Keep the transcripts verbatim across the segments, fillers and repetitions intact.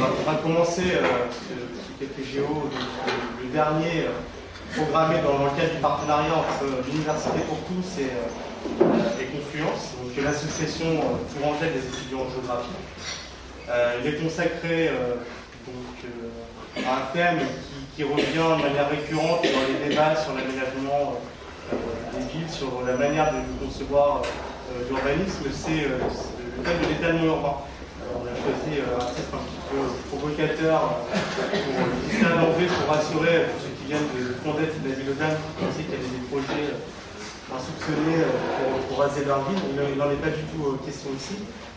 va, on va commencer euh, ce, ce Café Géo, donc, le, le dernier euh, programmé dans le cadre du partenariat entre euh, l'Université pour tous et, euh, et Confluence, donc l'association euh, tourangelle des étudiants en géographie. Euh, il est consacré euh, donc, euh, à un thème qui, qui revient de manière récurrente dans les débats sur l'aménagement euh, des villes, sur la manière de concevoir euh, l'urbanisme, c'est euh, le thème de l'étalement urbain. On a choisi euh, un titre un petit peu provocateur euh, pour distinguer l'envie, pour rassurer pour ceux qui viennent de Fondette et de la Ville-aux-Dames qui pensaient qu'il y avait des projets euh, insoupçonnés euh, pour, pour raser leur ville. Il n'en est pas du tout euh, question ici.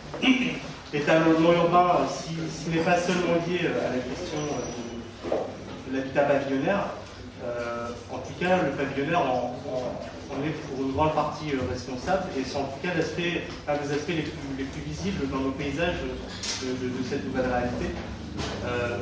L'étalement urbain, s'il si, si n'est pas seulement lié à la question euh, de, de l'habitat pavillonnaire, euh, en tout cas, le pavillonnaire en, en on est pour une grande partie euh, responsable, et c'est en tout cas un des aspects les plus, les plus visibles dans nos paysages de, de, de cette nouvelle réalité. Euh,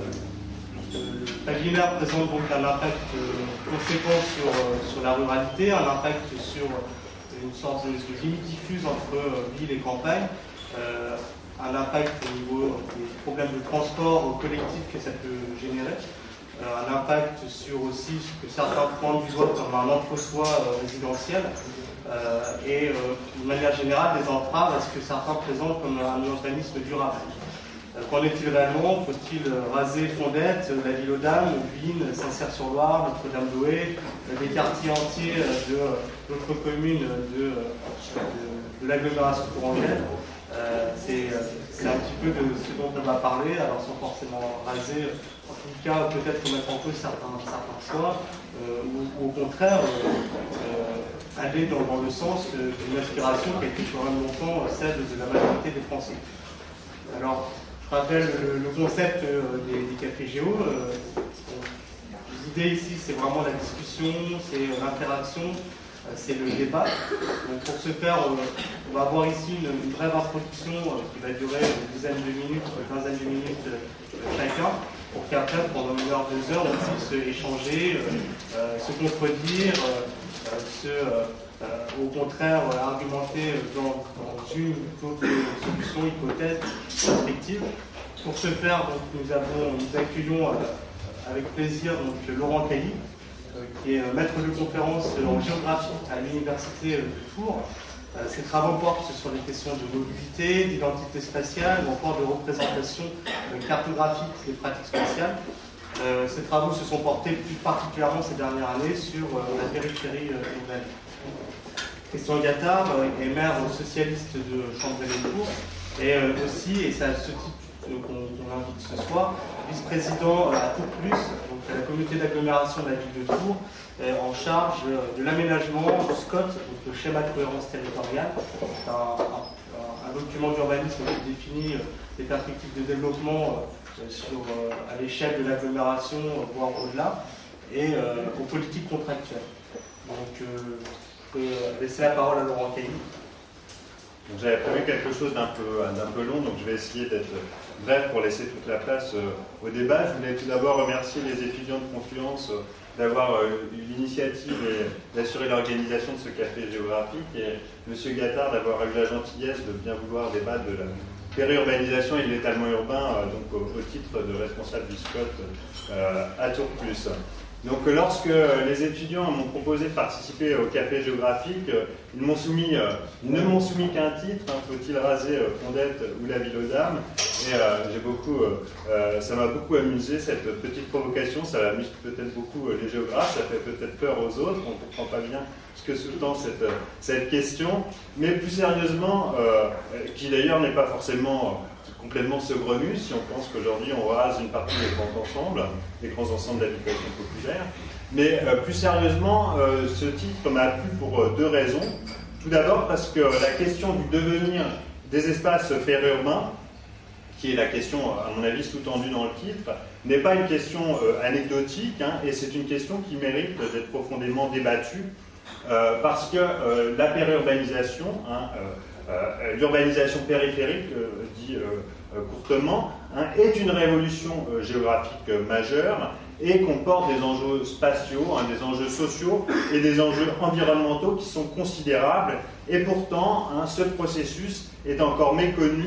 le pavillonnaire présente donc un impact euh, conséquent sur, euh, sur la ruralité, un impact sur une sorte de, de limite diffuse entre euh, ville et campagne, euh, un impact au niveau des problèmes de transport collectif que ça peut générer. Euh, un impact sur aussi ce que certains pointent du doigt comme un entre-soi euh, résidentiel euh, et euh, de manière générale des entraves à ce que certains présentent comme un urbanisme durable. Euh, Qu'en est-il réellement? Faut-il raser Fondette, la Ville-aux-Dames, Luynes, Saint-Cyr-sur-Loire, Notre-Dame-d'Oué, euh, des quartiers entiers de d'autres communes de, de, de l'agglomération tourangelle? Euh, c'est un petit peu de ce dont on va parler, alors sans forcément raser, en tout cas peut-être remettre en cause certains, certains choix, euh, ou, ou au contraire euh, euh, aller dans, dans le sens d'une aspiration qui a été quand même longtemps celle de la majorité des Français. Alors, je rappelle le, le concept euh, des, des cafés géo. Euh, L'idée ici, c'est vraiment la discussion, c'est l'interaction, c'est le débat. Donc pour ce faire, on va avoir ici une, une brève introduction qui va durer une dizaine de minutes, une quinzaine de minutes chacun, pour qu'après, pendant une heure, deux heures, on puisse échanger, euh, se contredire, euh, se, euh, au contraire, argumenter dans, dans une ou autre solution, hypothèse, perspective. Pour ce faire, donc, nous, avons, nous accueillons euh, avec plaisir donc, Laurent Cailly, qui est maître de conférence en géographie à l'Université de Tours. Ses travaux portent sur les questions de mobilité, d'identité spatiale ou encore de représentation cartographique des pratiques spatiales. Ces travaux se sont portés plus particulièrement ces dernières années sur la périphérie urbaine. Christian Gattard est maire socialiste de Chambray-les-Tours et aussi, et c'est à ce titre qu'on qu invite ce soir, vice-président à Tours Plus, donc à la communauté d'agglomération de la ville de Tours, en charge de l'aménagement du SCOT, donc le schéma de cohérence territoriale, un, un, un document d'urbanisme qui définit les perspectives de développement sur, à l'échelle de l'agglomération, voire au-delà, et euh, aux politiques contractuelles. Donc, euh, je peux laisser la parole à Laurent Cailly. J'avais prévu quelque chose d'un peu, d'un peu long, donc je vais essayer d'être bref pour laisser toute la place euh, au débat. Je voulais tout d'abord remercier les étudiants de Confluence euh, d'avoir euh, eu l'initiative et d'assurer l'organisation de ce café géographique, et M. Gattard d'avoir eu la gentillesse de bien vouloir débattre de la périurbanisation et de l'étalement urbain, euh, donc au, au titre de responsable du SCOT euh, à Tours Plus. Donc lorsque les étudiants m'ont proposé de participer au café géographique, ils m'ont soumis, ils ne m'ont soumis qu'un titre, hein, faut-il raser Fondette ou la Ville-aux-Dames, et euh, j'ai beaucoup, euh, ça m'a beaucoup amusé cette petite provocation, ça amuse peut-être beaucoup les géographes, ça fait peut-être peur aux autres, on ne comprend pas bien ce que sous-tend cette, cette question, mais plus sérieusement, euh, qui d'ailleurs n'est pas forcément complètement saugrenue si on pense qu'aujourd'hui on rase une partie des grands ensembles, des grands ensembles d'habitation populaire. Mais euh, plus sérieusement, euh, ce titre m'a plu pour euh, deux raisons. Tout d'abord parce que la question du devenir des espaces périurbains, qui est la question, à mon avis, sous-tendue dans le titre, n'est pas une question euh, anecdotique, hein, et c'est une question qui mérite d'être profondément débattue, euh, parce que euh, la périurbanisation, hein, euh, Euh, l'urbanisation périphérique, euh, dit euh, euh, courtement, hein, est une révolution euh, géographique euh, majeure et comporte des enjeux spatiaux, hein, des enjeux sociaux et des enjeux environnementaux qui sont considérables. Et pourtant, hein, ce processus est encore méconnu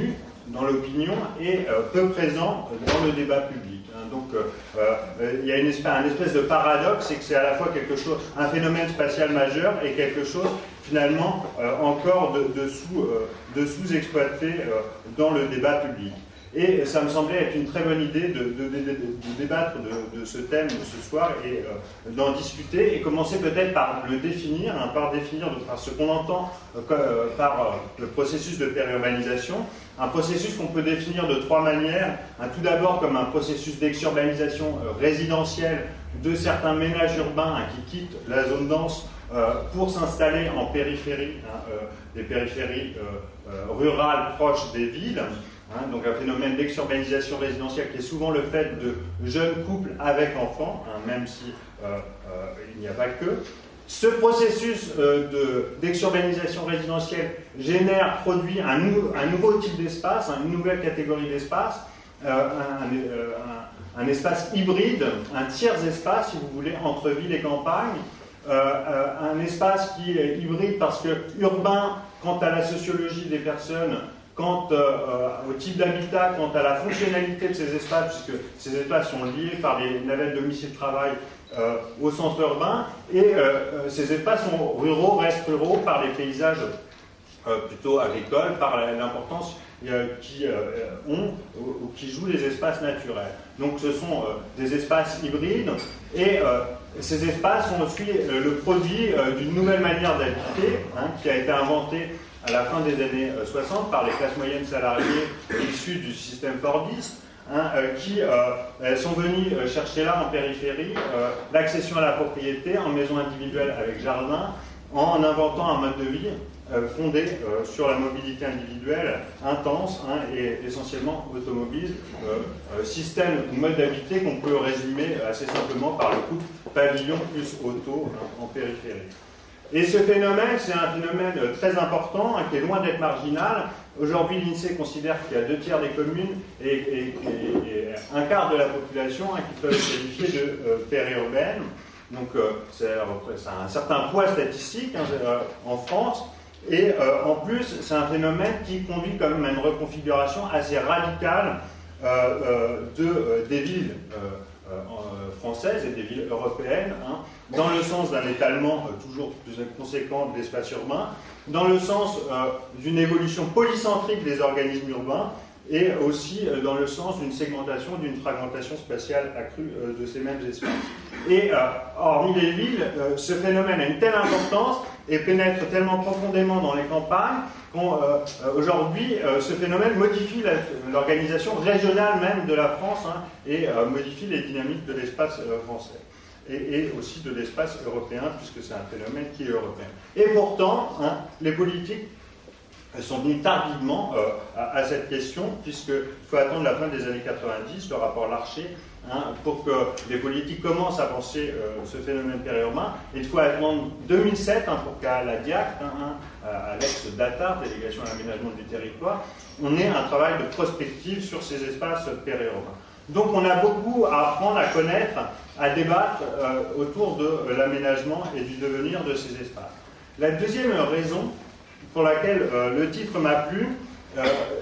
dans l'opinion et euh, peu présent dans le débat public. Hein. Donc euh, euh, il y a une espèce, un espèce de paradoxe, c'est que c'est à la fois quelque chose, un phénomène spatial majeur et quelque chose finalement euh, encore de, de, sous, euh, de sous-exploité euh, dans le débat public. Et ça me semblait être une très bonne idée de, de, de, de, de débattre de, de ce thème ce soir et euh, d'en discuter et commencer peut-être par le définir, hein, par définir par ce qu'on entend euh, par euh, le processus de périurbanisation, un processus qu'on peut définir de trois manières. Hein, tout d'abord comme un processus d'exurbanisation euh, résidentielle de certains ménages urbains hein, qui quittent la zone dense euh, pour s'installer en périphérie, hein, euh, des périphéries euh, euh, rurales proches des villes. Hein, donc un phénomène d'exurbanisation résidentielle qui est souvent le fait de jeunes couples avec enfants, hein, même si euh, euh, il n'y a pas que. Ce processus euh, de, d'exurbanisation résidentielle génère, produit un, nou, un nouveau type d'espace, hein, une nouvelle catégorie d'espace, euh, un, euh, un, un espace hybride, un tiers espace, si vous voulez, entre ville et campagne. Euh, euh, un espace qui est hybride parce que urbain, quant à la sociologie des personnes, quant euh, au type d'habitat, quant à la fonctionnalité de ces espaces, puisque ces espaces sont liés par les navettes domicile-travail euh, au centre urbain, et euh, ces espaces sont ruraux, restent ruraux par les paysages euh, plutôt agricoles, par l'importance euh, qui euh, ont ou qui jouent les espaces naturels. Donc ce sont euh, des espaces hybrides, et euh, ces espaces sont aussi euh, le produit euh, d'une nouvelle manière d'habiter, hein, qui a été inventée à la fin des années soixante par les classes moyennes salariées issues du système fordiste, hein, euh, qui euh, sont venus chercher là en périphérie euh, l'accession à la propriété en maison individuelle avec jardin, en inventant un mode de vie euh, fondé euh, sur la mobilité individuelle intense hein, et essentiellement automobile, euh, euh, système ou mode d'habiter qu'on peut résumer assez simplement par le couple pavillon plus auto hein, en périphérie. Et ce phénomène, c'est un phénomène très important, hein, qui est loin d'être marginal. Aujourd'hui, l'INSEE considère qu'il y a deux tiers des communes et, et, et, et un quart de la population hein, qui peuvent être qualifiées de euh, périurbaines. Donc, euh, c'est, c'est un certain poids statistique hein, euh, en France. Et euh, en plus, c'est un phénomène qui conduit quand même à une reconfiguration assez radicale euh, euh, de, euh, des villes euh, euh, françaises et des villes européennes, hein, dans le sens d'un étalement euh, toujours plus conséquent de l'espace urbain, dans le sens euh, d'une évolution polycentrique des organismes urbains, et aussi euh, dans le sens d'une segmentation, d'une fragmentation spatiale accrue euh, de ces mêmes espaces. Et euh, hormis les villes, euh, ce phénomène a une telle importance et pénètre tellement profondément dans les campagnes qu'aujourd'hui, euh, euh, ce phénomène modifie la, l'organisation régionale même de la France hein, et euh, modifie les dynamiques de l'espace euh, français. Et, et aussi de l'espace européen, puisque c'est un phénomène qui est européen. Et pourtant, hein, les politiques sont venues tardivement euh, à, à cette question, puisqu'il faut attendre la fin des années quatre-vingt-dix, le rapport Larcher, hein, pour que les politiques commencent à penser euh, ce phénomène périurbain. Il faut attendre deux mille sept hein, pour qu'à la D I A C, hein, à l'ex-DATAR, Délégation à l'aménagement du territoire, on ait un travail de prospective sur ces espaces périurbains. Donc on a beaucoup à apprendre, à connaître, à débattre euh, autour de euh, l'aménagement et du devenir de ces espaces. La deuxième raison pour laquelle euh, le titre m'a plu, euh,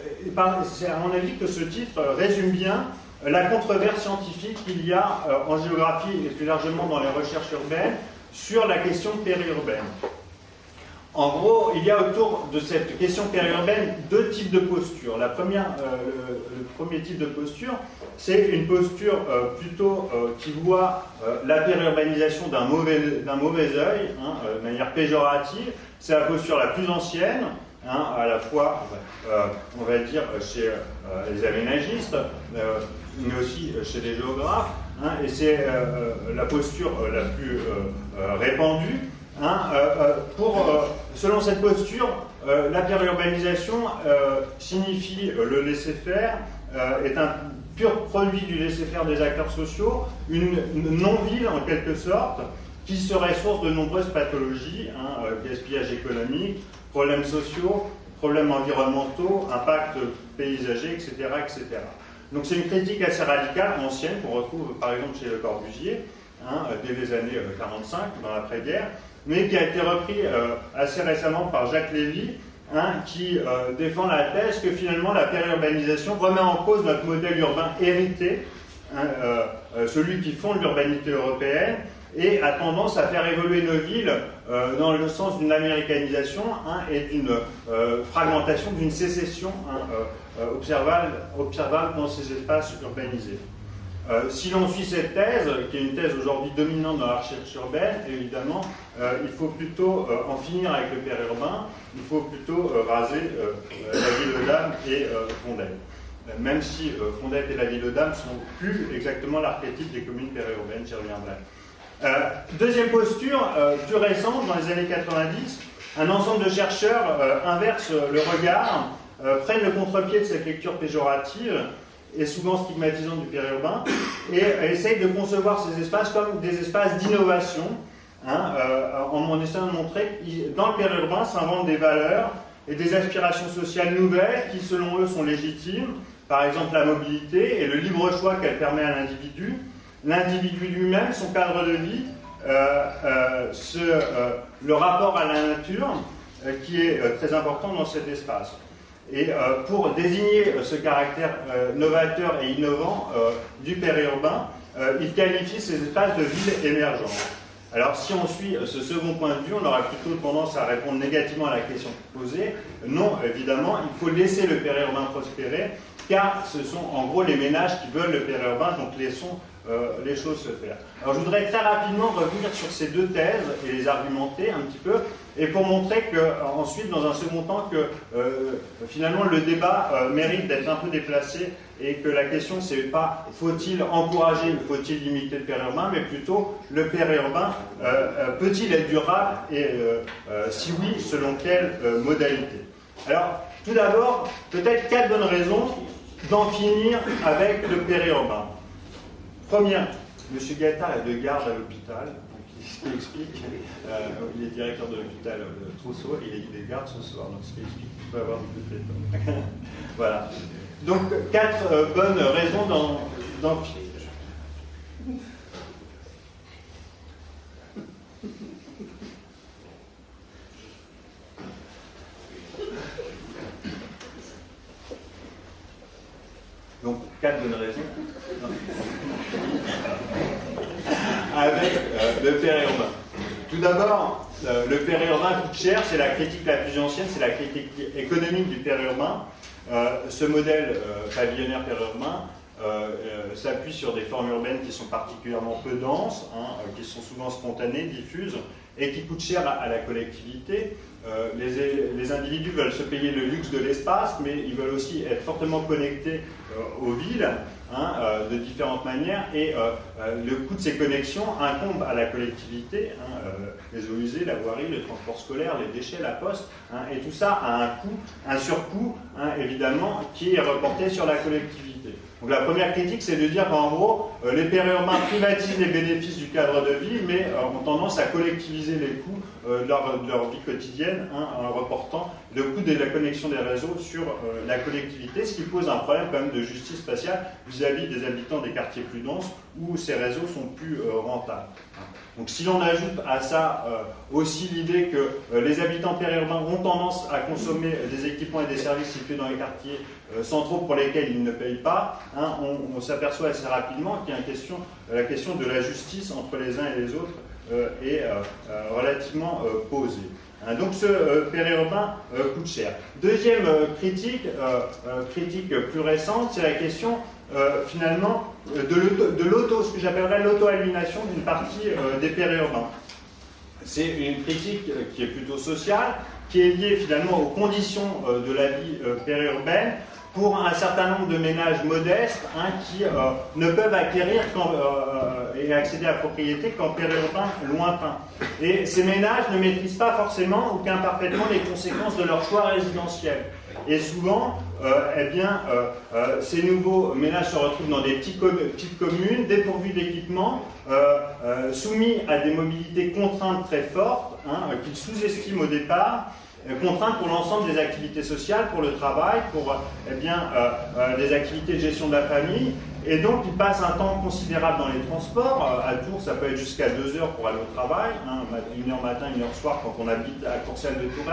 c'est à mon avis que ce titre résume bien la controverse scientifique qu'il y a euh, en géographie et plus largement dans les recherches urbaines sur la question périurbaine. En gros, il y a autour de cette question périurbaine deux types de postures. La première, euh, le, le premier type de posture, c'est une posture euh, plutôt euh, qui voit euh, la périurbanisation d'un mauvais, d'un mauvais œil, hein, euh, de manière péjorative. C'est la posture la plus ancienne, hein, à la fois, euh, on va dire, chez euh, les aménagistes, euh, mais aussi chez les géographes, hein, et c'est euh, la posture euh, la plus euh, euh, répandue. Hein, euh, pour, euh, selon cette posture, euh, la périurbanisation euh, signifie euh, le laisser-faire, euh, est un pur produit du laisser-faire des acteurs sociaux, une, une non-ville en quelque sorte, qui serait source de nombreuses pathologies, hein, euh, gaspillage économique, problèmes sociaux, problèmes environnementaux, impacts paysagers, et cetera, et cetera. Donc c'est une critique assez radicale, ancienne, qu'on retrouve par exemple chez Le Corbusier, hein, dès les années quarante-cinq, dans l'après-guerre, mais qui a été repris euh, assez récemment par Jacques Lévy, hein, qui euh, défend la thèse que finalement la périurbanisation remet en cause notre modèle urbain hérité, hein, euh, euh, celui qui fonde l'urbanité européenne, et a tendance à faire évoluer nos villes euh, dans le sens d'une américanisation, hein, et d'une euh, fragmentation, d'une sécession, hein, euh, observable, observable dans ces espaces urbanisés. Euh, si l'on suit cette thèse, qui est une thèse aujourd'hui dominante dans la recherche urbaine, évidemment, euh, il faut plutôt euh, en finir avec le périurbain, il faut plutôt euh, raser euh, la ville de Dames et euh, Fondettes. Même si euh, Fondettes et la ville de Dames sont plus exactement l'archétype des communes périurbaines, j'y reviendrai. Euh, deuxième posture, euh, plus récente, dans les années quatre-vingt-dix, un ensemble de chercheurs euh, inverse le regard, euh, prennent le contre-pied de cette lecture péjorative et souvent stigmatisante du périurbain, et euh, essayent de concevoir ces espaces comme des espaces d'innovation, hein, euh, en essayant de montrer que dans le périurbain s'inventent des valeurs et des aspirations sociales nouvelles qui, selon eux, sont légitimes, par exemple la mobilité et le libre choix qu'elle permet à l'individu, l'individu lui-même, son cadre de vie, euh, euh, ce, euh, le rapport à la nature, euh, qui est euh, très important dans cet espace. Et euh, pour désigner euh, ce caractère euh, novateur et innovant euh, du périurbain, euh, il qualifie ces espaces de villes émergentes. Alors si on suit ce second point de vue, on aura plutôt tendance à répondre négativement à la question posée. Non, évidemment, il faut laisser le périurbain prospérer, car ce sont en gros les ménages qui veulent le périurbain, donc laissons euh, les choses se faire. Alors je voudrais très rapidement revenir sur ces deux thèses et les argumenter un petit peu, et pour montrer que, ensuite, dans un second temps, que euh, finalement le débat euh, mérite d'être un peu déplacé, et que la question c'est pas faut-il encourager ou faut-il limiter le périurbain, mais plutôt le périurbain euh, peut-il être durable, et euh, euh, si oui, selon quelle euh, modalité. Alors, tout d'abord, peut-être quatre bonnes raisons d'en finir avec le périurbain. Première, M. Gattard est de garde à l'hôpital, ce qui explique, euh, il est directeur de l'hôpital de Trousseau, et il est garde ce soir, donc ce qui explique qu'il peut avoir du téléphone. Voilà. Donc, quatre euh, bonnes raisons d'en finir. Donc, quatre bonnes raisons. Avec euh, le périurbain. Tout d'abord, euh, le périurbain coûte cher, c'est la critique la plus ancienne, c'est la critique économique du périurbain. Euh, ce modèle euh, pavillonnaire périurbain euh, euh, s'appuie sur des formes urbaines qui sont particulièrement peu denses, hein, euh, qui sont souvent spontanées, diffuses, et qui coûtent cher à, à la collectivité. Euh, les, les individus veulent se payer le luxe de l'espace, mais ils veulent aussi être fortement connectés euh, aux villes, hein, euh, de différentes manières, et euh, euh, le coût de ces connexions incombe à la collectivité, hein, euh, les eaux usées, la voirie, le transport scolaire, les déchets, la poste, hein, et tout ça a un coût, un surcoût, hein, évidemment, qui est reporté sur la collectivité. Donc la première critique, c'est de dire qu'en gros, euh, les périurbains privatisent les bénéfices du cadre de vie, mais euh, ont tendance à collectiviser les coûts euh, de, leur, de leur vie quotidienne, hein, en reportant le coût de la connexion des réseaux sur euh, la collectivité, ce qui pose un problème quand même de justice spatiale vis-à-vis des habitants des quartiers plus denses, où ces réseaux sont plus euh, rentables. Donc si l'on ajoute à ça euh, aussi l'idée que euh, les habitants périurbains ont tendance à consommer des équipements et des services situés dans les quartiers euh, centraux pour lesquels ils ne payent pas, hein, on, on s'aperçoit assez rapidement qu'il y a une question, euh, la question de la justice entre les uns et les autres euh, est euh, euh, relativement euh, posée. Hein, donc ce euh, périurbain euh, coûte cher. Deuxième euh, critique, euh, euh, critique plus récente, c'est la question Euh, finalement, euh, de l'auto, ce que j'appellerais l'auto-aliénation d'une partie euh, des périurbains. C'est une critique euh, qui est plutôt sociale, qui est liée finalement aux conditions euh, de la vie euh, périurbaine pour un certain nombre de ménages modestes, hein, qui euh, ne peuvent acquérir quand, euh, et accéder à la propriété qu'en périurbain lointain. Et ces ménages ne maîtrisent pas forcément ou qu'imparfaitement les conséquences de leur choix résidentiel. Et souvent, euh, eh bien, euh, euh, ces nouveaux ménages se retrouvent dans des petits com petites communes, dépourvus d'équipements, euh, euh, soumis à des mobilités contraintes très fortes, hein, euh, qu'ils sous-estiment au départ, euh, contraintes pour l'ensemble des activités sociales, pour le travail, pour eh bien, euh, euh, des activités de gestion de la famille. Et donc, ils passent un temps considérable dans les transports. Euh, à Tours, ça peut être jusqu'à deux heures pour aller au travail, hein, une heure matin, une heure soir quand on habite à Courcelles de Touraine.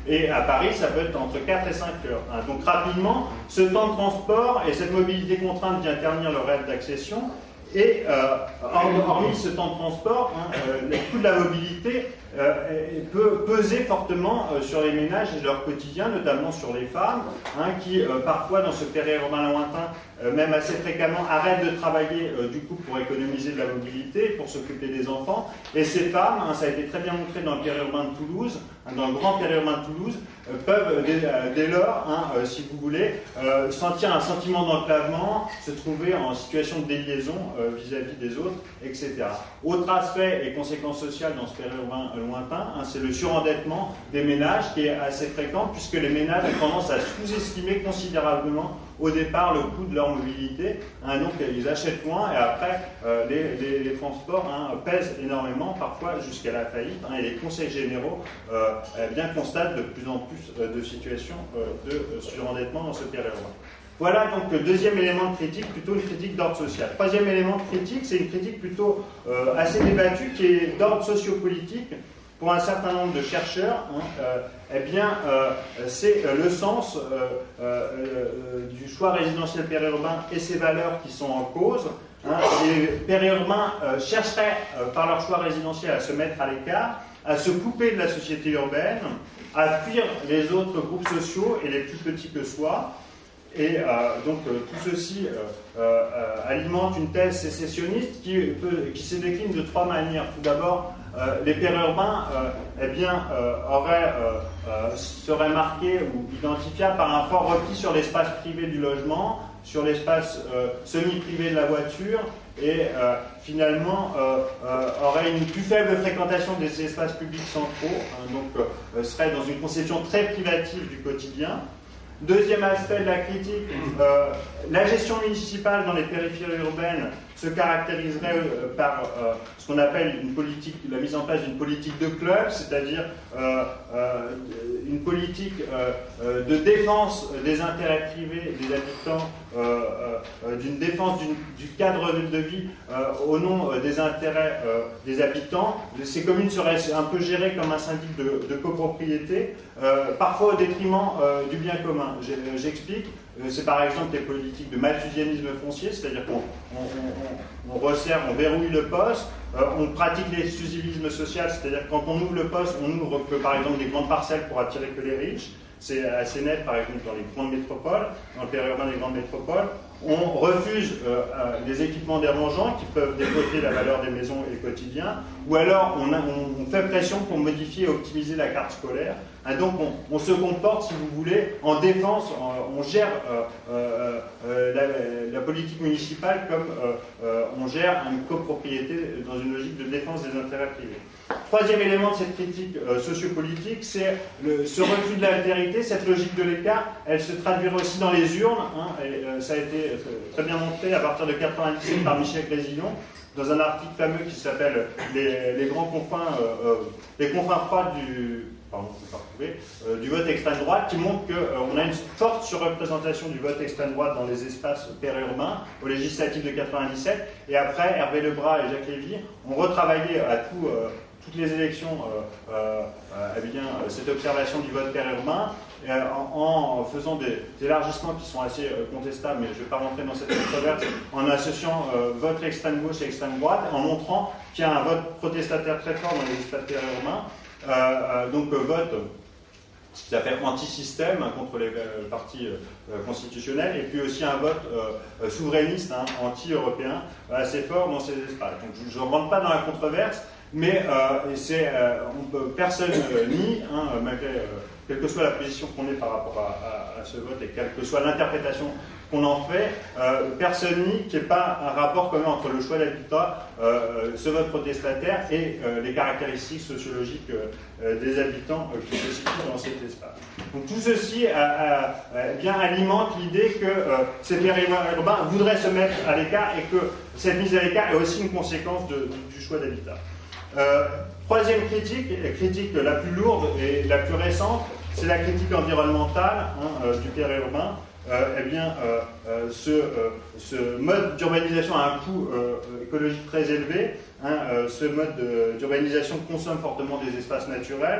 Et à Paris, ça peut être entre quatre et cinq heures. Hein. Donc rapidement, ce temps de transport et cette mobilité contrainte vient ternir le rêve d'accession. Et euh, hormis ce temps de transport, hein, euh, le coût de la mobilité euh, peut peser fortement euh, sur les ménages et leur quotidien, notamment sur les femmes, hein, qui euh, parfois dans ce périurbain lointain, euh, même assez fréquemment, arrêtent de travailler euh, du coup pour économiser de la mobilité, pour s'occuper des enfants. Et ces femmes, hein, ça a été très bien montré dans le périurbain de Toulouse, hein, dans le grand périurbain de Toulouse, euh, peuvent dès, euh, dès lors, hein, euh, si vous voulez, euh, sentir un sentiment d'enclavement, se trouver en situation de déliaison euh, vis-à-vis des autres, et cetera. Autre aspect et conséquence sociale dans ce périurbain lointain, hein, c'est le surendettement des ménages qui est assez fréquent puisque les ménages ont tendance à sous-estimer considérablement au départ le coût de leur mobilité. Hein, donc ils achètent moins et après euh, les, les, les transports hein, pèsent énormément, parfois jusqu'à la faillite. Hein, et les conseils généraux euh, eh bien constatent de plus en plus euh, de situations euh, de euh, surendettement dans ce périurbain. Voilà donc le deuxième élément de critique, plutôt une critique d'ordre social. Troisième élément de critique, c'est une critique plutôt euh, assez débattue qui est d'ordre sociopolitique. Pour un certain nombre de chercheurs, hein, euh, eh bien, euh, c'est euh, le sens euh, euh, euh, du choix résidentiel périurbain et ses valeurs qui sont en cause. Hein. Les périurbains euh, chercheraient, euh, par leur choix résidentiel, à se mettre à l'écart, à se couper de la société urbaine, à fuir les autres groupes sociaux et les plus petits que soi. Et euh, donc euh, tout ceci euh, euh, alimente une thèse sécessionniste qui, peut, qui se décline de trois manières. Tout d'abord, euh, les périurbains euh, eh bien, euh, auraient, euh, euh, seraient marqués ou identifiables par un fort repli sur l'espace privé du logement, sur l'espace euh, semi-privé de la voiture, et euh, finalement euh, euh, auraient une plus faible fréquentation des espaces publics centraux, hein, donc euh, seraient dans une conception très privative du quotidien. Deuxième aspect de la critique, euh, la gestion municipale dans les périphéries urbaines se caractériserait euh, par euh, ce qu'on appelle une politique, la mise en place d'une politique de club, c'est-à-dire euh, euh, une politique euh, euh, de défense des intérêts privés des habitants, euh, euh, d'une défense d'une, du cadre de vie euh, au nom euh, des intérêts euh, des habitants. Ces communes seraient un peu gérées comme un syndic de, de copropriété, euh, parfois au détriment euh, du bien commun. J'explique. C'est par exemple des politiques de malthusianisme foncier, c'est-à-dire qu'on on, on, on resserre, on verrouille le poste, euh, on pratique l'exclusivisme social, c'est-à-dire quand on ouvre le poste, on ouvre que par exemple des grandes parcelles pour attirer que les riches. C'est assez net par exemple dans les grandes métropoles, dans le périurbain des grandes métropoles. On refuse euh, euh, des équipements dérangeants qui peuvent décoter la valeur des maisons et le quotidien, ou alors on, a, on, on fait pression pour modifier et optimiser la carte scolaire. Et donc on, on se comporte, si vous voulez, en défense, en, on gère euh, euh, euh, la, la politique municipale comme euh, euh, on gère une copropriété dans une logique de défense des intérêts privés. Troisième élément de cette critique euh, sociopolitique, c'est le, ce refus de l'altérité, cette logique de l'écart, elle se traduirait aussi dans les urnes, hein, et, euh, ça a été euh, très bien montré à partir de mille neuf cent quatre-vingt-dix-sept par Michel Grésillon, dans un article fameux qui s'appelle les, les grands confins, euh, euh, les confins froids du, pardon, je peux pas retrouver, euh, du vote extrême droite, qui montre qu'on euh, a une forte surreprésentation du vote extrême droite dans les espaces périurbains aux législatives de mille neuf cent quatre-vingt-dix-sept, et après Hervé Lebras et Jacques Lévy ont retravaillé à tout... Euh, toutes les élections, euh, euh, euh, eh bien, cette observation du vote périurbain, euh, en, en faisant des, des élargissements qui sont assez euh, contestables, mais je ne vais pas rentrer dans cette controverse, en associant euh, vote extrême gauche et extrême droite, en montrant qu'il y a un vote protestataire très fort dans les espaces périurbains, euh, euh, donc euh, vote ce qui s'appelle anti-système contre les euh, partis euh, constitutionnels, et puis aussi un vote euh, souverainiste, hein, anti-européen, assez fort dans ces espaces. Donc je ne rentre pas dans la controverse, mais euh, c'est, euh, on peut, personne euh, nie, hein, malgré, euh, quelle que soit la position qu'on ait par rapport à, à, à ce vote et quelle que soit l'interprétation qu'on en fait, euh, personne nie qu'il n'y ait pas un rapport commun entre le choix d'habitat, euh, ce vote protestataire et euh, les caractéristiques sociologiques euh, des habitants euh, qui se situent dans cet espace. Donc tout ceci a, a, a, bien alimente l'idée que euh, ces périurbains urbains voudraient se mettre à l'écart et que cette mise à l'écart est aussi une conséquence de, du, du choix d'habitat. Euh, troisième critique, la critique la plus lourde et la plus récente, c'est la critique environnementale hein, euh, du périurbain. Euh, eh bien, euh, euh, ce, euh, ce mode d'urbanisation a un coût euh, écologique très élevé. Hein, euh, ce mode d'urbanisation consomme fortement des espaces naturels.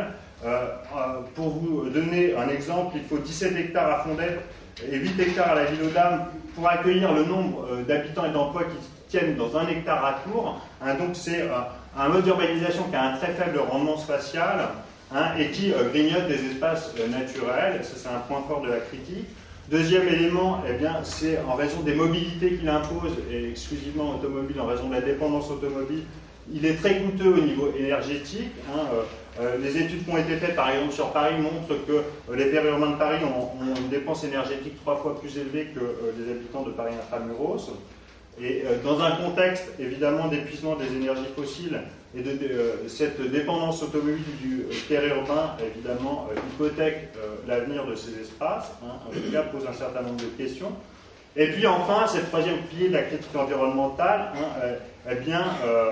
Euh, pour vous donner un exemple, il faut dix-sept hectares à Fondet et huit hectares à la ville aux Dames pour accueillir le nombre euh, d'habitants et d'emplois qui tiennent dans un hectare à Tours. Hein, donc c'est euh, un mode d'urbanisation qui a un très faible rendement spatial, hein, et qui euh, grignote des espaces euh, naturels. Ça, c'est un point fort de la critique. Deuxième élément, eh bien, c'est en raison des mobilités qu'il impose, et exclusivement automobile, en raison de la dépendance automobile, il est très coûteux au niveau énergétique. Hein, euh, euh, les études qui ont été faites, par exemple, sur Paris, montrent que euh, les périurbains de Paris ont, ont une dépense énergétique trois fois plus élevée que euh, les habitants de Paris intramuros. Et euh, dans un contexte, évidemment, d'épuisement des énergies fossiles et de, de euh, cette dépendance automobile du euh, périurbain, évidemment, euh, hypothèque euh, l'avenir de ces espaces, hein, en tout cas, pose un certain nombre de questions. Et puis enfin, cette troisième pilier de la critique environnementale, hein, euh, eh bien, euh,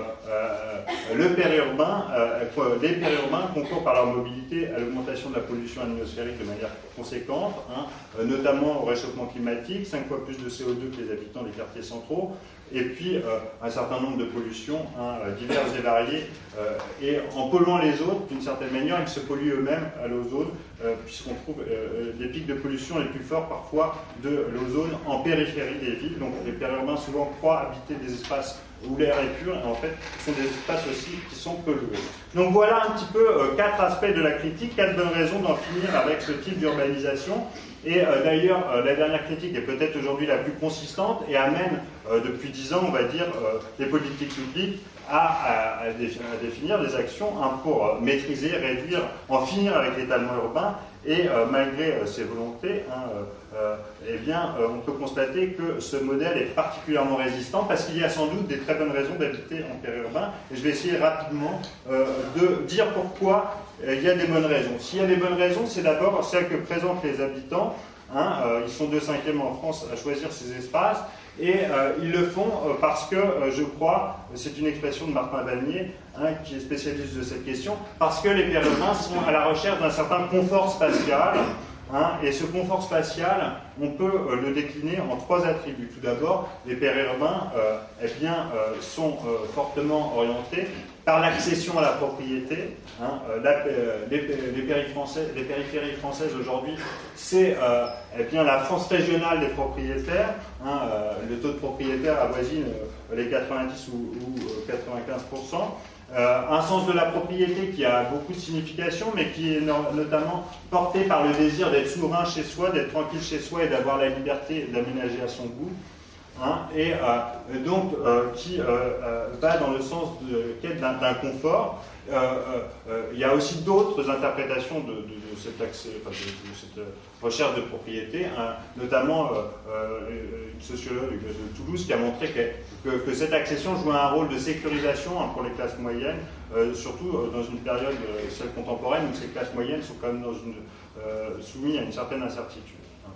euh, le périurbain, euh, les périurbains concourent par leur mobilité à l'augmentation de la pollution atmosphérique de manière conséquente, hein, euh, notamment au réchauffement climatique, cinq fois plus de C O deux que les habitants des quartiers centraux, et puis euh, un certain nombre de pollutions, hein, diverses et variées, euh, et en polluant les autres, d'une certaine manière, ils se polluent eux-mêmes à l'ozone, euh, puisqu'on trouve euh, des pics de pollution les plus forts parfois de l'ozone en périphérie des villes. Donc les périurbains souvent croient habiter des espaces où l'air est pur, et en fait, ce sont des espaces aussi qui sont pollués. Donc voilà un petit peu euh, quatre aspects de la critique, quatre bonnes raisons d'en finir avec ce type d'urbanisation. Et euh, d'ailleurs, euh, la dernière critique est peut-être aujourd'hui la plus consistante et amène euh, depuis dix ans, on va dire, euh, les politiques publiques à, à, à, définir, à définir des actions, hein, pour euh, maîtriser, réduire, en finir avec l'étalement urbain. Et euh, malgré euh, ces volontés, hein, euh, eh bien, euh, on peut constater que ce modèle est particulièrement résistant parce qu'il y a sans doute des très bonnes raisons d'habiter en périurbain. Et je vais essayer rapidement euh, de dire pourquoi euh, il y a des bonnes raisons. S'il y a des bonnes raisons, c'est d'abord celles que présentent les habitants. Hein, euh, ils sont deux cinquièmes en France à choisir ces espaces. Et euh, ils le font euh, parce que, euh, je crois, c'est une expression de Martin Vanier, hein, qui est spécialiste de cette question, parce que les périurbains sont à la recherche d'un certain confort spatial. Hein, et ce confort spatial, on peut euh, le décliner en trois attributs. Tout d'abord, les périurbains euh, eh bien, euh, sont euh, fortement orientés par l'accession à la propriété. Hein, euh, la, euh, les, les, périphéries françaises, les périphéries françaises aujourd'hui, c'est euh, eh bien, la France régionale des propriétaires. Hein, euh, le taux de propriétaires avoisine euh, les quatre-vingt-dix ou, ou euh, quatre-vingt-quinze pour cent. Euh, un sens de la propriété qui a beaucoup de signification, mais qui est no notamment porté par le désir d'être souverain chez soi, d'être tranquille chez soi et d'avoir la liberté d'aménager à son goût. Hein, et euh, donc euh, qui euh, euh, va dans le sens de quête d'un confort. Euh, euh, il y a aussi d'autres interprétations de, de, de, cet accès, enfin de, de cette recherche de propriété, hein, notamment euh, euh, une sociologue de Toulouse qui a montré que, que, que cette accession jouait un rôle de sécurisation, hein, pour les classes moyennes, euh, surtout euh, dans une période, euh, celle contemporaine, où ces classes moyennes sont quand même dans une, euh, soumises à une certaine incertitude.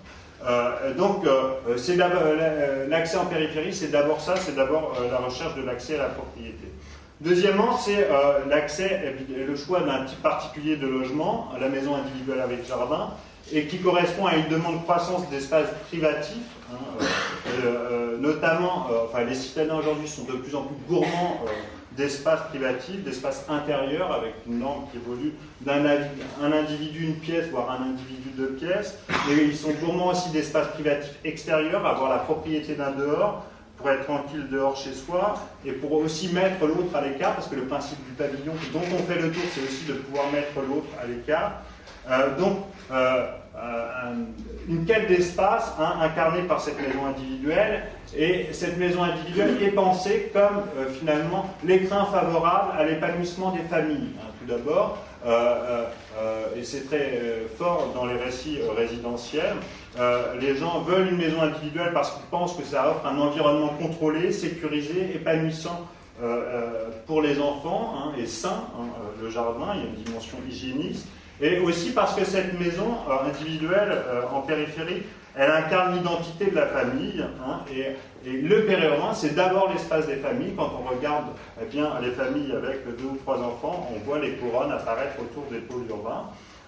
Euh, donc, euh, c'est l'accès en périphérie, c'est d'abord ça, c'est d'abord euh, la recherche de l'accès à la propriété. Deuxièmement, c'est euh, l'accès et le choix d'un type particulier de logement, à la maison individuelle avec jardin, et qui correspond à une demande croissance d'espaces privatifs, hein, euh, euh, notamment, euh, enfin, les citadins aujourd'hui sont de plus en plus gourmands euh, d'espaces privatifs, d'espaces intérieurs, avec une norme qui évolue d'un un individu, une pièce, voire un individu, deux pièces. Et ils sont gourmands aussi d'espaces privatifs extérieurs, avoir la propriété d'un dehors, pour être tranquille dehors chez soi, et pour aussi mettre l'autre à l'écart, parce que le principe du pavillon dont on fait le tour, c'est aussi de pouvoir mettre l'autre à l'écart. Euh, donc, euh, euh, une quête d'espace, hein, incarnée par cette maison individuelle, et cette maison individuelle est pensée comme euh, finalement l'écrin favorable à l'épanouissement des familles. Hein, tout d'abord, euh, euh, et c'est très euh, fort dans les récits euh, résidentiels, euh, les gens veulent une maison individuelle parce qu'ils pensent que ça offre un environnement contrôlé, sécurisé, épanouissant euh, euh, pour les enfants, hein, et sain, hein, le jardin, il y a une dimension hygiéniste. Et aussi parce que cette maison euh, individuelle euh, en périphérie, elle incarne l'identité de la famille, hein, et, et le périurbain, c'est d'abord l'espace des familles. Quand on regarde eh bien, les familles avec deux ou trois enfants, on voit les couronnes apparaître autour des pôles urbains.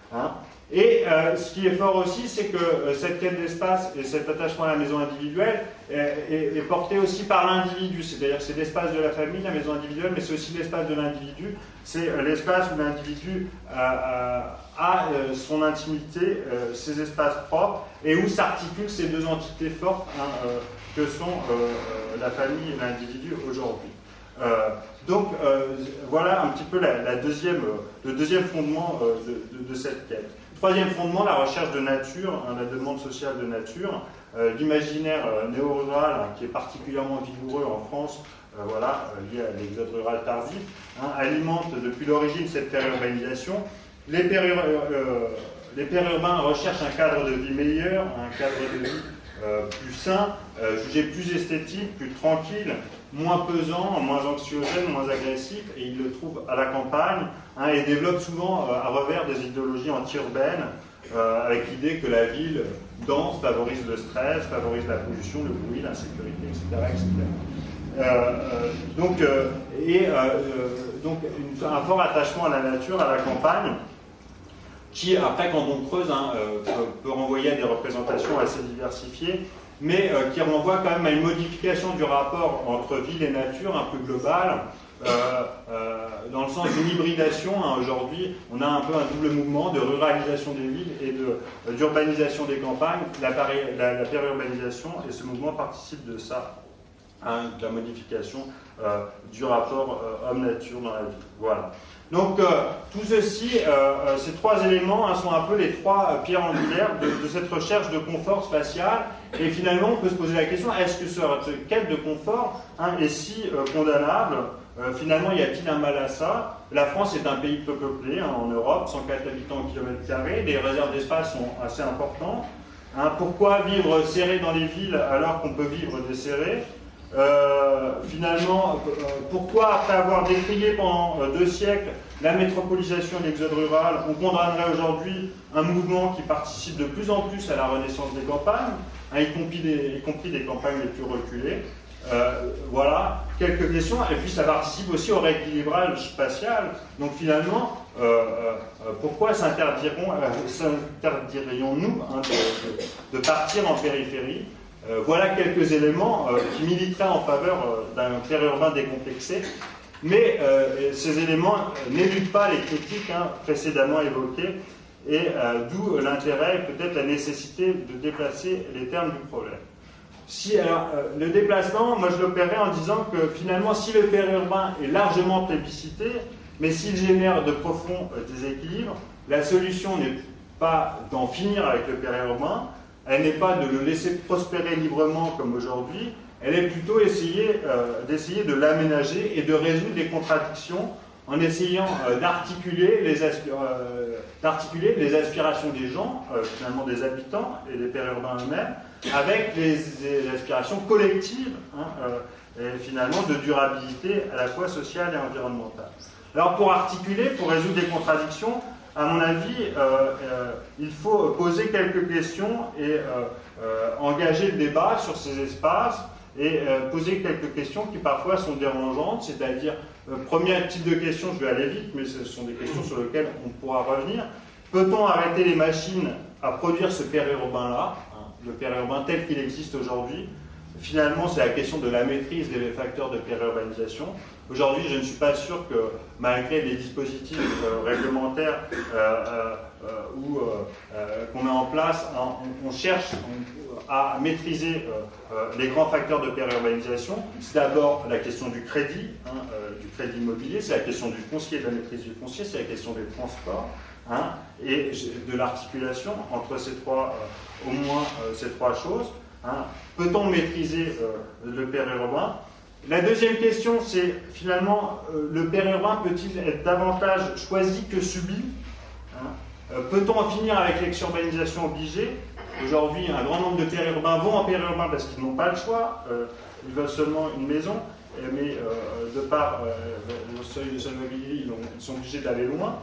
Hein. Et euh, ce qui est fort aussi, c'est que euh, cette quête d'espace et cet attachement à la maison individuelle euh, est, est porté aussi par l'individu. C'est-à-dire que c'est l'espace de la famille, la maison individuelle, mais c'est aussi l'espace de l'individu. C'est euh, l'espace où l'individu euh, euh, a euh, son intimité, euh, ses espaces propres, et où s'articulent ces deux entités fortes hein, euh, que sont euh, euh, la famille et l'individu aujourd'hui. Euh, donc euh, voilà un petit peu la, la deuxième, euh, le deuxième fondement euh, de, de, de cette quête. Troisième fondement, la recherche de nature, hein, la demande sociale de nature. Euh, l'imaginaire euh, néo-rural, hein, qui est particulièrement vigoureux en France, euh, voilà, euh, lié à l'exode rural tardif, hein, alimente depuis l'origine cette périurbanisation. Les, péri euh, les périurbains recherchent un cadre de vie meilleur, un cadre de vie euh, plus sain, euh, jugé plus esthétique, plus tranquille, moins pesant, moins anxiogène, moins agressif, et ils le trouvent à la campagne, hein, et développent souvent euh, à revers des idéologies anti-urbaines, euh, avec l'idée que la ville dense favorise le stress, favorise la pollution, le bruit, l'insécurité, et cetera, et cetera. Euh, euh, donc, euh, et euh, euh, donc une, un fort attachement à la nature, à la campagne, qui après, quand on creuse, hein, euh, peut, peut renvoyer à des représentations assez diversifiées, mais euh, qui renvoie quand même à une modification du rapport entre ville et nature un peu globale, euh, euh, dans le sens d'une hybridation. Hein, aujourd'hui, on a un peu un double mouvement de ruralisation des villes et de, d'urbanisation des campagnes, la, la, la périurbanisation, et ce mouvement participe de ça, hein, de la modification euh, du rapport euh, homme-nature dans la ville. Voilà. Donc, euh, tout ceci, euh, ces trois éléments hein, sont un peu les trois euh, pierres angulaires de, de cette recherche de confort spatial. Et finalement, on peut se poser la question, est-ce que cette quête de confort hein, est si euh, condamnable? euh, Finalement, y a-t-il un mal à ça? La France est un pays peu peuplé hein, en Europe, cent quatre habitants au kilomètre carré, les réserves d'espace sont assez importantes. Hein, pourquoi vivre serré dans les villes alors qu'on peut vivre desserré? Euh, finalement, euh, pourquoi, après avoir décrié pendant euh, deux siècles la métropolisation et l'exode rural, on condamnerait aujourd'hui un mouvement qui participe de plus en plus à la renaissance des campagnes, hein, y, compris des, y compris des campagnes les plus reculées? euh, Voilà, quelques questions. Et puis ça participe aussi au rééquilibrage spatial. Donc finalement, euh, euh, pourquoi s'interdirions-nous hein, de, de, de partir en périphérie? Euh, voilà quelques éléments euh, qui militeraient en faveur euh, d'un périurbain décomplexé, mais euh, ces éléments euh, n'éludent pas les critiques hein, précédemment évoquées, et euh, d'où l'intérêt et peut-être la nécessité de déplacer les termes du problème. Si, alors, euh, le déplacement, moi je l'opérais en disant que finalement, si le périurbain est largement plébiscité, mais s'il génère de profonds euh, déséquilibres, la solution n'est pas d'en finir avec le périurbain. Elle n'est pas de le laisser prospérer librement comme aujourd'hui, elle est plutôt essayer, euh, d'essayer de l'aménager et de résoudre les contradictions en essayant euh, d'articuler, les euh, d'articuler les aspirations des gens, euh, finalement des habitants et des périurbains eux-mêmes, avec les, les aspirations collectives, hein, euh, et finalement de durabilité à la fois sociale et environnementale. Alors pour articuler, pour résoudre les contradictions, à mon avis, euh, euh, il faut poser quelques questions et euh, euh, engager le débat sur ces espaces et euh, poser quelques questions qui parfois sont dérangeantes, c'est-à-dire, euh, premier type de questions, je vais aller vite, mais ce sont des questions sur lesquelles on pourra revenir. Peut-on arrêter les machines à produire ce périurbain-là, hein, le périurbain tel qu'il existe aujourd'hui? Finalement, c'est la question de la maîtrise des facteurs de périurbanisation. Aujourd'hui, je ne suis pas sûr que, malgré les dispositifs euh, réglementaires euh, euh, ou euh, qu'on met en place, hein, on, on cherche on, à maîtriser euh, euh, les grands facteurs de périurbanisation. C'est d'abord la question du crédit, hein, euh, du crédit immobilier, c'est la question du foncier, de la maîtrise du foncier, c'est la question des transports, hein, et de l'articulation entre ces trois, euh, au moins euh, ces trois choses. Hein. Peut-on maîtriser euh, le périurbain? La deuxième question, c'est finalement, euh, le périurbain peut-il être davantage choisi que subi? Hein? euh, Peut-on en finir avec l'exurbanisation obligée? Aujourd'hui, un grand nombre de périurbains vont en périurbain parce qu'ils n'ont pas le choix, euh, ils veulent seulement une maison, mais euh, de par euh, le seuil de solvabilité, ils, ils sont obligés d'aller loin.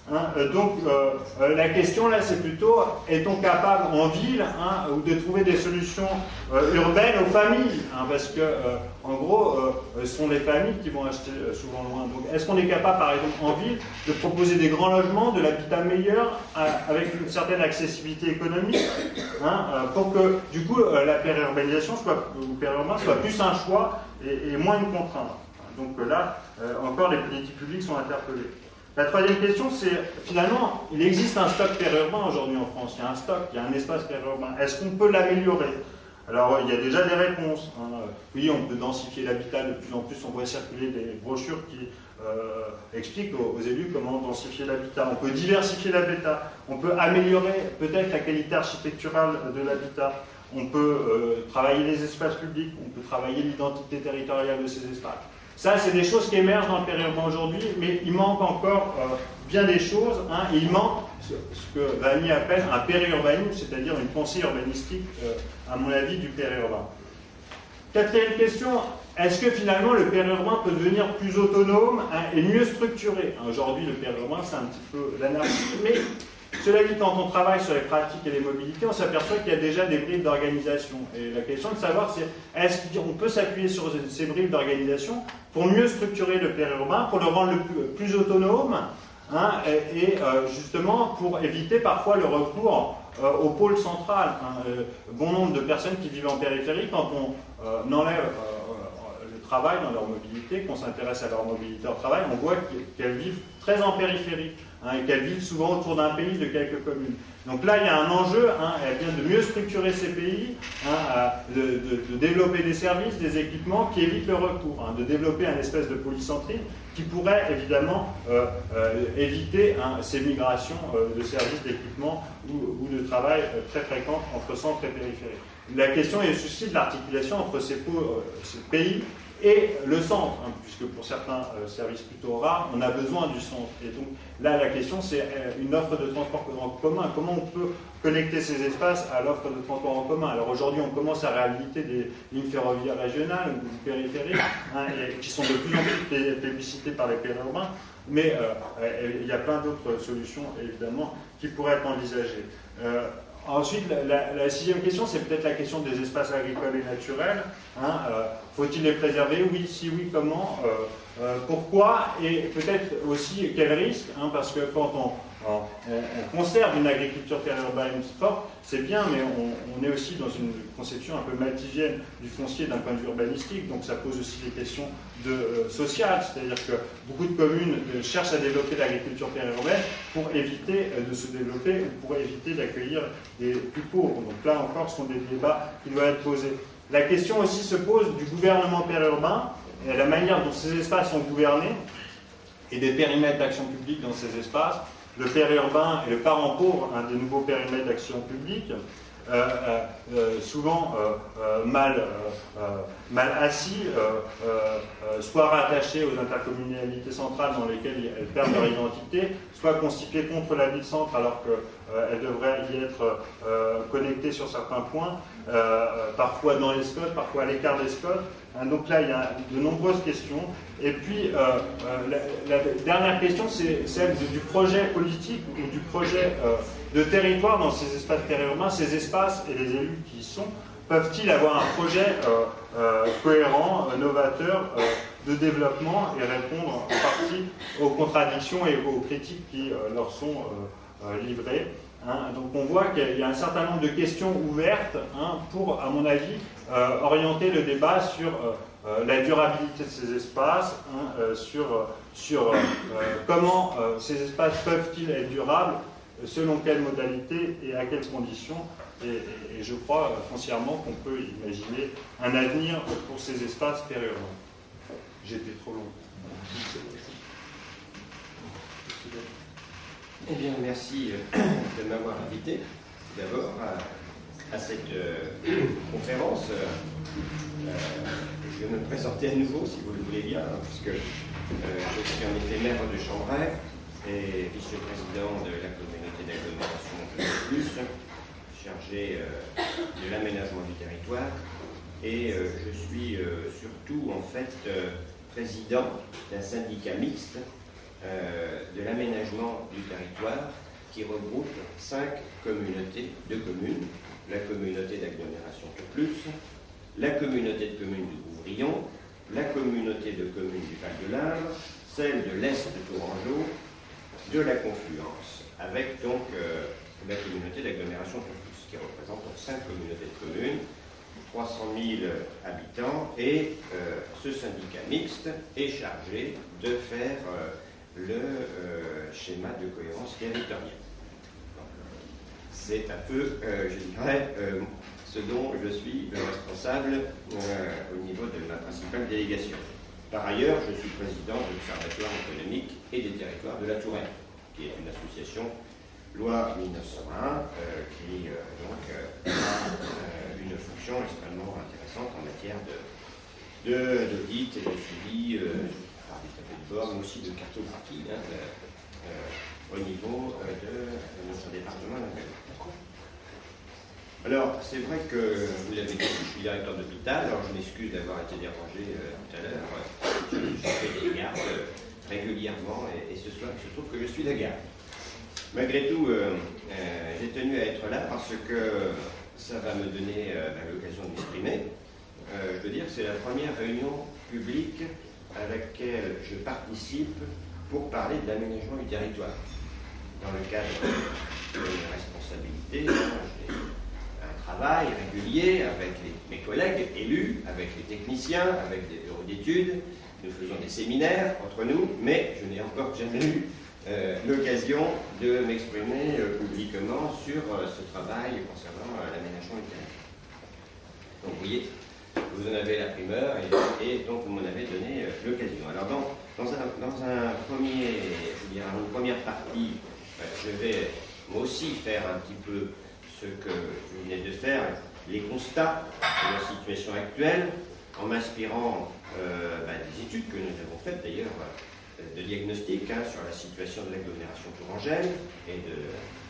Hein, euh, donc euh, euh, la question là c'est plutôt, est-on capable en ville hein, de trouver des solutions euh, urbaines aux familles hein, parce que euh, en gros euh, ce sont les familles qui vont acheter euh, souvent loin. Donc est-ce qu'on est capable par exemple en ville de proposer des grands logements, de l'habitat meilleur euh, avec une certaine accessibilité économique hein, euh, pour que du coup euh, la périurbanisation soit, ou périurbain soit plus un choix et, et moins une contrainte. Donc euh, là euh, encore les politiques publiques sont interpellées. La troisième question, c'est finalement, il existe un stock périurbain aujourd'hui en France. Il y a un stock, il y a un espace périurbain. Est-ce qu'on peut l'améliorer? Alors, il y a déjà des réponses. Hein. Oui, on peut densifier l'habitat. De plus en plus, on voit circuler des brochures qui euh, expliquent aux, aux élus comment densifier l'habitat. On peut diversifier l'habitat. On peut améliorer peut-être la qualité architecturale de l'habitat. On peut euh, travailler les espaces publics. On peut travailler l'identité territoriale de ces espaces. Ça, c'est des choses qui émergent dans le périurbain aujourd'hui, mais il manque encore euh, bien des choses, hein, et il manque ce, ce que Vanni appelle un périurbanisme, c'est-à-dire une pensée urbanistique, euh, à mon avis, du périurbain. Quatrième question, est-ce que finalement le périurbain peut devenir plus autonome hein, et mieux structuré? Aujourd'hui, le périurbain, c'est un petit peu l'anarchie, mais cela dit, quand on travaille sur les pratiques et les mobilités, on s'aperçoit qu'il y a déjà des bribes d'organisation. Et la question de savoir, c'est est-ce qu'on peut s'appuyer sur ces bribes d'organisation pour mieux structurer le périurbain, pour le rendre le plus, plus autonome, hein, et, et euh, justement pour éviter parfois le recours euh, au pôle central. Hein. Euh, bon nombre de personnes qui vivent en périphérie, quand on euh, enlève euh, le travail dans leur mobilité, qu'on s'intéresse à leur mobilité au travail, on voit qu'elles vivent très en périphérie. Hein, et qu'elles vivent souvent autour d'un pays, de quelques communes. Donc là, il y a un enjeu, hein, elle vient de mieux structurer ces pays, hein, de, de, de développer des services, des équipements qui évitent le recours, hein, de développer un espèce de polycentrisme qui pourrait évidemment euh, euh, éviter hein, ces migrations euh, de services, d'équipements ou, ou de travail euh, très fréquentes entre centre et périphérie. La question est aussi de l'articulation entre ces, euh, ces pays et le centre, hein, puisque pour certains euh, services plutôt rares, on a besoin du centre. Et donc là, la question, c'est euh, une offre de transport en commun. Comment on peut connecter ces espaces à l'offre de transport en commun? Alors aujourd'hui, on commence à réhabiliter des lignes ferroviaires régionales ou périphériques, hein, et, qui sont de plus en plus plébiscitées par les périurbains, mais euh, il y a plein d'autres solutions, évidemment, qui pourraient être envisagées. Euh, Ensuite, la, la, la sixième question, c'est peut-être la question des espaces agricoles et naturels. Hein, euh, faut-il les préserver? Oui, si oui, comment euh, euh, Pourquoi? Et peut-être aussi quels risques, hein, parce que quand on, on, on conserve une agriculture périurbaine forte, c'est bien, mais on, on est aussi dans une conception un peu malthusienne du foncier d'un point de vue urbanistique, donc ça pose aussi des questions de, euh, sociales, c'est-à-dire que beaucoup de communes euh, cherchent à développer l'agriculture périurbaine pour éviter euh, de se développer ou pour éviter d'accueillir des plus pauvres. Donc là encore, ce sont des débats qui doivent être posés. La question aussi se pose du gouvernement périurbain et la manière dont ces espaces sont gouvernés et des périmètres d'action publique dans ces espaces. Le périurbain est le parent pauvre, un des nouveaux périmètres d'action publique, euh, euh, souvent euh, euh, mal, euh, mal assis, euh, euh, soit rattachés aux intercommunalités centrales dans lesquelles elles perdent leur identité, soit constituées contre la ville-centre alors qu'elles euh, devraient y être euh, connectées sur certains points, euh, parfois dans les scots, parfois à l'écart des scots. Hein, donc là, il y a de nombreuses questions. Et puis, euh, euh, la, la dernière question, c'est celle de, du projet politique ou du projet euh, de territoire dans ces espaces périurbains. Ces espaces et les élus qui y sont, peuvent-ils avoir un projet euh, euh, cohérent, euh, novateur euh, de développement et répondre en partie aux contradictions et aux critiques qui euh, leur sont euh, euh, livrées. Hein. Donc on voit qu'il y a un certain nombre de questions ouvertes, hein, pour, à mon avis, euh, orienter le débat sur euh, euh, la durabilité de ces espaces, hein, euh, sur, sur euh, comment euh, ces espaces peuvent-ils être durables, selon quelles modalités et à quelles conditions. Et, et, et je crois euh, foncièrement qu'on peut imaginer un avenir pour ces espaces périurbains. J'étais trop long. Eh bien, merci de m'avoir invité, d'abord, à, à cette euh, conférence. Euh, je vais me présenter à nouveau, si vous le voulez bien, puisque euh, je suis en effet maire de Chambray et vice-président de la communauté d'agglomération Plus, chargé euh, de l'aménagement du territoire. Et euh, je suis euh, surtout, en fait, euh, président d'un syndicat mixte euh, de l'aménagement du territoire qui regroupe cinq communautés de communes, la communauté d'agglomération Tourplus, la communauté de communes du Gouvrillon, la communauté de communes du Val de l'Indre, celle de l'Est de Tourangeau, de la Confluence, avec donc euh, la communauté d'agglomération Tourplus, qui représente donc cinq communautés de communes, trois cent mille habitants, et euh, ce syndicat mixte est chargé de faire euh, le euh, schéma de cohérence territoriale. C'est un peu, euh, je dirais, euh, ce dont je suis le responsable euh, au niveau de ma principale délégation. Par ailleurs, je suis président de l'Observatoire économique et des territoires de la Touraine, qui est une association loi mille neuf cent un, euh, qui euh, donc, euh, a euh, une fonction extrêmement intéressante en matière d'audit et de suivi euh, par des tableaux de bord, mais aussi de cartographie hein, de, euh, au niveau euh, de, de notre département. Alors, c'est vrai que, vous l'avez dit, je suis directeur d'hôpital, alors je m'excuse d'avoir été dérangé euh, tout à l'heure. Je, je fais des gardes euh, régulièrement, et, et ce soir, il se trouve que je suis de garde. Malgré tout, euh, euh, j'ai tenu à être là parce que ça va me donner euh, bah, l'occasion de m'exprimer. Euh, je veux dire que c'est la première réunion publique à laquelle je participe pour parler de l'aménagement du territoire. Dans le cadre de mes responsabilités, j'ai un travail régulier avec les, mes collègues élus, avec les techniciens, avec des bureaux d'études. Nous faisons des séminaires entre nous, mais je n'ai encore jamais eu Euh, l'occasion de m'exprimer euh, publiquement sur euh, ce travail concernant euh, l'aménagement du territoire. Donc vous voyez, vous en avez la primeur et, et donc vous m'en avez donné euh, l'occasion. Alors dans, dans, un, dans un premier, je veux dire, une première partie, euh, je vais moi aussi faire un petit peu ce que vous venez de faire, les constats de la situation actuelle, en m'inspirant euh, bah, des études que nous avons faites d'ailleurs, de diagnostic hein, sur la situation de l'agglomération tourangelle et de,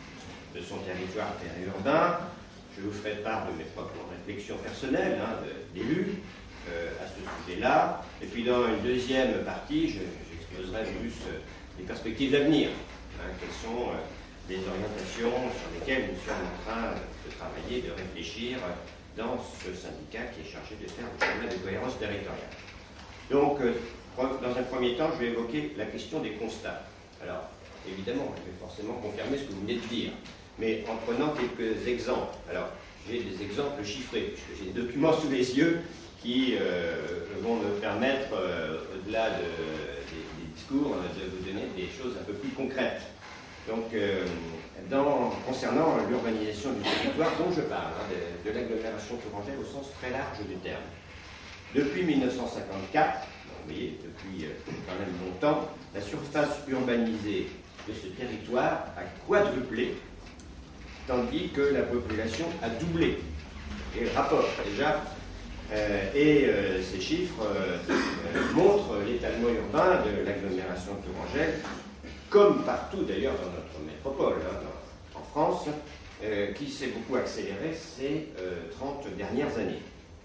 de son territoire périurbain. Je vous ferai part de mes propres réflexions personnelles hein, d'élus euh, à ce sujet-là. Et puis dans une deuxième partie, j'exposerai plus euh, les perspectives d'avenir. Hein, quelles sont euh, les orientations sur lesquelles nous sommes en train de travailler, de réfléchir dans ce syndicat qui est chargé de faire le schéma de cohérence territoriale. Donc, euh, dans un premier temps, je vais évoquer la question des constats. Alors, évidemment, je vais forcément confirmer ce que vous venez de dire, mais en prenant quelques exemples. Alors, j'ai des exemples chiffrés, puisque j'ai des documents sous les yeux qui euh, vont me permettre, euh, au-delà de, des, des discours, de vous donner des choses un peu plus concrètes. Donc, euh, dans, concernant l'urbanisation du territoire dont je parle, hein, de, de l'agglomération tourangelle au sens très large du terme. Depuis mille neuf cent cinquante-quatre, vous voyez, depuis euh, quand même longtemps, la surface urbanisée de ce territoire a quadruplé, tandis que la population a doublé. Et le rapport, déjà, euh, et euh, ces chiffres euh, euh, montrent l'étalement urbain de l'agglomération tourangelle, comme partout d'ailleurs dans notre métropole, hein, dans, en France, euh, qui s'est beaucoup accéléré ces euh, trente dernières années.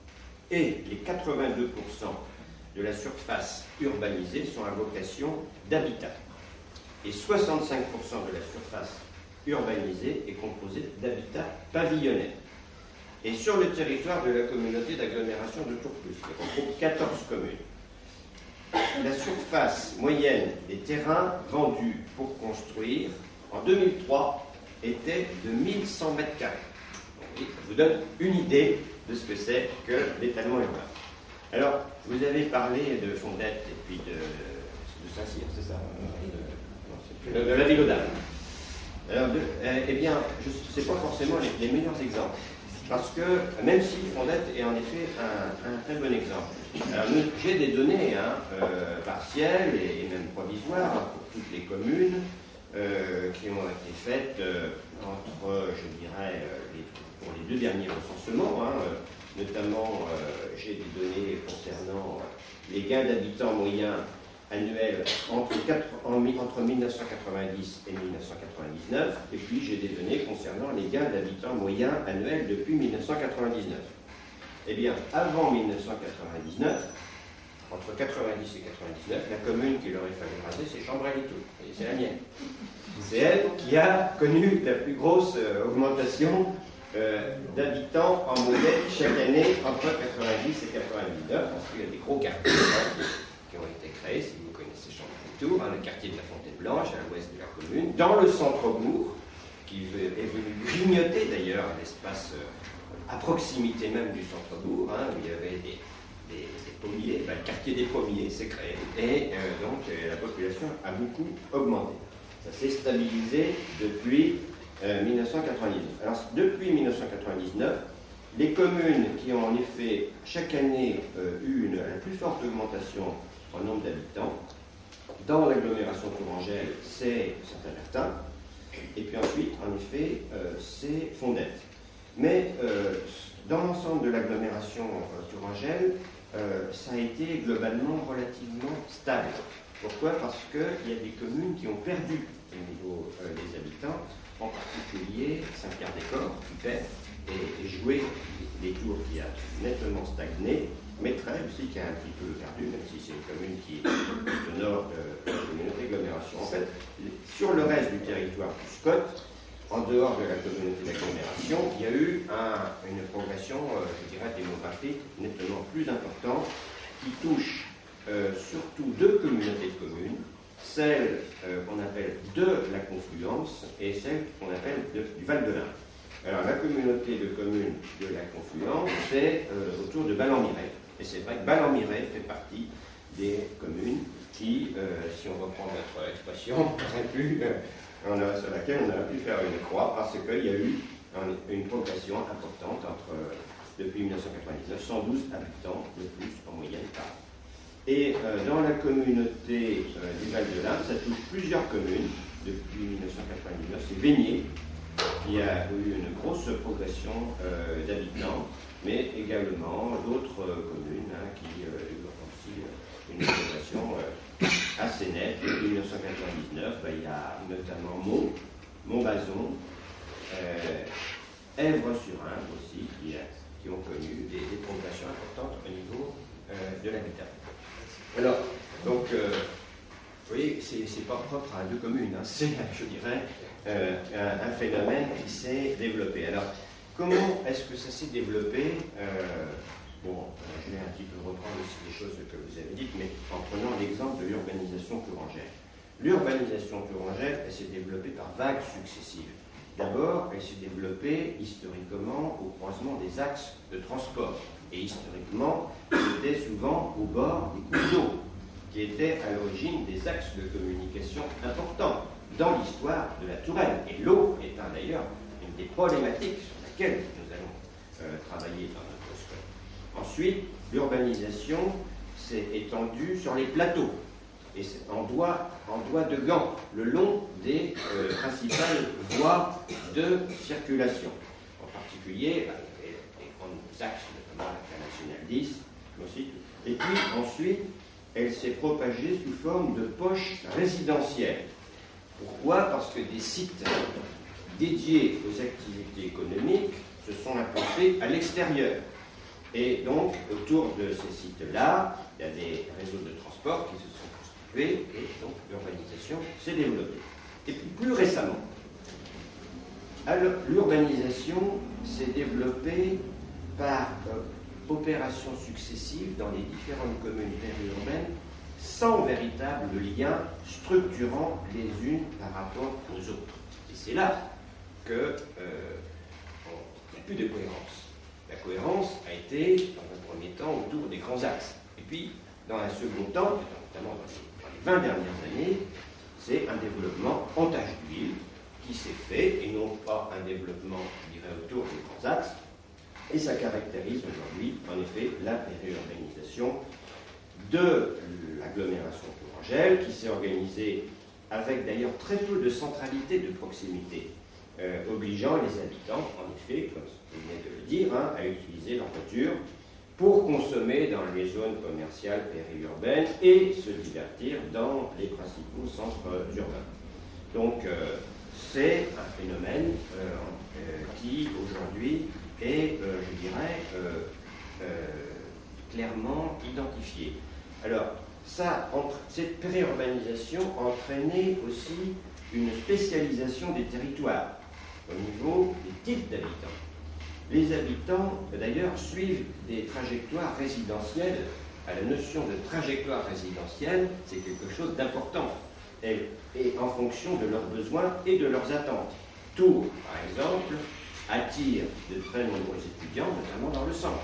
Et les quatre-vingt-deux pour cent de la surface urbanisée sont à vocation d'habitat. Et soixante-cinq pour cent de la surface urbanisée est composée d'habitat pavillonnaire. Et sur le territoire de la communauté d'agglomération de Tourplus, qui regroupe quatorze communes, la surface moyenne des terrains vendus pour construire en deux mille trois était de mille cent mètres carrés. Donc, je vous donne une idée de ce que c'est que l'étalement urbain. Alors, vous avez parlé de Fondette et puis de, de Saint-Cyr, c'est ça de, de, de la ville aux Dames. Alors, de, eh bien, ce n'est pas forcément les, les meilleurs exemples. Parce que, même si Fondette est en effet un, un très bon exemple. Alors, j'ai des données hein, euh, partielles et, et même provisoires pour toutes les communes euh, qui ont été faites euh, entre, je dirais, les, pour les deux derniers recensements. Hein, euh, notamment, euh, j'ai des données concernant les gains d'habitants moyens annuels entre, quatre, en, entre mille neuf cent quatre-vingt-dix et mille neuf cent quatre-vingt-dix-neuf, et puis j'ai des données concernant les gains d'habitants moyens annuels depuis mille neuf cent quatre-vingt-dix-neuf. Eh bien, avant mille neuf cent quatre-vingt-dix-neuf, entre entre quatre-vingt-dix et quatre-vingt-dix-neuf, la commune qu'il aurait fallu raser, c'est Chambray-les-Tours. Et c'est la mienne. C'est elle qui a connu la plus grosse euh, augmentation euh, d'habitants en moyenne chaque année entre quatre-vingt-dix et quatre-vingt-dix-neuf, parce qu'il y a des gros quartiers qui ont été créés, si vous connaissez Chambray-les-Tours, hein, le quartier de la Fontaine-Blanche, à l'ouest de la commune, dans le centre-bourg, qui est venu grignoter d'ailleurs l'espace euh, à proximité même du centre-bourg, hein, où il y avait des, des, des pommiers, ben, le quartier des pommiers s'est créé, et euh, donc euh, la population a beaucoup augmenté. Ça s'est stabilisé depuis euh, mille neuf cent quatre-vingt-dix-neuf. Alors, depuis mille neuf cent quatre-vingt-dix-neuf, les communes qui ont en effet chaque année euh, eu une, la plus forte augmentation en nombre d'habitants, dans l'agglomération tourangelle, c'est Saint-Avertin, et puis ensuite, en effet, euh, c'est Fondette. Mais euh, dans l'ensemble de l'agglomération euh, tourangelle, euh, ça a été globalement relativement stable. Pourquoi? Parce qu'il y a des communes qui ont perdu au niveau euh, des habitants, en particulier Saint-Pierre-des-Corps, qui perd, et, et Joué, des Tours qui a nettement stagné, mais Trèves aussi qui a un petit peu perdu, même si c'est une commune qui est au nord de la communauté d'agglomération. En fait, sur le reste du territoire du Scott, en dehors de la communauté d'agglomération, il y a eu un, une progression, euh, je dirais, démographique nettement plus importante, qui touche euh, surtout deux communautés de communes, celle euh, qu'on appelle de la Confluence et celle qu'on appelle de, du Val-de-Lin. Alors, la communauté de communes de la Confluence, c'est euh, autour de Ballon-Miret. Et c'est vrai que Ballon-Miret fait partie des communes qui, euh, si on reprend notre expression, aurait pu, euh, on a, sur laquelle on aurait pu faire une croix, parce qu'il y a eu un, une progression importante entre, euh, depuis mille neuf cent quatre-vingt-dix-neuf, cent douze habitants de plus en moyenne par an. Et euh, dans la communauté euh, du Val-de-Lin, ça touche plusieurs communes depuis mille neuf cent quatre-vingt-dix-neuf. C'est Vénier qui a eu une grosse progression euh, d'habitants, mais également d'autres euh, communes hein, qui euh, ont aussi euh, une progression euh, assez nette. Depuis mille neuf cent quatre-vingt-dix-neuf, ben, il y a notamment Meaux, Montbazon, euh, Èvres-sur-Indre aussi, qui, euh, qui ont connu des, des progressions importantes au niveau euh, de l'habitat. Alors, donc, euh, vous voyez, c'est pas propre à deux communes, hein. C'est, je dirais, euh, un, un phénomène qui s'est développé. Alors, comment est-ce que ça s'est développé? euh, Bon, je vais un petit peu reprendre aussi les choses que vous avez dites, mais en prenant l'exemple de l'urbanisation tourangelle. L'urbanisation tourangelle, elle s'est développée par vagues successives. D'abord, elle s'est développée historiquement au croisement des axes de transport. Et historiquement, c'était souvent au bord des cours d'eau, qui étaient à l'origine des axes de communication importants dans l'histoire de la Touraine. Et l'eau est d'ailleurs une des problématiques sur laquelle nous allons euh, travailler dans notre scope. Ensuite, l'urbanisation s'est étendue sur les plateaux, et en doigt, en doigt de Gand, le long des euh, principales voies de circulation. En particulier, les, les grands axes, notamment la nationale dix, aussi. Et puis ensuite, elle s'est propagée sous forme de poches résidentielles. Pourquoi? Parce que des sites dédiés aux activités économiques se sont implantés à l'extérieur. Et donc, autour de ces sites-là, il y a des réseaux de transport qui se sont constitués, et donc l'urbanisation s'est développée. Et puis plus récemment, l'urbanisation s'est développée par euh, opérations successives dans les différentes communes périurbaines, sans véritable lien structurant les unes par rapport aux autres. Et c'est là qu'il euh, n'y a plus de cohérence. La cohérence a été, dans un premier temps, autour des grands axes. Et puis, dans un second temps, notamment dans les, dans les vingt dernières années, c'est un développement en tache d'huile qui s'est fait, et non pas un développement, je dirais, autour des grands axes. Et ça caractérise aujourd'hui, en effet, la périurbanisation de l'agglomération tourangelle, qui s'est organisée avec d'ailleurs très peu de centralité de proximité, euh, obligeant les habitants, en effet, comme vous venez de le dire, hein, à utiliser leur voiture pour consommer dans les zones commerciales périurbaines et se divertir dans les principaux centres urbains. Donc, euh, c'est un phénomène euh, euh, qui, aujourd'hui, est, euh, je dirais, euh, euh, clairement identifié. Alors, ça, cette périurbanisation entraînait aussi une spécialisation des territoires au niveau des types d'habitants. Les habitants, d'ailleurs, suivent des trajectoires résidentielles. À la notion de trajectoire résidentielle, c'est quelque chose d'important, et, et en fonction de leurs besoins et de leurs attentes. Tours, par exemple, attire de très nombreux étudiants, notamment dans le centre.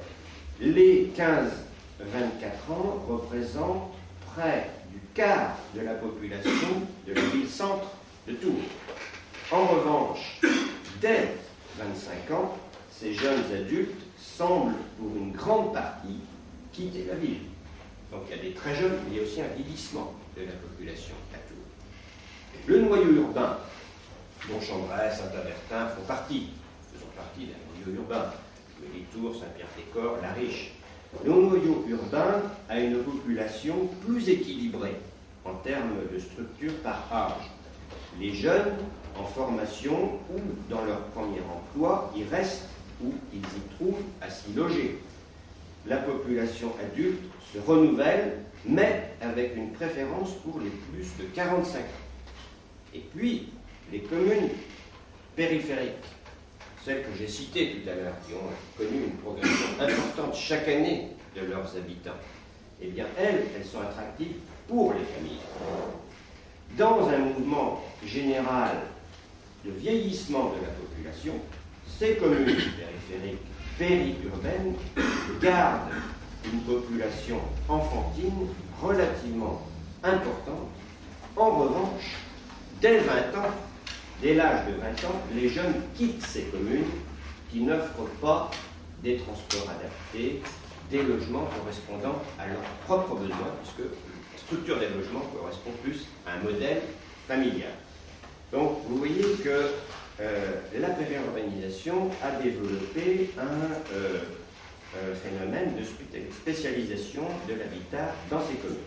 Les quinze vingt-quatre ans représentent près du quart de la population de la ville-centre de Tours. En revanche, dès vingt-cinq ans, ces jeunes adultes semblent, pour une grande partie, quitter la ville. Donc il y a des très jeunes, mais il y a aussi un vieillissement de la population à Tours. Le noyau urbain, dont Chambray, Saint-Avertin font partie, faisons partie d'un noyau urbain, les Tours, Saint-Pierre-des-Corps, La Riche. Le noyau urbain a une population plus équilibrée en termes de structure par âge. Les jeunes en formation ou dans leur premier emploi y restent ou ils y trouvent à s'y loger. La population adulte se renouvelle, mais avec une préférence pour les plus de quarante-cinq ans. Et puis, les communes périphériques, celles que j'ai citées tout à l'heure, qui ont connu une progression importante chaque année de leurs habitants, eh bien, elles, elles sont attractives pour les familles. Dans un mouvement général de vieillissement de la population, ces communes périphériques, périurbaines, gardent une population enfantine relativement importante. En revanche, dès vingt ans, dès l'âge de vingt ans, les jeunes quittent ces communes qui n'offrent pas des transports adaptés, des logements correspondant à leurs propres besoins, puisque la structure des logements correspond plus à un modèle familial. Donc, vous voyez que euh, la périurbanisation a développé un euh, euh, phénomène de spécialisation de l'habitat dans ces communes.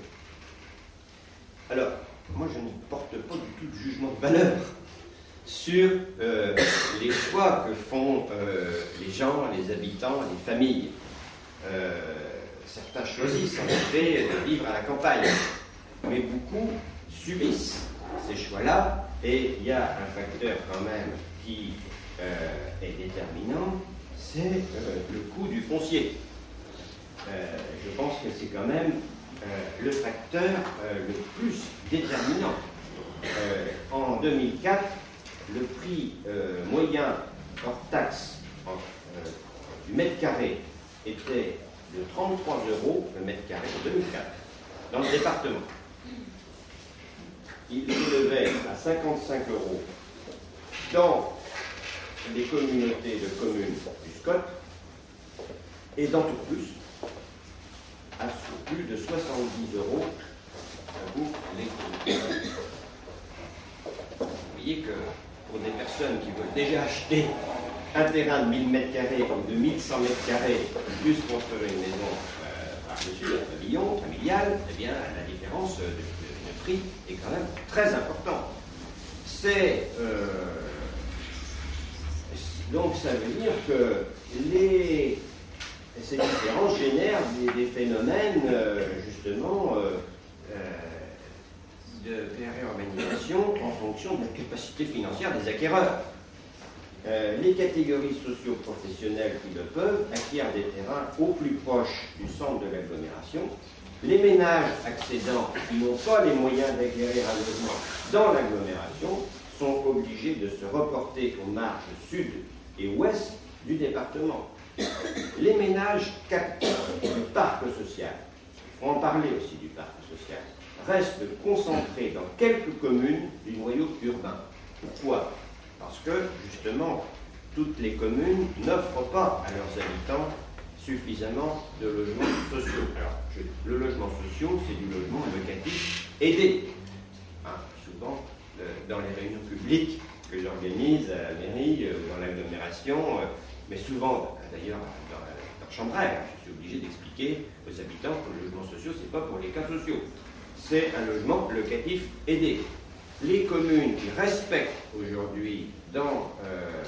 Alors, moi, je ne porte pas du tout de jugement de valeur sur euh, les choix que font euh, les gens, les habitants, les familles. Euh, certains choisissent en effet de vivre à la campagne, mais beaucoup subissent ces choix-là, et il y a un facteur quand même qui euh, est déterminant, c'est euh, le coût du foncier. Euh, je pense que c'est quand même euh, le facteur euh, le plus déterminant. Euh, en deux mille quatre, le prix euh, moyen hors taxe en, euh, du mètre carré était de trente-trois euros le mètre carré en deux mille quatre dans le département. Il s'élevait à cinquante-cinq euros dans les communautés de communes du Scott et dans tout plus à plus de soixante-dix euros pour les communes. Vous voyez que pour des personnes qui veulent déjà acheter un terrain de mille mètres carrés ou de mille cent mètres carrés, plus construire une maison euh, par-dessus, un pavillon familial, eh bien la différence de, de, de prix est quand même très importante. C'est euh, donc ça veut dire que les, ces différences génèrent des, des phénomènes euh, justement euh, euh, de périurbanisation en fonction de la capacité financière des acquéreurs. Euh, les catégories socio-professionnelles qui le peuvent acquièrent des terrains au plus proche du centre de l'agglomération. Les ménages accédant qui n'ont pas les moyens d'acquérir un logement dans l'agglomération sont obligés de se reporter aux marges sud et ouest du département. Les ménages capteurs du parc social, il faut en parler aussi du parc social, restent concentrés dans quelques communes du noyau urbain. Pourquoi ? Parce que, justement, toutes les communes n'offrent pas à leurs habitants suffisamment de logements sociaux. Alors, je, le logement social, c'est du logement locatif aidé. Hein, souvent, euh, dans les réunions publiques que j'organise à la mairie, euh, dans l'agglomération, euh, mais souvent, d'ailleurs, dans, dans Chambray, je suis obligé d'expliquer aux habitants que le logement social, c'est pas pour les cas sociaux. C'est un logement locatif aidé. Les communes qui respectent aujourd'hui dans euh,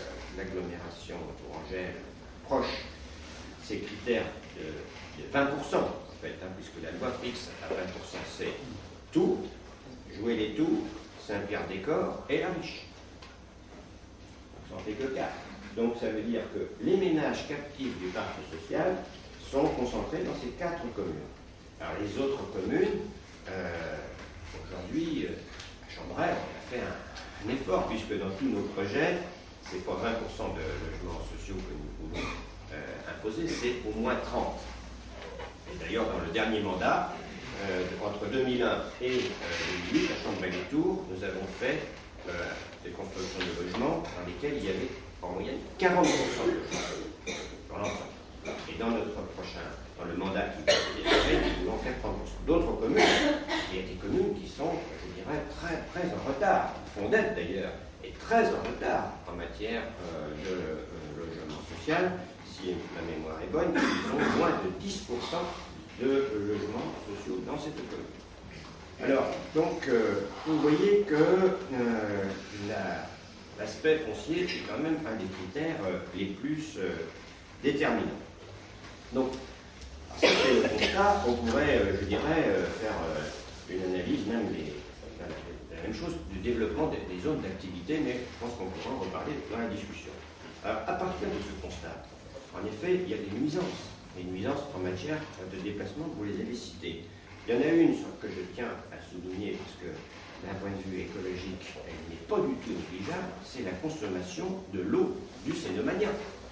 l'agglomération tourangelle proche ces critères de, de vingt pour cent en fait, hein, puisque la loi fixe à vingt pour cent, c'est tout, jouer les tours, Saint-Pierre-des-Corps et la riche. Ça n'en fait que quatre. Donc ça veut dire que les ménages captifs du parc social sont concentrés dans ces quatre communes. Alors les autres communes, euh, aujourd'hui, à Chambray, on a fait un, un effort, puisque dans tous nos projets, c'est pas vingt pour cent de logements sociaux que nous voulons euh, imposer, c'est au moins trente. Et d'ailleurs, dans le dernier mandat, euh, entre deux mille un et euh, deux mille huit, à Chambray-les-Tours, nous avons fait euh, des constructions de logements dans lesquels il y avait en moyenne quarante pour cent de logements dans l'ensemble. Et dans notre prochain, dans le mandat qui va être fait, nous voulons faire trente pour cent. D'autres communes, il y a des communes qui sont, je dirais, très, très en retard, qui font d'être d'ailleurs, et très en retard en matière euh, de euh, logement social. Si ma mémoire est bonne, ils ont moins de dix pour cent de euh, logements sociaux dans cette commune. Alors, donc, euh, vous voyez que euh, la, l'aspect foncier est quand même un des critères euh, les plus euh, déterminants. Donc, si c'est le constat, on pourrait, euh, je dirais, euh, faire euh, une analyse, même les, la, la même chose, du développement des, des zones d'activité, mais je pense qu'on pourra en reparler dans la discussion. Alors, à partir de ce constat, en effet, il y a des nuisances, des nuisances en matière de déplacement, vous les avez citées. Il y en a une sur que je tiens à souligner, parce que d'un point de vue écologique, elle n'est pas du tout négligeable, c'est la consommation de l'eau du Cénomanien.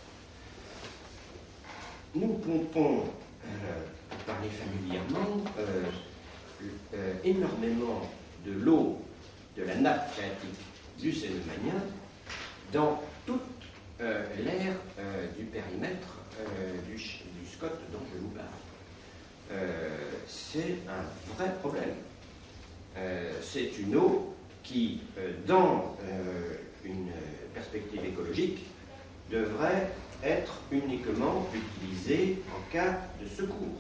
Nous pompons, euh, pour parler familièrement, euh, euh, énormément de l'eau de la nappe phréatique du Cénomanien dans toute euh, l'aire euh, du périmètre euh, du, du SCOT dont je vous parle. Euh, c'est un vrai problème. Euh, c'est une eau qui, euh, dans euh, une perspective écologique, devrait être uniquement utilisée en cas de secours.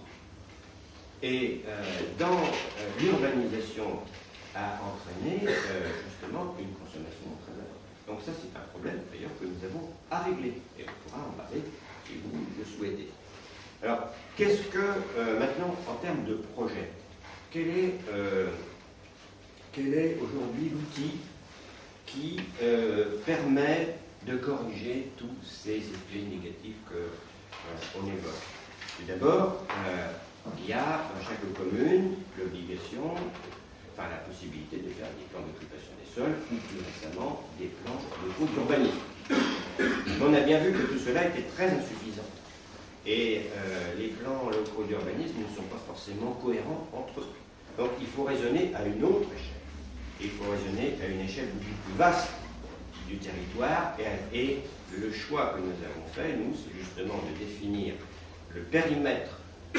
Et euh, dans euh, l'urbanisation a entraîné euh, justement une consommation très importante. Donc ça, c'est un problème d'ailleurs que nous avons à régler. Et on pourra en parler si vous le souhaitez. Alors, qu'est-ce que, euh, maintenant, en termes de projet, quel est, euh, quel est aujourd'hui l'outil qui euh, permet de corriger tous ces effets négatifs qu'on euh, évoque? Tout d'abord, euh, il y a dans chaque commune l'obligation, enfin la possibilité de faire des plans d'occupation des sols ou plus récemment des plans locaux d'urbanisme. On a bien vu que tout cela était très insuffisant. Et euh, les plans locaux d'urbanisme ne sont pas forcément cohérents entre eux. Donc il faut raisonner à une autre échelle. Il faut raisonner à une échelle beaucoup plus vaste du territoire. Et, et le choix que nous avons fait, nous, c'est justement de définir le périmètre du,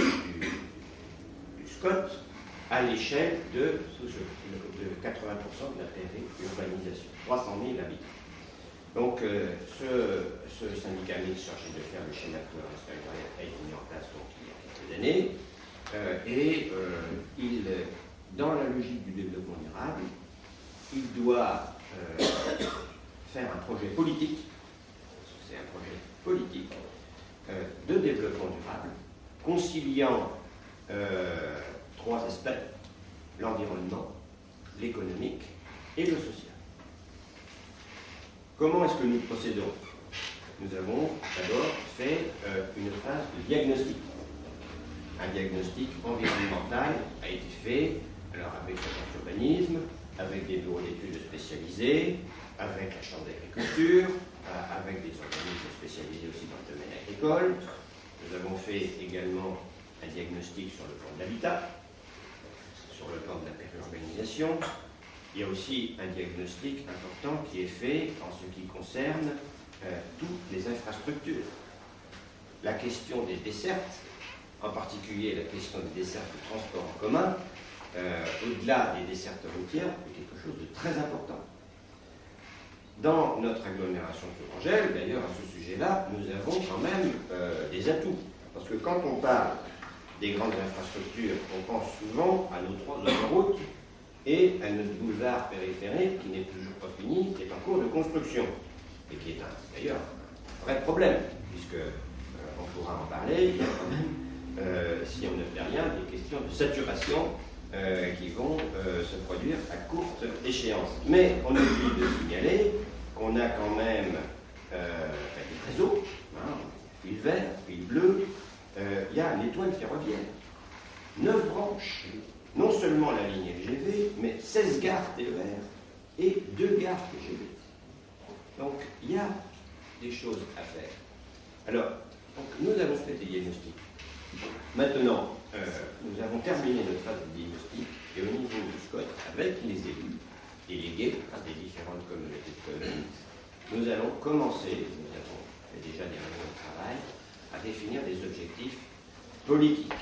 du SCOT à l'échelle de, de quatre-vingts pour cent de la péri-urbanisation, trois cent mille habitants. Donc, euh, ce, ce syndicat mixte chargé de faire le schéma territorial a été mis en place donc, il y a quelques années, euh, et euh, il, dans la logique du développement durable, il doit euh, faire un projet politique, c'est un projet politique, euh, de développement durable, conciliant euh, trois aspects, l'environnement, l'économique et le social. Comment est-ce que nous procédons? Nous avons d'abord fait euh, une phase de diagnostic. Un diagnostic environnemental a été fait alors avec l'agence d'urbanisme, avec des bureaux d'études spécialisés, avec la Chambre d'agriculture, euh, avec des organismes spécialisés aussi dans le domaine agricole. Nous avons fait également un diagnostic sur le plan de l'habitat, sur le plan de la périurbanisation. Il y a aussi un diagnostic important qui est fait en ce qui concerne euh, toutes les infrastructures. La question des dessertes, en particulier la question des dessertes de transport en commun, euh, au-delà des dessertes routières, est quelque chose de très important. Dans notre agglomération tourangelle, d'ailleurs à ce sujet-là, nous avons quand même euh, des atouts. Parce que quand on parle des grandes infrastructures, on pense souvent à nos trois autoroutes et à notre boulevard périphérique qui n'est toujours pas fini, qui est en cours de construction, et qui est d'ailleurs un vrai problème, puisque, euh, on pourra en parler, il y a quand même euh, si on ne fait rien, des questions de saturation euh, qui vont euh, se produire à courte échéance. Mais on oublie de signaler qu'on a quand même euh, des réseaux, hein, fil vert, fil bleu, euh, il y a l'étoile ferroviaire, neuf branches, non seulement la ligne L G V, mais seize gares T E R et deux gares T G V. Donc il y a des choses à faire. Alors, donc, nous avons fait des diagnostics. Maintenant, euh, nous avons terminé notre phase de diagnostic et au niveau du S C O T, avec les élus délégués hein, des différentes communautés de communes, nous allons commencer, nous avons fait déjà des réunions de travail, à définir des objectifs politiques.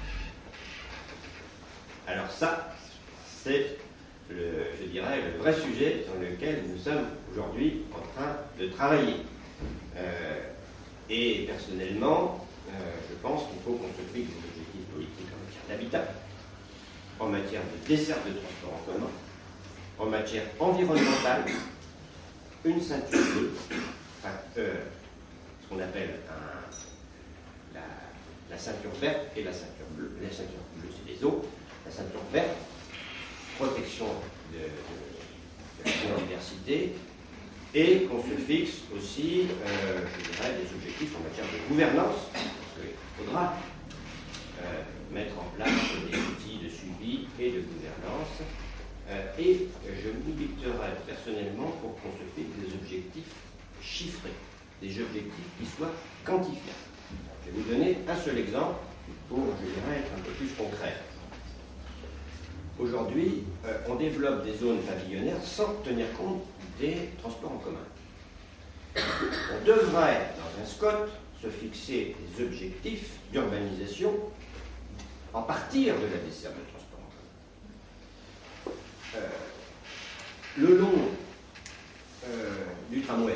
Alors ça, c'est, le, je dirais, le vrai sujet sur lequel nous sommes aujourd'hui en train de travailler. Euh, et personnellement, euh, je pense qu'il faut qu'on se fixe des objectifs politiques en matière d'habitat, en matière de dessert de transport en commun, en matière environnementale, une ceinture bleue, enfin, euh, ce qu'on appelle un, la, la ceinture verte et la ceinture bleue. La ceinture bleue, c'est les eaux. La ceinture verte, protection de, de, de la biodiversité, et qu'on se fixe aussi, euh, je dirais, des objectifs en matière de gouvernance, parce qu'il faudra euh, mettre en place des outils de suivi et de gouvernance. Euh, et je militerai personnellement pour qu'on se fixe des objectifs chiffrés, des objectifs qui soient quantifiables. Je vais vous donner un seul exemple pour, je dirais, être un peu plus concret. Aujourd'hui, euh, on développe des zones pavillonnaires sans tenir compte des transports en commun. On devrait, dans un S C O T, se fixer des objectifs d'urbanisation en partir de la desserte de transport en commun. Euh, le long euh, du tramway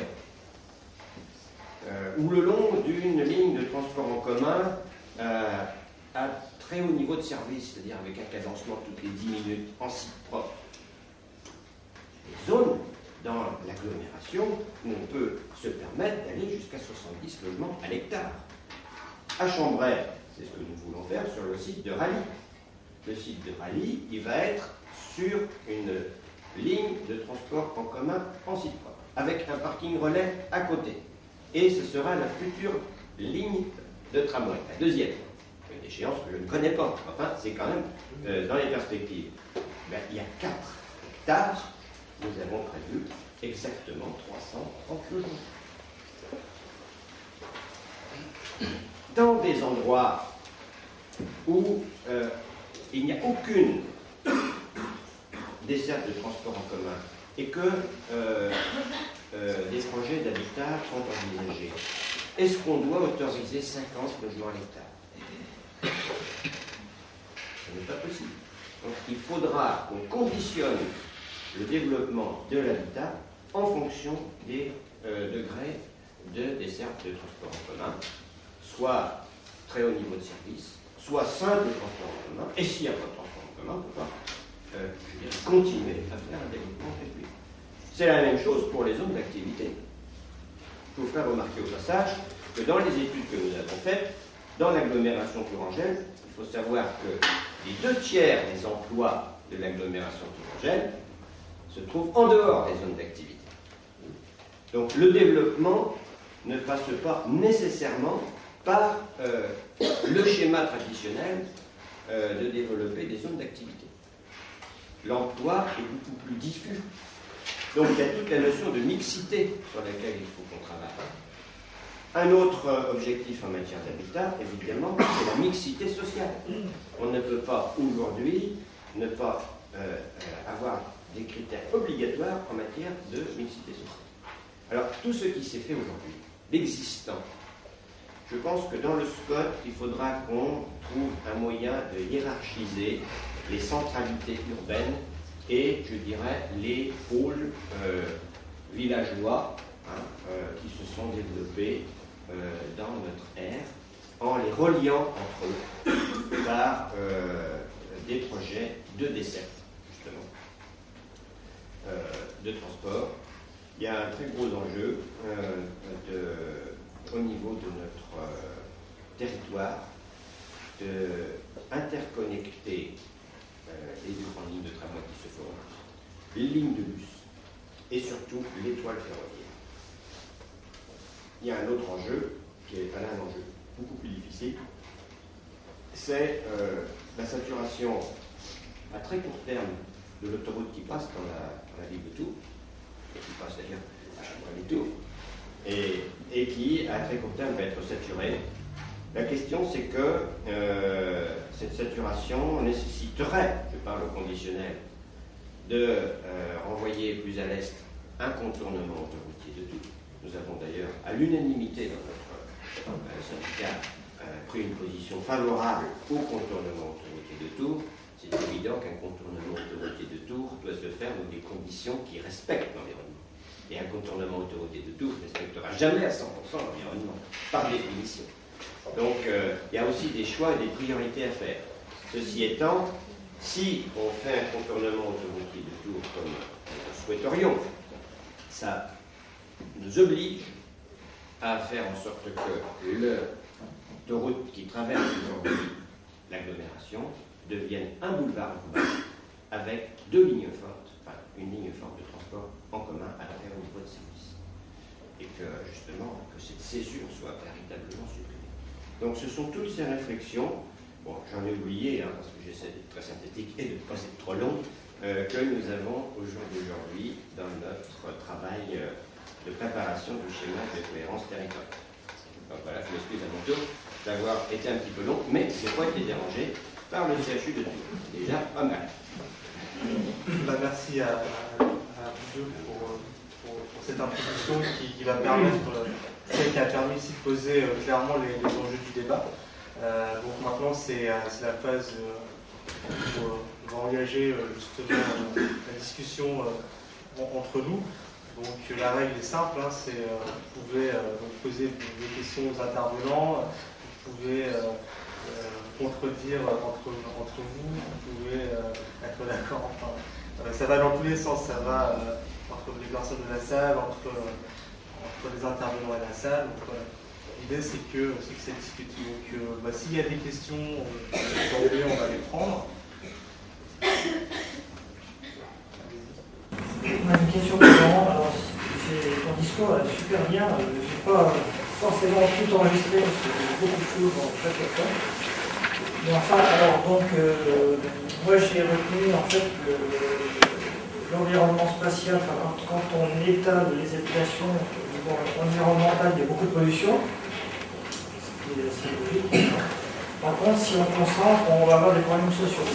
euh, ou le long d'une ligne de transport en commun euh, à très haut niveau de service, c'est-à-dire avec un cadencement toutes les dix minutes en site propre. Les zones dans l'agglomération où on peut se permettre d'aller jusqu'à soixante-dix logements à l'hectare. À Chambray, c'est ce que nous voulons faire sur le site de Rally. Le site de Rally, il va être sur une ligne de transport en commun en site propre, avec un parking relais à côté. Et ce sera la future ligne de tramway, la deuxième. Une échéance que je ne connais pas, enfin, c'est quand même euh, dans les perspectives. Ben, il y a quatre hectares, nous avons prévu exactement trois cent trente logements. Dans des endroits où euh, il n'y a aucune desserte de transport en commun et que euh, euh, des projets d'habitat sont envisagés, est-ce qu'on doit autoriser cinquante logements à l'hectare? Ce n'est pas possible. Donc il faudra qu'on conditionne le développement de l'habitat en fonction des euh, degrés de desserte de transport en commun, soit très haut niveau de service, soit simple transport en commun, et s'il n'y a pas de transport en commun, on peut pas euh, je veux dire, continuer à faire un développement réduit. C'est la même chose pour les zones d'activité. Je vous ferai remarquer au passage que dans les études que nous avons faites, dans l'agglomération tourangelle, il faut savoir que les deux tiers des emplois de l'agglomération tourangelle se trouvent en dehors des zones d'activité. Donc le développement ne passe pas nécessairement par euh, le schéma traditionnel euh, de développer des zones d'activité. L'emploi est beaucoup plus diffus. Donc il y a toute la notion de mixité sur laquelle il faut qu'on travaille. Un autre euh, objectif en matière d'habitat, évidemment, c'est la mixité sociale. On ne peut pas aujourd'hui ne pas euh, euh, avoir des critères obligatoires en matière de mixité sociale. Alors, tout ce qui s'est fait aujourd'hui, l'existant, je pense que dans le S C O T, il faudra qu'on trouve un moyen de hiérarchiser les centralités urbaines et, je dirais, les pôles euh, villageois hein, euh, qui se sont développés euh, dans notre ère, en les reliant entre eux par euh, des projets de dessert, justement, euh, de transport. Il y a un très gros enjeu euh, de, au niveau de notre euh, territoire d'interconnecter euh, les deux grandes lignes de tramway qui se forment, les lignes de bus et surtout l'étoile ferroviaire. Il y a un autre enjeu, qui est un enjeu beaucoup plus difficile, c'est euh, la saturation à très court terme de l'autoroute qui passe dans la, dans la ville de Tours, qui passe d'ailleurs à chaque fois des Tours, et, et qui, à très court terme, va être saturée. La question, c'est que euh, cette saturation nécessiterait, je parle au conditionnel, de euh, renvoyer plus à l'est un contournement autoroutier de Tours. Nous avons d'ailleurs, à l'unanimité dans notre euh, syndicat, euh, pris une position favorable au contournement autoroutier de Tours. C'est évident qu'un contournement autoroutier de Tours doit se faire dans des conditions qui respectent l'environnement. Et un contournement autoroutier de Tours ne respectera jamais à cent pour cent l'environnement, par définition. Donc, euh, il y a aussi des choix et des priorités à faire. Ceci étant, si on fait un contournement autoroutier de Tours comme nous souhaiterions, ça nous oblige à faire en sorte que l'autoroute qui traverse aujourd'hui l'agglomération devienne un boulevard urbain avec deux lignes fortes, enfin une ligne forte de transport en commun à l'intérieur du niveau de service. Et que justement, que cette césure soit véritablement supprimée. Donc ce sont toutes ces réflexions, bon j'en ai oublié hein, parce que j'essaie d'être très synthétique et de ne pas être trop long, euh, que nous avons au jour d'aujourd'hui dans notre travail euh, de préparation du schéma de cohérence territoriale. Donc voilà, je m'excuse à mon tour d'avoir été un petit peu long, mais je n'ai pas été dérangé par le C H U de Tours. Déjà pas mal. Bah, merci à, à, à vous deux pour, pour, pour cette introduction qui, qui va permettre, euh, celle qui a permis ici de poser euh, clairement les, les enjeux du débat. Euh, donc maintenant c'est euh, la phase euh, où euh, on va engager euh, justement euh, la discussion euh, en, entre nous. Donc la règle est simple, hein, c'est euh, vous pouvez euh, donc poser des questions aux intervenants, vous pouvez euh, euh, contredire entre, entre vous, vous pouvez euh, être d'accord, enfin, euh, ça va dans tous les sens, ça va euh, entre les personnes de la salle, entre, euh, entre les intervenants et la salle. Donc, euh, l'idée c'est que, c'est que ça discute. Donc euh, bah, s'il y a des questions, aujourd'hui on va les prendre. On a une question précédente. Alors, ton discours est super bien. Je n'ai pas forcément tout enregistré parce qu'il y a beaucoup de choses dans chaque question. Mais enfin, alors, donc, euh, moi j'ai retenu en fait l'environnement spatial. Enfin, quand, quand on étale les habitations au niveau environnemental, il y a beaucoup de pollution, ce qui est assez logique. Par contre, si on concentre, on va avoir des problèmes sociaux.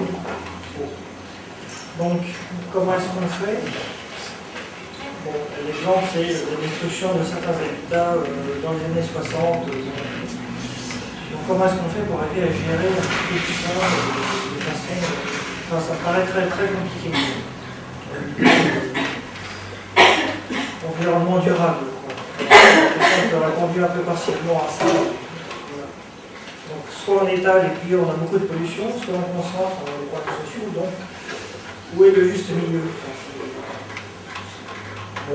Donc, comment est-ce qu'on fait? Bon, l'exemple, c'est la destruction de certains habitats euh, dans les années soixante. Euh, donc, comment est-ce qu'on fait pour arriver à gérer un petit peu tout ça euh, de façon. Euh, enfin, ça paraît très très compliqué. Euh, environnement durable, quoi. On peut répondre un peu partiellement à ça. Voilà. Donc, soit on étale et puis on a beaucoup de pollution, soit on concentre, on a des problèmes sociaux. Donc, où est le juste milieu? Bon.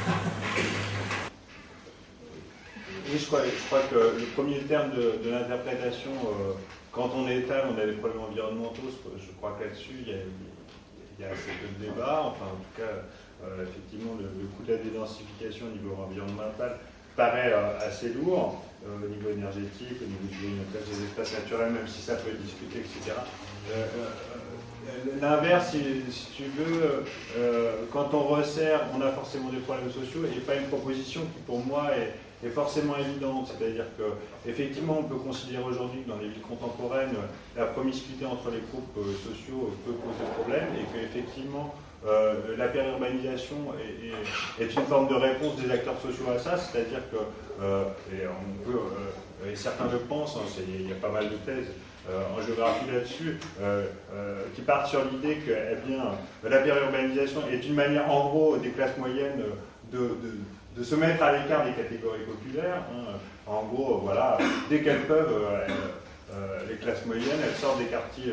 Oui, je crois, je crois que le premier terme de, de l'interprétation, euh, quand on étale, on a des problèmes environnementaux, je crois que là-dessus, il y a, il y a assez peu de débat. Enfin, en tout cas, euh, effectivement, le, le coût de la dédensification au niveau environnemental paraît euh, assez lourd, euh, au niveau énergétique, au niveau du grignotage des espaces naturels, même si ça peut être discuté, et cetera. Euh, euh, L'inverse, si, si tu veux, euh, quand on resserre, on a forcément des problèmes sociaux et pas une proposition qui, pour moi, est, est forcément évidente. C'est-à-dire qu'effectivement, on peut considérer aujourd'hui que dans les villes contemporaines, la promiscuité entre les groupes sociaux peut poser problème et qu'effectivement, euh, la périurbanisation est, est, est une forme de réponse des acteurs sociaux à ça. C'est-à-dire que, euh, et on peut, euh, et certains le pensent, hein, il y a pas mal de thèses, Euh, en géographie là-dessus, euh, euh, qui partent sur l'idée que eh bien, la périurbanisation est une manière, en gros, des classes moyennes de, de, de se mettre à l'écart des catégories populaires. Hein. En gros, voilà, dès qu'elles peuvent, euh, euh, les classes moyennes, elles sortent des quartiers euh,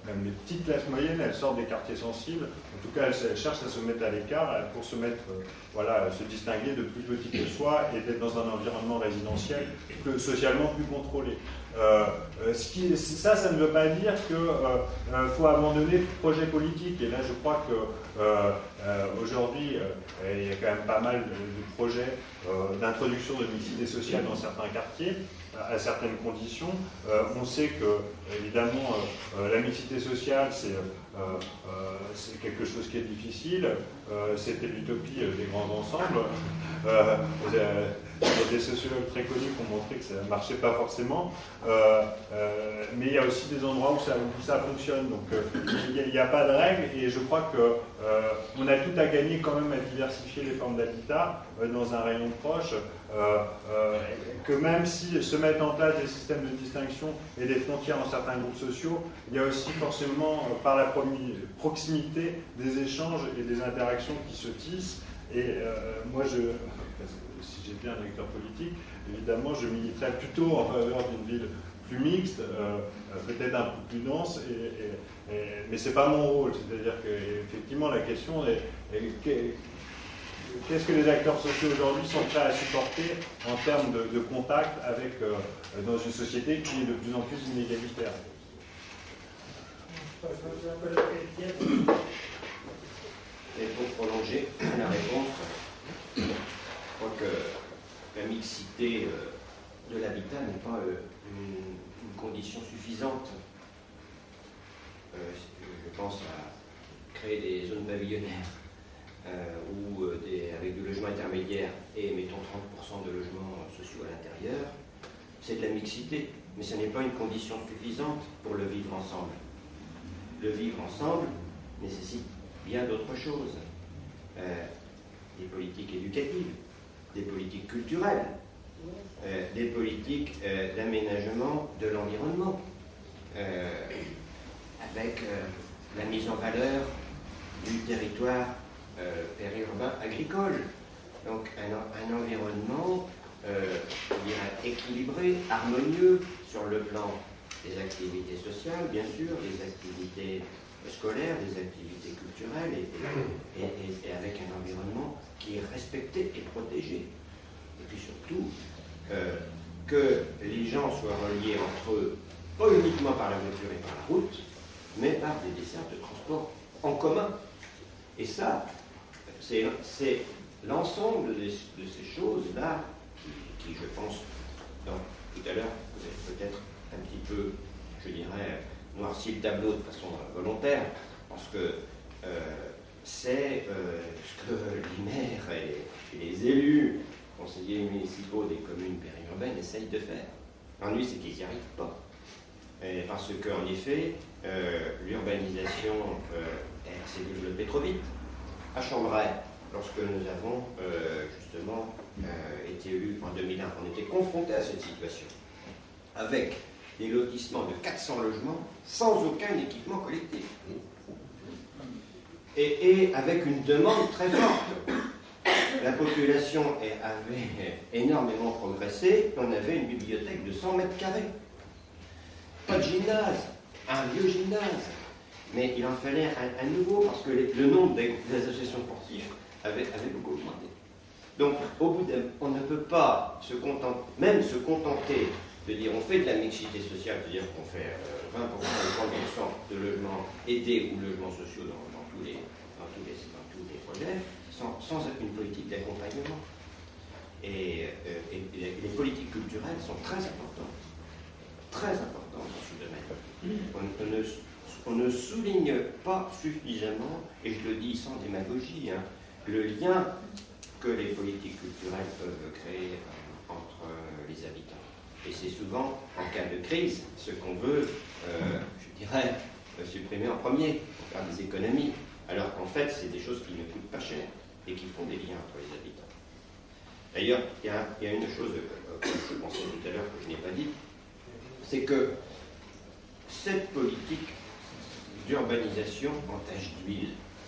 même les petites classes moyennes, elles sortent des quartiers sensibles. En tout cas, elles, elles cherchent à se mettre à l'écart pour se mettre, euh, voilà, se distinguer de plus petit que soi et d'être dans un environnement résidentiel que socialement plus contrôlé. Euh, ce qui, ça, ça ne veut pas dire qu'il euh, faut abandonner tout projet politique. Et là, je crois que euh, euh, aujourd'hui, euh, il y a quand même pas mal de, de projets euh, d'introduction de mixité sociale dans certains quartiers, à certaines conditions. Euh, on sait que, évidemment, euh, la mixité sociale, c'est euh, euh, quelque chose qui est difficile. Euh, C'était l'utopie euh, des grands ensembles. Euh, euh, il y a des sociologues très connus qui ont montré que ça ne marchait pas forcément. Euh, euh, mais il y a aussi des endroits où ça, où ça fonctionne. Donc, euh, il n'y a, a pas de règle. Et je crois qu'on euh, a tout à gagner quand même à diversifier les formes d'habitat euh, dans un rayon proche. Euh, euh, que même si se mettent en place des systèmes de distinction et des frontières dans certains groupes sociaux, il y a aussi forcément, euh, par la proximité, des échanges et des interactions qui se tissent. Et euh, moi, je, si j'étais un acteur politique, évidemment, je militerais plutôt en faveur d'une ville plus mixte, euh, peut-être un peu plus dense, et, et, et, mais ce n'est pas mon rôle. C'est-à-dire qu'effectivement, la question est, est qu'est-ce que les acteurs sociaux aujourd'hui sont prêts à supporter en termes de, de contact avec, euh, dans une société qui est de plus en plus inégalitaire. Et pour prolonger la réponse, je crois que la mixité de l'habitat n'est pas une, une condition suffisante. Euh, je pense à créer des zones pavillonnaires euh, ou des, avec du logement intermédiaire et mettons trente pour cent de logements sociaux à l'intérieur. C'est de la mixité, mais ce n'est pas une condition suffisante pour le vivre ensemble. Le vivre ensemble nécessite bien d'autres choses. Euh, des politiques éducatives, des politiques culturelles, euh, des politiques euh, d'aménagement de l'environnement, euh, avec euh, la mise en valeur du territoire euh, périurbain agricole. Donc un, un environnement euh, je dirais, équilibré, harmonieux sur le plan des activités sociales, bien sûr, des activités scolaires, des activités culturelles, et, et, et, et avec un environnement qui est respecté et protégé. Et puis surtout, euh, que les gens soient reliés entre eux, pas uniquement par la voiture et par la route, mais par des dessertes de transport en commun. Et ça, c'est l'ensemble de, de ces choses-là qui, qui, je pense, donc, tout à l'heure, vous avez peut-être un petit peu, je dirais, noirci le tableau de façon volontaire, parce que euh, c'est euh, ce que les maires et, et les élus, conseillers municipaux des communes périurbaines essayent de faire. L'ennui, c'est qu'ils n'y arrivent pas. Et parce qu'en effet, euh, l'urbanisation euh, s'est développée trop vite. À Chambray, lorsque nous avons euh, justement euh, été élus en deux mille un, on était confrontés à cette situation, avec des lotissements de quatre cents logements sans aucun équipement collectif. Et, et avec une demande très forte. La population avait énormément progressé, on avait une bibliothèque de cent mètres carrés. Pas de gymnase, un vieux gymnase. Mais il en fallait un, un nouveau, parce que les, le nombre des, des associations sportives avait, avait beaucoup augmenté. Donc, au bout d'un, on ne peut pas se contenter, même se contenter de dire on fait de la mixité sociale, c'est-à-dire qu'on fait euh, vingt pour cent ou trente pour cent de logements aidés ou logements sociaux dans, dans, tous, les, dans, tous, les, dans tous les projets, sans, sans une politique d'accompagnement. Et, euh, et, et les politiques culturelles sont très importantes, très importantes dans ce domaine. On, on, ne, on ne souligne pas suffisamment, et je le dis sans démagogie, hein, le lien que les politiques culturelles peuvent créer entre les habitants. Et c'est souvent, en cas de crise, ce qu'on veut, euh, je dirais, supprimer en premier, pour faire des économies. Alors qu'en fait, c'est des choses qui ne coûtent pas cher et qui font des liens entre les habitants. D'ailleurs, il y, y a une chose euh, que je pensais tout à l'heure que je n'ai pas dit, c'est que cette politique d'urbanisation en tache d'huile,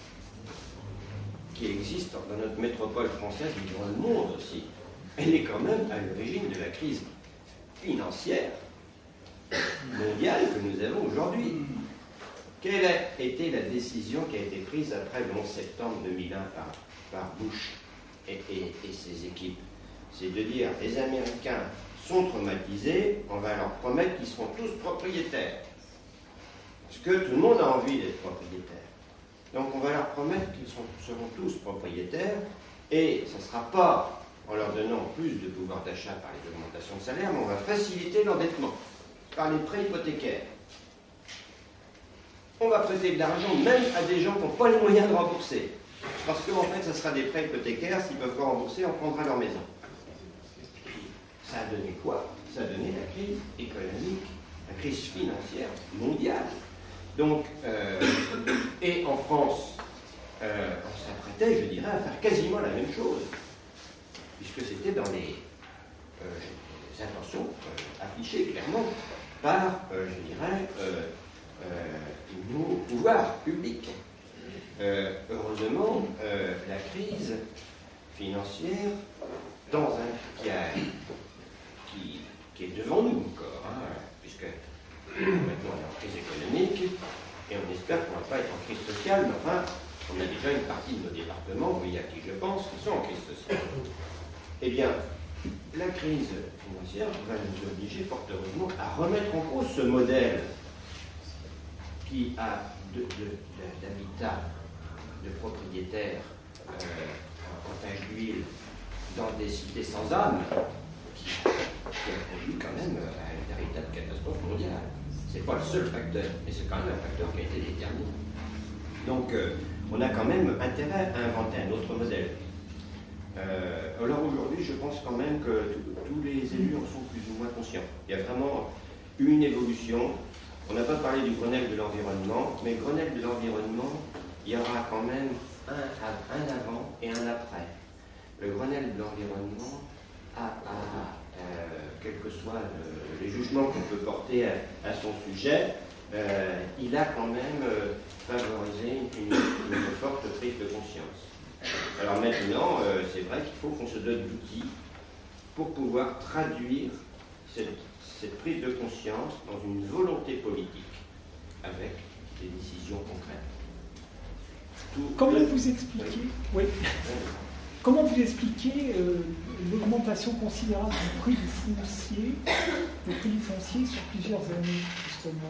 qui existe dans notre métropole française, mais dans le monde aussi, elle est quand même à l'origine de la crise financière mondiale que nous avons aujourd'hui. Quelle a été la décision qui a été prise après le onze septembre deux mille un par, par Bush et, et, et ses équipes? C'est de dire, les Américains sont traumatisés, on va leur promettre qu'ils seront tous propriétaires. Parce que tout le monde a envie d'être propriétaire. Donc on va leur promettre qu'ils seront tous propriétaires, et ce ne sera pas en leur donnant plus de pouvoir d'achat par les augmentations de salaire, mais on va faciliter l'endettement par les prêts hypothécaires. On va prêter de l'argent même à des gens qui n'ont pas les moyens de rembourser. Parce qu'en fait, ce sera des prêts hypothécaires, s'ils ne peuvent pas rembourser, on prendra leur maison. Ça a donné quoi? Ça a donné la crise économique, la crise financière mondiale. Donc, euh, et en France, euh, on s'apprêtait, je dirais, à faire quasiment la même chose, puisque c'était dans les, euh, les intentions euh, affichées clairement par, euh, je dirais, euh, euh, nos pouvoirs publics. Euh, heureusement, euh, la crise financière, dans un, qui, a, qui, qui est devant nous encore, hein, puisque maintenant on est en crise économique, et on espère qu'on ne va pas être en crise sociale, mais enfin, on a déjà une partie de nos départements, vous voyez à qui je pense, qui sont en crise sociale. Eh bien, la crise financière va nous obliger fort heureusement à remettre en cause ce modèle qui a d'habitat, de, de, de propriétaires euh, en potage d'huile dans des cités sans âme, qui, qui a conduit quand même à une véritable catastrophe mondiale. Ce n'est pas le seul facteur, mais c'est quand même un facteur qui a été déterminant. Donc, euh, on a quand même intérêt à inventer un autre modèle. Euh, alors aujourd'hui, je pense quand même que tous les élus en sont plus ou moins conscients. Il y a vraiment eu une évolution. On n'a pas parlé du Grenelle de l'environnement, mais le Grenelle de l'environnement, il y aura quand même un, un avant et un après. Le Grenelle de l'environnement a, a euh, quels que soient le, les jugements qu'on peut porter à, à son sujet, euh, il a quand même euh, favorisé une, une forte prise de conscience. Alors maintenant, euh, c'est vrai qu'il faut qu'on se donne d'outils pour pouvoir traduire cette, cette prise de conscience dans une volonté politique avec des décisions concrètes. Tout Comment le... vous expliquez, oui. oui. Comment vous expliquez euh, l'augmentation considérable du prix du foncier, du prix du foncier sur plusieurs années, justement?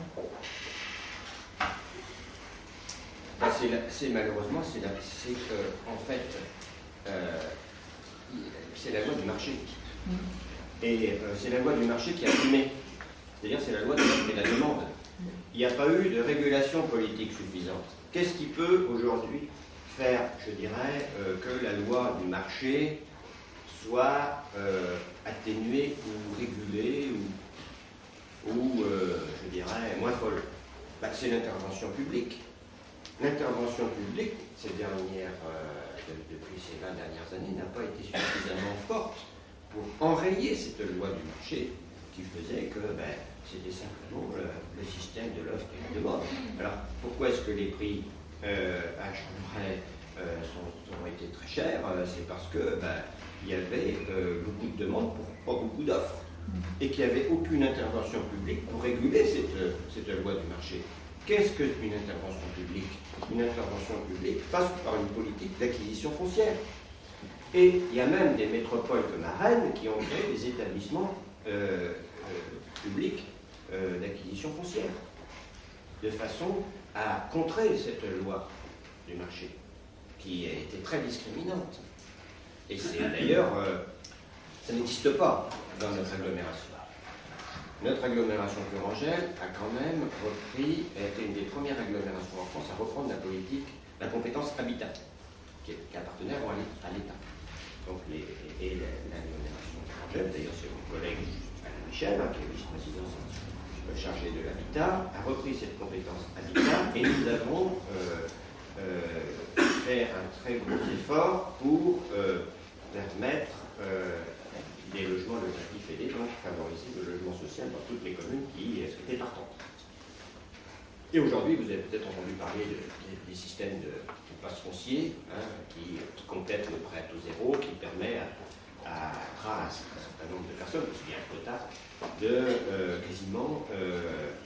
Ben c'est malheureusement, c'est euh, en fait, euh, c'est la loi du marché. Mmh. Et euh, c'est la loi du marché qui a primé. C'est-à-dire c'est la loi de l'offre et la demande. Il n'y a pas eu de régulation politique suffisante. Qu'est-ce qui peut aujourd'hui faire, je dirais, euh, que la loi du marché soit euh, atténuée ou régulée ou, ou euh, je dirais, moins folle? Ben, c'est l'intervention publique. L'intervention publique, ces dernières, euh, de, depuis ces vingt dernières années, n'a pas été suffisamment forte pour enrayer cette loi du marché qui faisait que ben, c'était simplement le, le système de l'offre et de la demande. Alors, pourquoi est-ce que les prix euh, à Chambray euh, sont, ont été très chers? C'est parce que ben, il y avait euh, beaucoup de demandes pour pas beaucoup d'offres et qu'il n'y avait aucune intervention publique pour réguler cette, cette loi du marché. Qu'est-ce qu'une intervention publique? Une intervention publique passe par une politique d'acquisition foncière. Et il y a même des métropoles comme à Rennes qui ont créé des établissements euh, euh, publics euh, d'acquisition foncière, de façon à contrer cette loi du marché, qui a été très discriminante. Et c'est d'ailleurs, euh, ça n'existe pas dans notre agglomération. Notre agglomération Purangelle a quand même repris, a été une des premières agglomérations en France à reprendre la politique, la compétence habitat, qui, est, qui appartenait à l'État. Donc, les, et l'agglomération Purangelle, d'ailleurs c'est mon collègue Alain Michel, hein, qui est vice-président chargé de l'habitat, a repris cette compétence habitat et nous avons euh, euh, fait un très gros effort pour euh, permettre euh, des logements locatifs aidés, donc favoriser le logement social dans toutes les communes qui étaient partantes. Et aujourd'hui, vous avez peut-être entendu parler de, de, des systèmes de, de passe foncier hein, qui, qui complètent le prêt à taux zéro, qui permet à, à, grâce à un certain nombre de personnes, parce qu'il y a un quota, de euh, quasiment euh,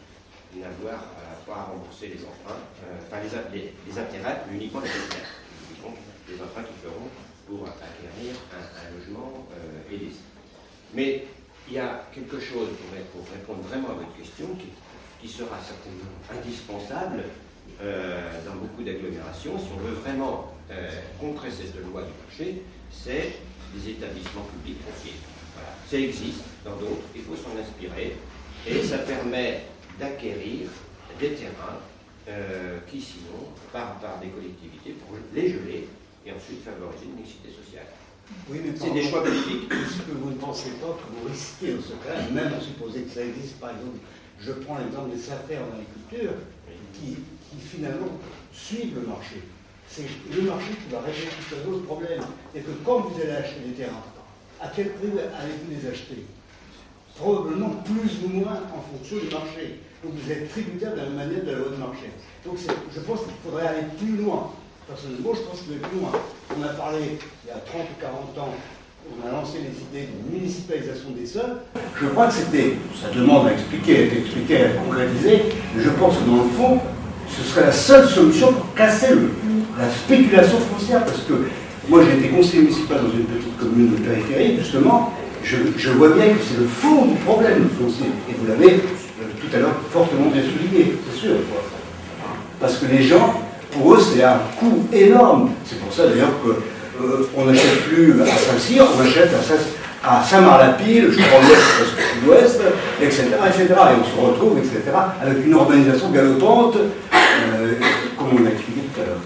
n'avoir pas à rembourser les emprunts, euh, enfin les, les, les intérêts, mais uniquement les intérêts, donc les emprunts qu'ils feront pour acquérir un, un logement euh, aidé. Mais il y a quelque chose, pour, pour répondre vraiment à votre question, qui, qui sera certainement indispensable euh, dans beaucoup d'agglomérations, si on veut vraiment euh, contrer cette loi du marché, c'est des établissements publics fonciers. Voilà. Ça existe dans d'autres, il faut s'en inspirer, et ça permet d'acquérir des terrains euh, qui, sinon, par, par des collectivités, pour les geler et ensuite favoriser une mixité sociale. Oui, mais c'est des choix politiques. Est-ce que vous ne pensez pas que vous risquez dans ce cas, même à supposer que ça existe, par exemple, je prends l'exemple des affaires en agriculture, qui, qui finalement suivent le marché. C'est le marché qui va régler tout un autre problème. Et que quand vous allez acheter des terrains, à quel prix allez-vous les acheter? Probablement plus ou moins en fonction du marché. Donc vous êtes tributaire de la manière de la loi de marché. Donc je pense qu'il faudrait aller plus loin. Personnellement, je pense qu'il faut aller plus loin. On a parlé il y a trente ou quarante ans, on a lancé les idées de municipalisation des sols. Je crois que c'était, ça demande à expliquer, à expliquer, à concrétiser, mais je pense que dans le fond, ce serait la seule solution pour casser le, la spéculation foncière. Parce que moi j'ai été conseiller municipal dans une petite commune de périphérie, justement, je, je vois bien que c'est le fond du problème, le foncier. Et vous l'avez euh, tout à l'heure fortement bien souligné, c'est sûr. Quoi. Parce que les gens, pour eux, c'est un coût énorme. C'est pour ça d'ailleurs qu'on euh, n'achète plus à Saint-Cyr, on achète à Saint-Marc-la-Pile, je crois l'ouest parce que sud-ouest, et cetera, et cetera. Et on se retrouve, et cetera, avec une urbanisation galopante, euh, comme on l'a expliqué tout à l'heure.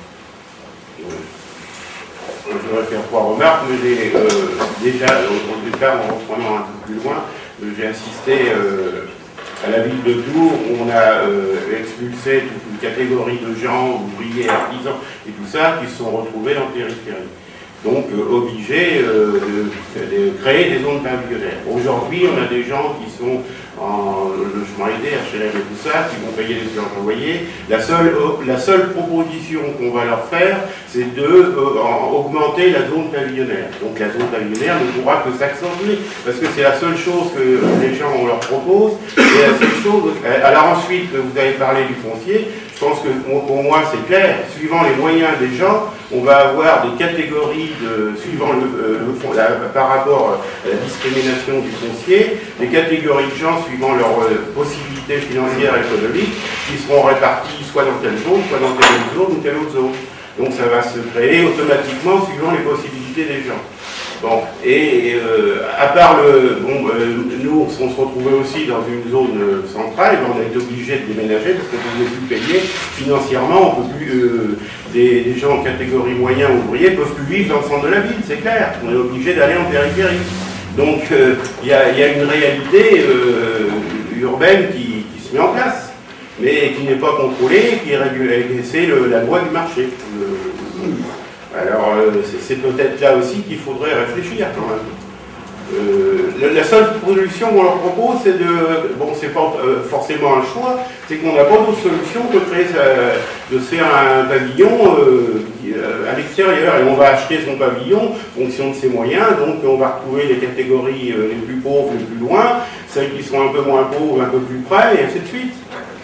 Je voudrais faire trois remarques. J'ai, euh, déjà, au départ, en reprenant un peu plus loin, euh, j'ai assisté euh, à la ville de Tours, où on a euh, expulsé toute une catégorie de gens, ouvriers, artisans et tout ça, qui se sont retrouvés en périphérie. Donc euh, obligés euh, de, de créer des zones pavillonnaires. Aujourd'hui, on a des gens qui sont en logement aidé, H L M et tout ça, qui vont payer les loyers. La seule, la seule proposition qu'on va leur faire, c'est de euh, augmenter la zone pavillonnaire. Donc la zone pavillonnaire ne pourra que s'accentuer, parce que c'est la seule chose que les gens on leur propose. Et la seule chose. Alors ensuite, vous avez parlé du foncier. Je pense que pour moi c'est clair, suivant les moyens des gens, on va avoir des catégories de, suivant le, le, la, par rapport à la discrimination du foncier, des catégories de gens suivant leurs possibilités financières et économiques, qui seront réparties soit dans telle zone, soit dans telle autre zone ou telle autre zone. Donc ça va se créer automatiquement suivant les possibilités des gens. Bon, et euh, à part le... Bon, euh, nous, on se retrouvait aussi dans une zone centrale, on a été obligé de déménager parce qu'on ne pouvait plus payer financièrement, on peut plus... Euh, des, des gens en catégorie moyen ouvrier ne peuvent plus vivre dans le centre de la ville, c'est clair. On est obligé d'aller en périphérie. Donc, il euh, y, y a une réalité euh, urbaine qui, qui se met en place, mais qui n'est pas contrôlée, qui est régulée. C'est la loi du marché. Le, Alors, euh, c'est peut-être là aussi qu'il faudrait réfléchir quand même. Euh, la, la seule solution qu'on leur propose, c'est de... Bon, c'est pas euh, forcément un choix, c'est qu'on n'a pas d'autre solution que de, créer sa, de se faire un pavillon euh, euh, à l'extérieur. Et on va acheter son pavillon en fonction de ses moyens, donc on va retrouver les catégories euh, les plus pauvres, les plus loin, celles qui sont un peu moins pauvres, un peu plus près, et ainsi de suite.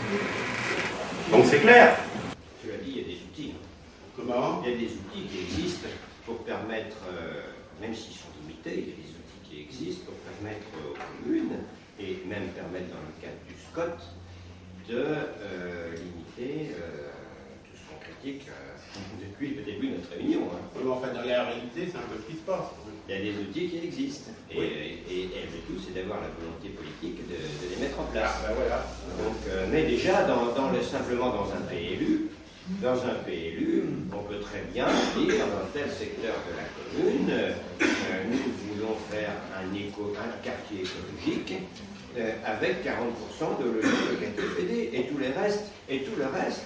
Donc c'est clair. Tu as dit, il y a des outils. Comment ? Il y a des outils qui existent pour permettre, euh, même s'ils sont limités, il y a des outils qui existent pour permettre aux communes, et même permettre dans le cadre du S C O T, de euh, limiter euh, tout ce qu'on critique euh, depuis le début de notre réunion. Hein. Mais enfin, dans la réalité, c'est un peu ce qui se passe. Il y a des outils qui existent. Et, oui. et, et, et le tout, c'est d'avoir la volonté politique de, de les mettre en place. Ah, ben voilà. Donc, euh, mais déjà, dans, dans le, simplement dans un P L U, dans un P L U, on peut très bien dire dans tel secteur de la commune, euh, nous voulons faire un, éco, un quartier écologique euh, avec quarante pour cent de logements locatifs aidés et tout le reste, et tout le reste,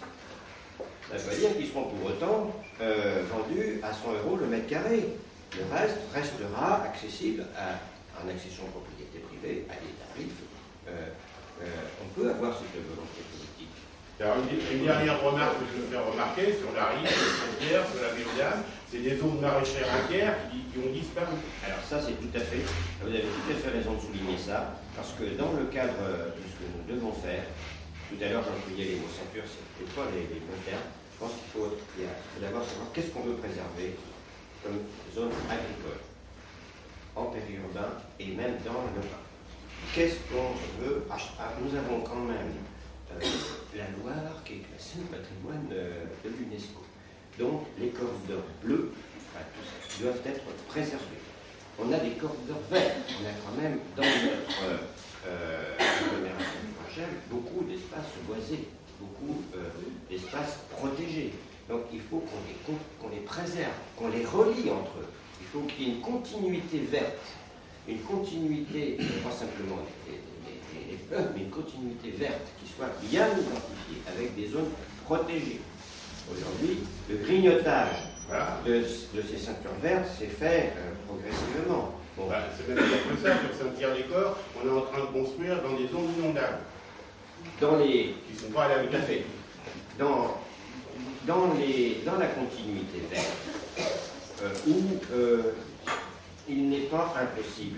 ça veut dire qu'ils seront pour autant euh, vendus à cent euros le mètre carré. Le reste restera accessible à, en accession aux propriétés privées, à des tarifs. Euh, euh, on peut avoir cette volonté politique. Alors, une, une dernière remarque que je veux faire remarquer sur la rive, sur la frontière, sur la Béodane, c'est des zones maraîchères acquières qui, qui ont disparu. Alors ça, c'est tout à fait, vous avez tout à fait raison de souligner ça, parce que dans le cadre de ce que nous devons faire, tout à l'heure j'employais les mots ceinture, c'est peut-être pas les, les bons termes. Je pense qu'il faut, il faut d'abord savoir qu'est-ce qu'on veut préserver comme zone agricole, en périurbain et même dans le parc. Qu'est-ce qu'on veut acheter? Ah, nous avons quand même euh, la Loire qui est classée au patrimoine euh, de l'UNESCO. Donc les corridors bleus, enfin, tout ça, doivent être préservés. On a des corridors verts, on a quand même dans notre euh, agglomération de Rochelle beaucoup d'espaces boisés, beaucoup euh, d'espaces protégés. Donc il faut qu'on les, qu'on les préserve, qu'on les relie entre eux. Il faut qu'il y ait une continuité verte, une continuité, pas simplement les, les, les fleuves, mais une continuité verte qui soit bien identifiée, avec des zones protégées. Aujourd'hui, le grignotage voilà. de, de ces ceintures vertes s'est fait euh, progressivement. Bon. Bah, c'est même pas ça, sur Saint-Pierre-des-Corps, on est en train de construire dans des zones inondables. Dans les... Qui ne sont pas à la tout à fait. Dans, dans, les, dans la continuité verte, euh, où euh, il n'est pas impossible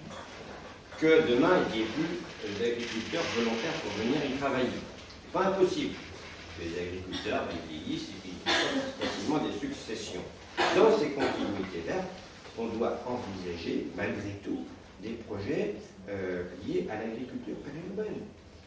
que demain il n'y ait plus d'agriculteurs volontaires pour venir y travailler. Pas impossible. Les agriculteurs ils vieillissent et qu'ils font facilement des successions. Dans ces continuités vertes, on doit envisager, malgré tout, des projets euh, liés à l'agriculture périurbaine,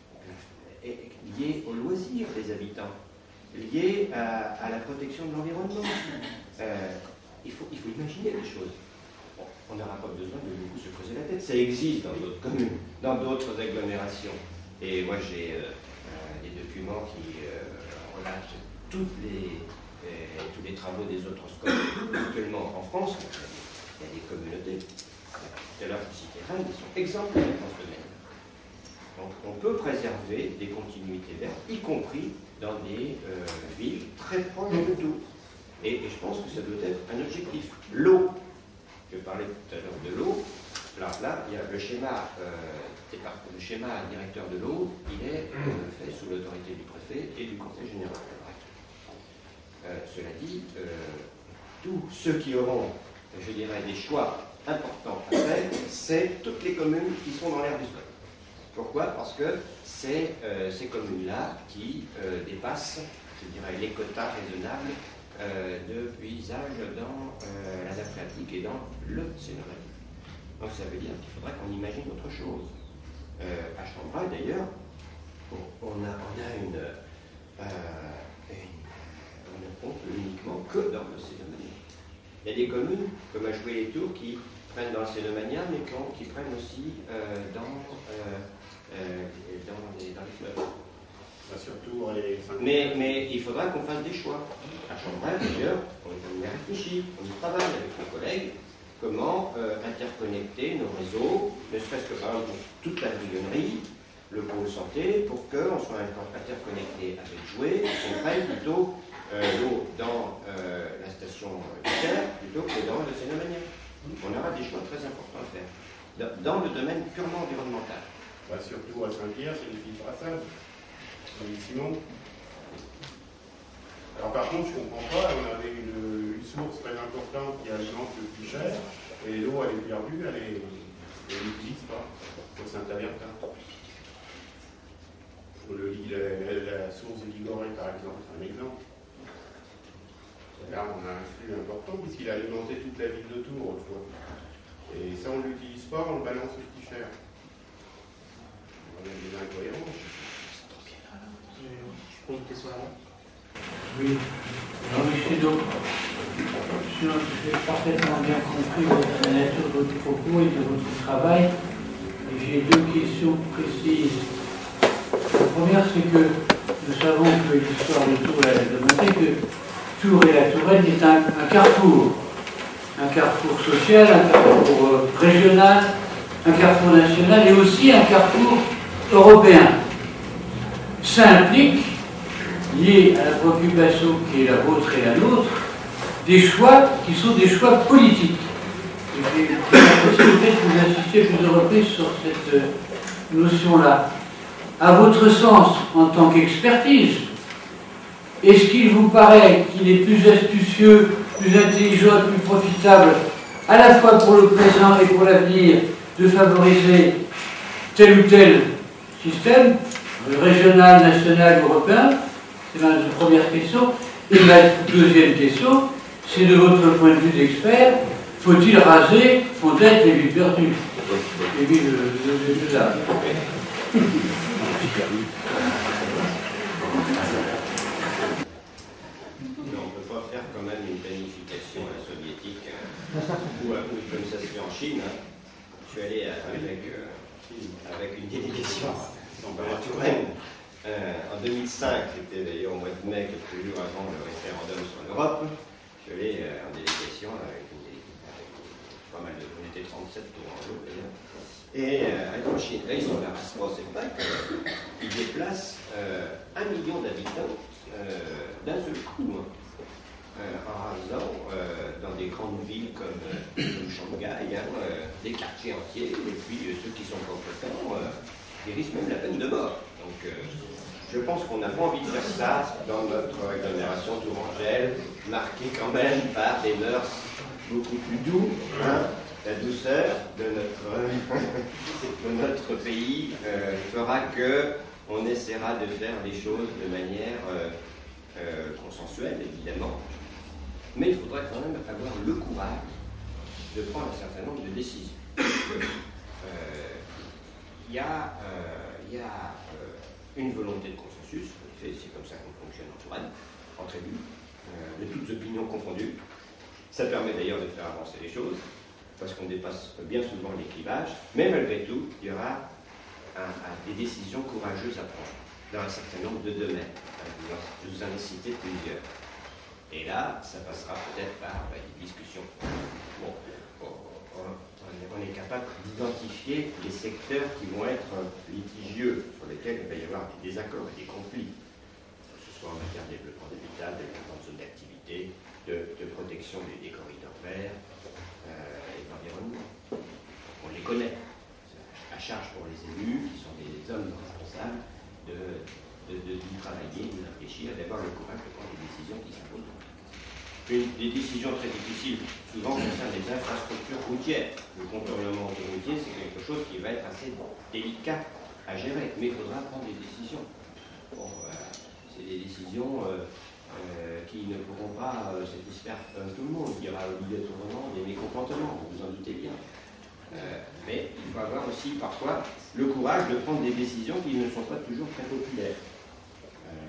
liés aux loisirs des habitants, liés à, à la protection de l'environnement. Euh, il, faut, il faut imaginer les choses. Bon, on n'aura pas besoin de beaucoup se creuser la tête. Ça existe dans d'autres communes, dans d'autres agglomérations. Et moi, j'ai euh, euh, des documents qui euh, relatent toutes les, euh, tous les travaux des autres scoles actuellement en France. Il y a des communautés, tout à l'heure je citais Rennes, qui sont exemplaires dans ce domaine. Donc on peut préserver des continuités vertes, y compris dans des euh, villes très proches de tout. Et, et je pense que ça doit être un objectif. L'eau, je parlais tout à l'heure de l'eau, là, là, il y a le schéma, euh, le schéma directeur de l'eau, il est euh, fait sous l'autorité du préfet et du conseil général. Euh, cela dit, euh, tous ceux qui auront, je dirais, des choix importants à faire, c'est toutes les communes qui sont dans l'aire du sol. Pourquoi? Parce que c'est euh, ces communes-là qui euh, dépassent, je dirais, les quotas raisonnables euh, de puisage dans euh, la nappe phréatique et dans le Sénégal. Donc ça veut dire qu'il faudrait qu'on imagine autre chose. Euh, à Chambray, d'ailleurs, on, on, a, on a une, euh, une... on ne compte uniquement que dans le Cénomania. Il y a des communes, comme à Joué-les-Tours, qui prennent dans le Cénomania, mais qui, qui prennent aussi euh, dans... Euh, Euh, dans, les, dans les fleuves. Bah, surtout les mais, mais il faudra qu'on fasse des choix. À Chambray, d'ailleurs, on y a réfléchi, on y travaille avec nos collègues, comment euh, interconnecter nos réseaux, ne serait-ce que par exemple pour toute la bouillonnerie, le pôle santé, pour qu'on soit interconnecté avec Joué, et qu'on prenne plutôt euh, l'eau dans euh, la station Terre plutôt que dans le Cénomania. On aura des choix très importants à faire dans le domaine purement environnemental. Bah, surtout à Saint-Pierre, c'est les filtrations. Simon. Alors par contre, je ne comprends pas, on avait une, une source très importante qui alimente le plus cher, et l'eau elle est perdue, elle est, elle n'utilise pas au Saint-Avertin. Le, la, la, la source de Ligoré, par exemple, c'est un exemple. Là, on a un flux important puisqu'il a alimenté toute la ville de Tours autrefois. Et ça, on ne l'utilise pas, on le balance au petit cher. On a des incohérences. Je pose une question là. Oui. Alors, monsieur, donc, j'ai parfaitement bien compris la nature de votre propos et de votre travail. Et j'ai deux questions précises. La première, c'est que nous savons que l'histoire de Tours a démontré que Tours et la Touraine est un, un carrefour. Un carrefour social, un carrefour euh, régional, un carrefour national et aussi un carrefour européen. Ça implique, lié à la préoccupation qui est la vôtre et la nôtre, des choix qui sont des choix politiques. J'ai eu la possibilité de vous insister plusieurs reprises sur cette notion-là. À votre sens, en tant qu'expertise, est-ce qu'il vous paraît qu'il est plus astucieux, plus intelligent, plus profitable, à la fois pour le présent et pour l'avenir, de favoriser tel ou tel système, Régional, national, européen? C'est ma première question. Et ma deuxième question, c'est de votre point de vue d'expert, faut-il raser peut-être les vies perdues? Les vies de, de, de, de là. On ne peut pas faire quand même une planification à la soviétique, hein, ou, ou comme ça se fait en Chine. Hein. Je suis allé avec, euh, avec une délégation dans la Touraine euh, en deux mille cinq, c'était d'ailleurs au mois de mai, quelques jours avant le référendum sur l'Europe. Je suis allé euh, en délégation avec, une, avec pas mal de. On était trente-sept pour en jeu d'ailleurs. Et euh, en Chine, là ils sont là, c'est vrai qu'ils déplacent euh, un million d'habitants euh, d'un seul coup. Hein. Euh, en rasant euh, dans des grandes villes comme, euh, comme Shanghai, hein, euh, des quartiers entiers, et puis euh, ceux qui sont compétents, euh, ils risquent même la peine de mort. Donc euh, je pense qu'on n'a pas envie de faire ça dans notre agglomération tourangelle, marquée quand même par des mœurs beaucoup plus doux, hein. La douceur de notre, de notre pays euh, fera qu'on essaiera de faire les choses de manière euh, euh, consensuelle, évidemment. Mais il faudrait quand même avoir le courage de prendre un certain nombre de décisions. Il euh, y a, euh, y a euh, une volonté de consensus, en effet, c'est comme ça qu'on fonctionne en Touraine, entre élus, euh, de toutes opinions confondues. Ça permet d'ailleurs de faire avancer les choses, parce qu'on dépasse bien souvent les clivages, mais malgré tout, il y aura un, un, des décisions courageuses à prendre dans un certain nombre de domaines. Je vous en ai cité plusieurs. Et là, ça passera peut-être par bah, des discussions. Bon, on, on est capable d'identifier les secteurs qui vont être litigieux, sur lesquels il va y avoir des désaccords et des conflits, que ce soit en matière de développement d'habitat, de développement de zones d'activité, de, de protection des, des corridors verts euh, et de l'environnement. On les connaît. À charge pour les élus, qui sont des hommes responsables, de, de, de, de travailler, de réfléchir, d'avoir le courage de prendre des décisions qui s'imposent. Une des décisions très difficiles, souvent concernent les infrastructures routières. Le contournement routier, c'est quelque chose qui va être assez délicat à gérer, mais il faudra prendre des décisions. Bon, euh, c'est des décisions euh, euh, qui ne pourront pas euh, satisfaire euh, tout le monde. Il y aura obligatoirement des mécontentements, vous vous en doutez bien. Euh, mais il faut avoir aussi parfois le courage de prendre des décisions qui ne sont pas toujours très populaires. Euh...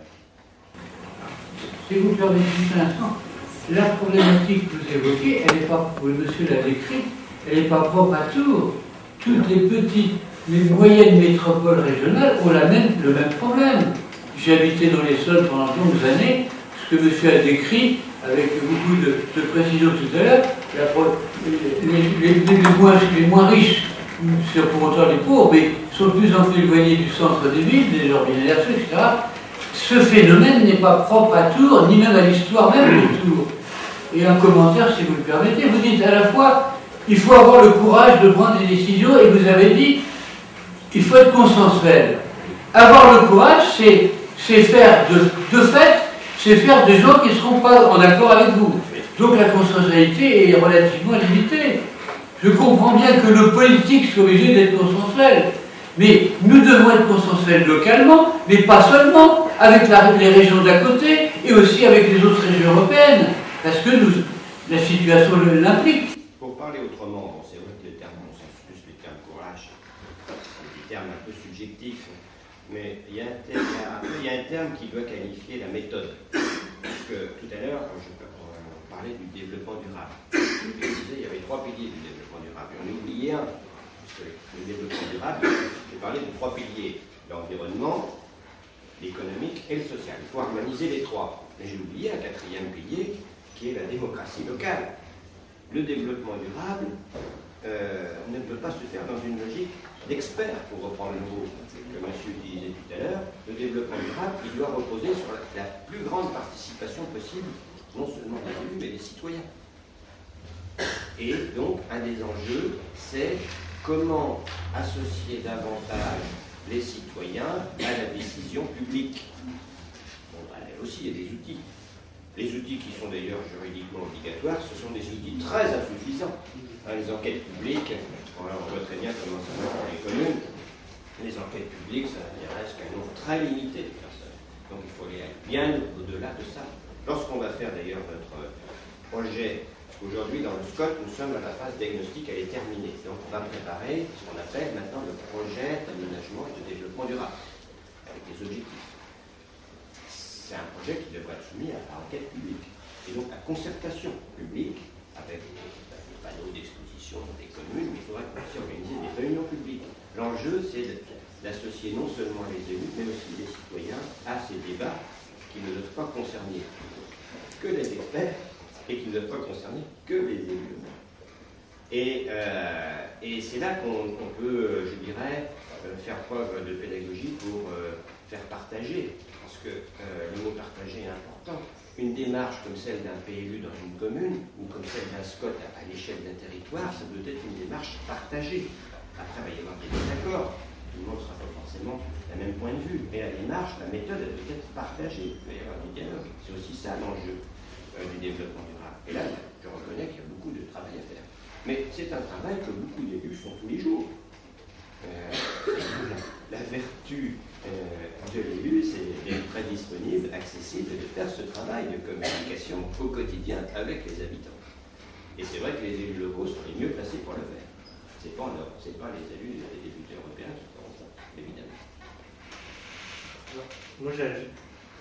Si vous permettez juste un instant, la problématique que vous évoquez, elle n'est pas, monsieur l'a décrite, elle n'est pas propre à Tours. Toutes les petites, les moyennes métropoles régionales ont la même, le même problème. J'ai habité dans l'Essonne pendant de longues années, ce que monsieur a décrit avec beaucoup de, de précision tout à l'heure, les, les, les, les, moins, les moins riches, c'est pour autant les pauvres, mais sont de plus en plus éloignés du centre des villes, des organisations, et cetera. Ce phénomène n'est pas propre à Tours, ni même à l'histoire même de Tours. Et un commentaire, si vous le permettez, vous dites à la fois, il faut avoir le courage de prendre des décisions, et vous avez dit, il faut être consensuel. Avoir le courage, c'est faire de, de fait, c'est faire des gens qui ne seront pas en accord avec vous. Donc la consensualité est relativement limitée. Je comprends bien que le politique soit obligé d'être consensuel, mais nous devons être consensuels localement, mais pas seulement, avec la, les régions d'à côté, et aussi avec les autres régions européennes, parce que nous, la situation l'implique. Pour parler autrement, bon, c'est vrai que le terme consensus, le terme courage, c'est des termes un peu subjectifs, mais il y, a un terme, il y a un terme qui doit qualifier la méthode. Parce que tout à l'heure, je parlais du développement durable. Je disais, il y avait trois piliers du développement durable. Et on a oublié un. Parce que le développement durable, j'ai parlé de trois piliers. L'environnement, l'économique et le social. Il faut harmoniser les trois. Mais j'ai oublié un quatrième pilier, qui est la démocratie locale. Le développement durable euh, ne peut pas se faire dans une logique d'experts, pour reprendre le mot que monsieur utilisait tout à l'heure. Le développement durable, il doit reposer sur la, la plus grande participation possible, non seulement des élus, mais des citoyens. Et donc, un des enjeux, c'est comment associer davantage les citoyens à la décision publique. Bon, ben, là aussi, il y a des outils. Les outils qui sont d'ailleurs juridiquement obligatoires, ce sont des outils très insuffisants. Hein, les enquêtes publiques, on voit très bien comment ça marche dans les communes. les enquêtes publiques, ça n'intéresse qu'un nombre très limité de personnes. Donc il faut aller bien au-delà de ça. Lorsqu'on va faire d'ailleurs notre projet, parce qu'aujourd'hui dans le SCOT, nous sommes à la phase diagnostique, elle est terminée. Donc on va préparer ce qu'on appelle maintenant le projet d'aménagement et de développement durable, avec des objectifs. C'est un projet qui devrait être soumis à la enquête publique. Et donc la concertation publique, avec des panneaux d'exposition dans les communes, mais il faudrait aussi organiser des réunions publiques. L'enjeu, c'est d'associer non seulement les élus, mais aussi les citoyens à ces débats qui ne doivent pas concerner que les experts et qui ne doivent pas concerner que les élus. Et, euh, et c'est là qu'on qu'on peut, je dirais, faire preuve de pédagogie pour euh, faire partager, parce que euh, le mot partager est important. Une démarche comme celle d'un P L U dans une commune, ou comme celle d'un SCOT à, à l'échelle d'un territoire, ça doit être une démarche partagée. Après, il va y avoir des désaccords. Tout le monde ne sera pas forcément d'un même point de vue. Mais la démarche, la méthode, elle doit être partagée. Il va y avoir du dialogue. C'est aussi ça l'enjeu euh, du développement durable. Et là, je reconnais qu'il y a beaucoup de travail à faire. Mais c'est un travail que beaucoup d'élus font tous les jours. Euh, la, la vertu euh, de l'élu, c'est d'être très disponible, accessible et de faire ce travail de communication au quotidien avec les habitants. Et c'est vrai que les élus locaux sont les mieux placés pour le faire. C'est pas, pas les élus des députés européens qui feront ça, évidemment. Alors, moi, j'avais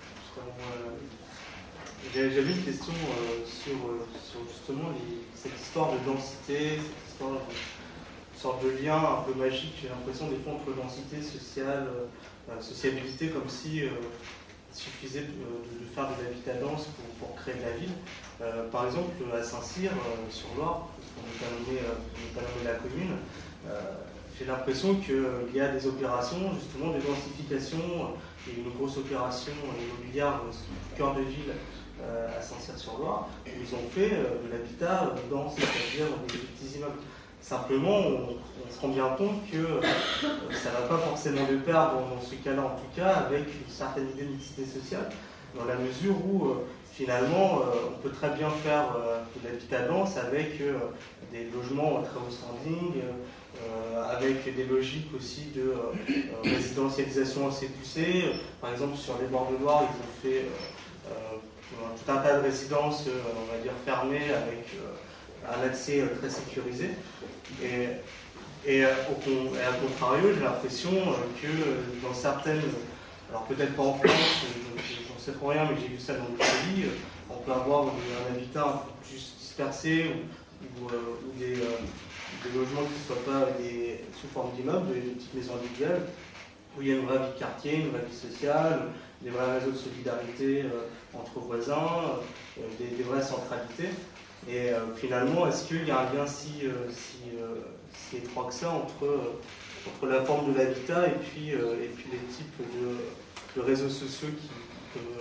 euh, une question euh, sur, euh, sur justement les, cette histoire de densité, cette histoire de, une sorte de lien un peu magique, j'ai l'impression des fois entre densité sociale, euh, sociabilité, comme si euh, il suffisait de, de faire de l'habitat dense pour, pour créer de la ville. Euh, par exemple, à Saint-Cyr, euh, sur l'Or, on n'est pas nommé, euh, pas nommé la commune, euh, j'ai l'impression qu'il euh, y a des opérations justement de densification. Il y a eu une grosse opération immobilière au cœur de ville euh, à Saint-Cyr-sur-Loire, où ils ont fait euh, de l'habitat euh, dense, c'est-à-dire des petits immeubles. Simplement, on, on se rend bien compte que euh, ça ne va pas forcément de pair dans, dans ce cas-là, en tout cas, avec une certaine idée de mixité sociale, dans la mesure où euh, finalement, euh, on peut très bien faire euh, de l'habitat dense avec euh, des logements très haut standing, euh, avec des logiques aussi de euh, résidentialisation assez poussée. Par exemple, sur les bords de Loire, ils ont fait euh, euh, tout un tas de résidences, euh, on va dire, fermées, avec euh, un accès euh, très sécurisé. Et, et, euh, au, et à contrario, j'ai l'impression euh, que dans certaines, alors peut-être pas en France, j'en sais pour rien, mais j'ai vu ça dans le pays, on peut avoir un habitat un peu plus dispersé ou, ou, euh, ou des, euh, des logements qui ne soient pas des, sous forme d'immeubles, des, des petites maisons individuelles, où il y a une vraie vie de quartier, une vraie vie sociale, des vrais réseaux de solidarité euh, entre voisins, euh, des, des vraies centralités. Et euh, finalement, est-ce qu'il y a un lien si, euh, si, euh, si étroit que ça entre, euh, entre la forme de l'habitat et puis, euh, et puis les types de, de réseaux sociaux qui peuvent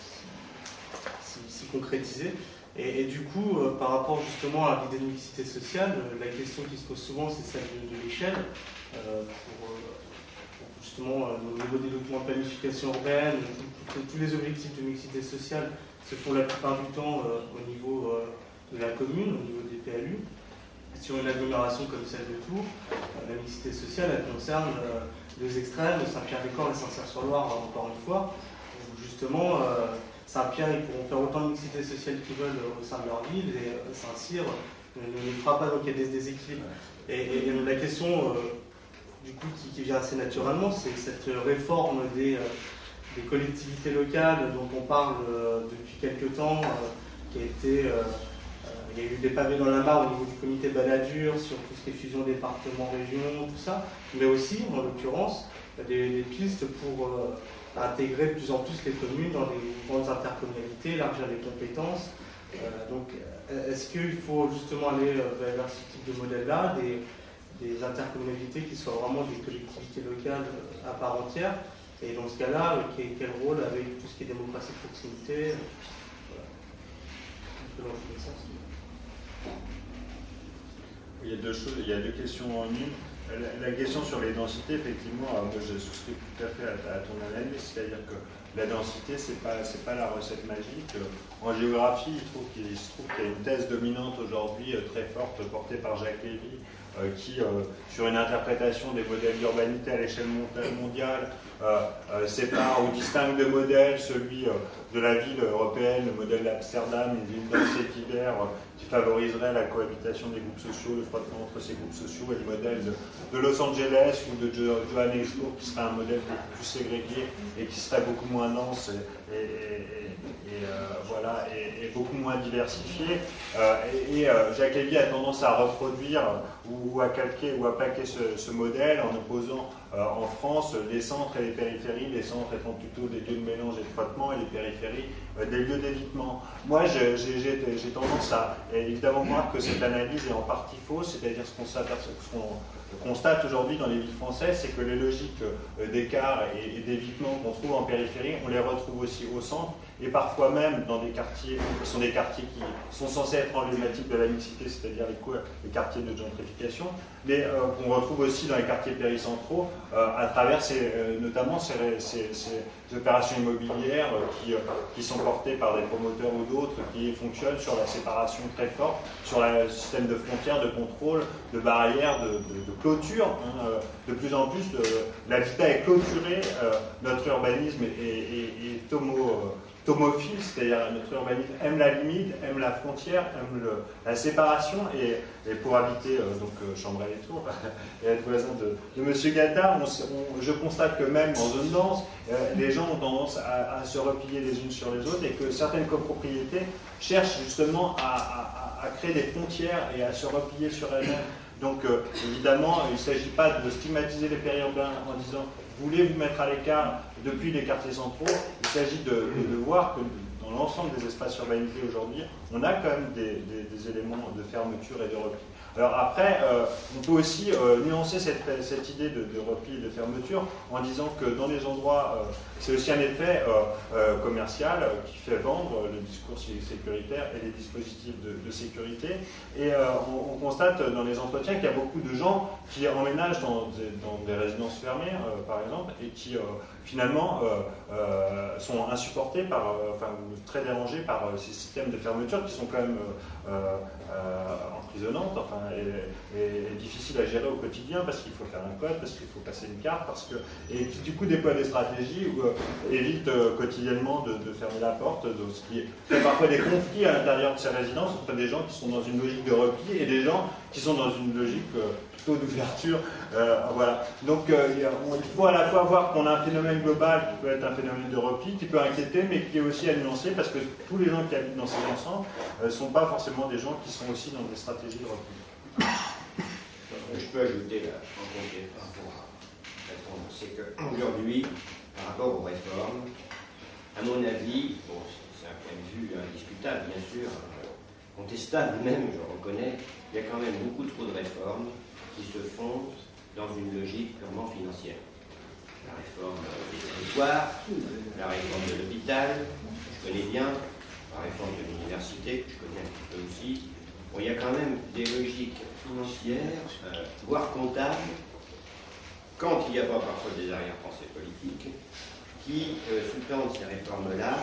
euh, s'y concrétiser? Et, et du coup, euh, par rapport justement à l'idée de mixité sociale, euh, la question qui se pose souvent, c'est celle de, de l'échelle. Euh, pour, euh, pour justement, euh, au niveau des documents de planification urbaine, tous les objectifs de mixité sociale se font la plupart du temps euh, au niveau euh, de la commune, au niveau des P L U. Sur une agglomération comme celle de Tours, euh, la mixité sociale, elle concerne euh, deux extrêmes, Saint-Pierre-des-Corps et Saint-Cyr-sur-Loire, encore une fois, où justement, euh, Saint-Pierre, ils pourront faire autant de mixité sociale qu'ils veulent au sein de leur ville, et euh, Saint-Cyr ne, ne le fera pas, donc il y a des déséquilibres. Et, et, et la question, euh, du coup, qui, qui vient assez naturellement, c'est cette réforme des, euh, des collectivités locales dont on parle euh, depuis quelques temps, euh, qui a été... Euh, euh, il y a eu des pavés dans la mare au niveau du comité Balladur sur tout ce qui est fusion département-région, tout ça, mais aussi, en l'occurrence, des, des pistes pour... Euh, à intégrer de plus en plus les communes dans des grandes intercommunalités, élargir les compétences. Euh, donc, est-ce qu'il faut justement aller vers ce type de modèle-là, des, des intercommunalités qui soient vraiment des collectivités locales à part entière? Et dans ce cas-là, quel, quel rôle avec tout ce qui est démocratie de proximité? Voilà. Il y a deux choses, il y a deux questions en une. La, la question sur les densités, effectivement, moi je souscris tout à fait à, à ton analyse, c'est-à-dire que la densité, c'est pas, c'est pas la recette magique. En géographie, il, trouve qu'il, il se trouve qu'il y a une thèse dominante aujourd'hui très forte portée par Jacques Lévy euh, qui, euh, sur une interprétation des modèles d'urbanité à l'échelle mondiale, euh, euh, sépare ou distingue de modèles, celui euh, de la ville européenne, le modèle d'Amsterdam, une ville dense et divers, euh, qui favoriserait la cohabitation des groupes sociaux, le frottement entre ces groupes sociaux, et le modèle de, de Los Angeles ou de Johannesburg, qui serait un modèle beaucoup plus ségrégué et qui serait beaucoup moins dense et, et, et, et, euh, voilà, et, et beaucoup moins diversifié. Euh, et et euh, Jacques Lévy a tendance à reproduire ou, ou à calquer ou à plaquer ce, ce modèle en opposant euh, en France les centres et les périphéries, les centres étant plutôt des lieux de mélange et de frottement et les périphéries euh, des lieux d'évitement. Moi, j'ai tendance à évidemment croire que cette analyse est en partie fausse, c'est-à-dire ce qu'on qu constate aujourd'hui dans les villes françaises, c'est que les logiques d'écart et, et d'évitement qu'on trouve en périphérie, on les retrouve aussi au centre, et parfois même dans des quartiers qui sont des quartiers qui sont censés être emblématiques de la mixité, c'est-à-dire les, les quartiers de gentrification, mais euh, qu'on retrouve aussi dans les quartiers péricentraux, euh, à travers ces, euh, notamment ces, ces, ces opérations immobilières euh, qui, euh, qui sont portées par des promoteurs ou d'autres, qui fonctionnent sur la séparation très forte, sur le système de frontières, de contrôle, de barrières, de, de, de clôture. Hein, euh, de plus en plus, l'habitat est clôturé, euh, notre urbanisme est, est, est, est homo, euh, tomophile, c'est-à-dire notre urbanisme aime la limite, aime la frontière, aime le, la séparation, et, et pour habiter euh, donc euh, Chambray-les-Tours et être voisin de, de M. Gattard, on, on, je constate que même en zone dense, euh, les gens ont tendance à, à se replier les unes sur les autres, et que certaines copropriétés cherchent justement à, à, à créer des frontières et à se replier sur elles-mêmes. Donc euh, évidemment, il ne s'agit pas de stigmatiser les périurbains en disant vous voulez vous mettre à l'écart depuis les quartiers centraux. Il s'agit de, de, de voir que dans l'ensemble des espaces urbanisés aujourd'hui, on a quand même des, des, des éléments de fermeture et de repli. Alors après, euh, on peut aussi euh, nuancer cette, cette idée de, de repli et de fermeture en disant que dans les endroits, euh, c'est aussi un effet euh, euh, commercial euh, qui fait vendre le discours sécuritaire et les dispositifs de, de sécurité. Et euh, on, on constate dans les entretiens qu'il y a beaucoup de gens qui emménagent dans des, dans des résidences fermées, euh, par exemple, et qui euh, finalement euh, euh, sont insupportés par, euh, enfin, très dérangés par euh, ces systèmes de fermeture qui sont quand même euh, euh, emprisonnantes, enfin, et, et, et difficiles à gérer au quotidien parce qu'il faut faire un code, parce qu'il faut passer une carte, parce que, et qui du coup déploient des stratégies où euh, évitent euh, quotidiennement de, de fermer la porte, de, ce qui fait parfois des conflits à l'intérieur de ces résidences entre des gens qui sont dans une logique de repli et des gens qui sont dans une logique euh, plutôt d'ouverture. Euh, voilà. Donc euh, il, on, il faut à la fois voir qu'on a un phénomène global qui peut être un phénomène de repli, qui peut inquiéter, mais qui est aussi à nuancer parce que tous les gens qui habitent dans ces ensembles ne euh, sont pas forcément des gens qui sont aussi dans des stratégies de repli. Je peux ajouter là, en complément pour répondre, c'est qu'aujourd'hui, par rapport aux réformes, à mon avis, bon, c'est un point de vue indiscutable, bien sûr, contestable même, je reconnais, il y a quand même beaucoup trop de réformes qui se font dans une logique purement financière. La réforme des territoires, la réforme de l'hôpital, je connais bien, la réforme de l'université, que je connais un petit peu aussi. Bon, il y a quand même des logiques financières, euh, voire comptables, quand il n'y a pas parfois des arrière-pensées politiques, qui euh, sous-tendent ces réformes-là,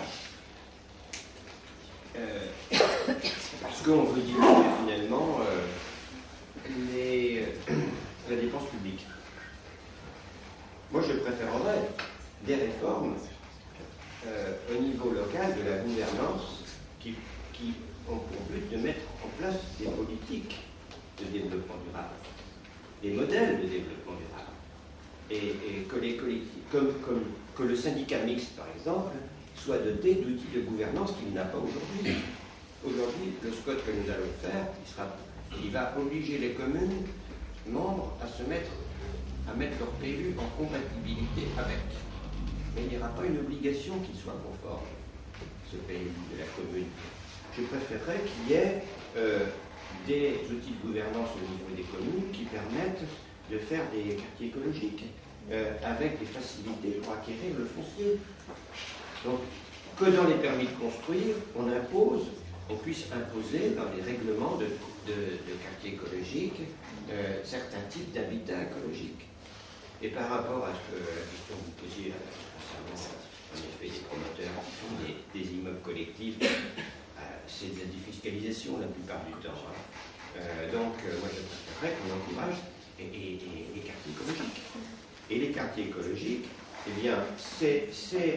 euh, parce qu'on veut diminuer finalement euh, les, euh, la dépense publique. Moi, je préférerais des réformes euh, au niveau local de la gouvernance qui, qui ont pour but de mettre en place des politiques de développement durable, des modèles de développement durable. Et, et que les collectivités, comme, comme que le syndicat mixte, par exemple, soit doté d'outils de gouvernance qu'il n'a pas aujourd'hui. Aujourd'hui, le S C O T que nous allons faire, il, sera, il va obliger les communes membres à se mettre, à mettre leur P U en compatibilité avec. Mais il n'y aura pas une obligation qu'il soit conforme, ce P U de la commune. Je préférerais qu'il y ait euh, des outils de gouvernance au niveau des communes qui permettent de faire des quartiers écologiques euh, avec des facilités pour acquérir le foncier. Donc, que dans les permis de construire, on impose, on puisse imposer dans les règlements de, de, de quartiers écologiques euh, certains types d'habitat écologique. Et par rapport à ce que la question que vous posiez récemment, en effet, des promoteurs qui font des, des immeubles collectifs, euh, c'est de la défiscalisation la plupart du temps. Hein. Euh, donc, euh, moi, je préférerais qu'on encourage et, et, et, les quartiers écologiques. Et les quartiers écologiques, eh bien, c'est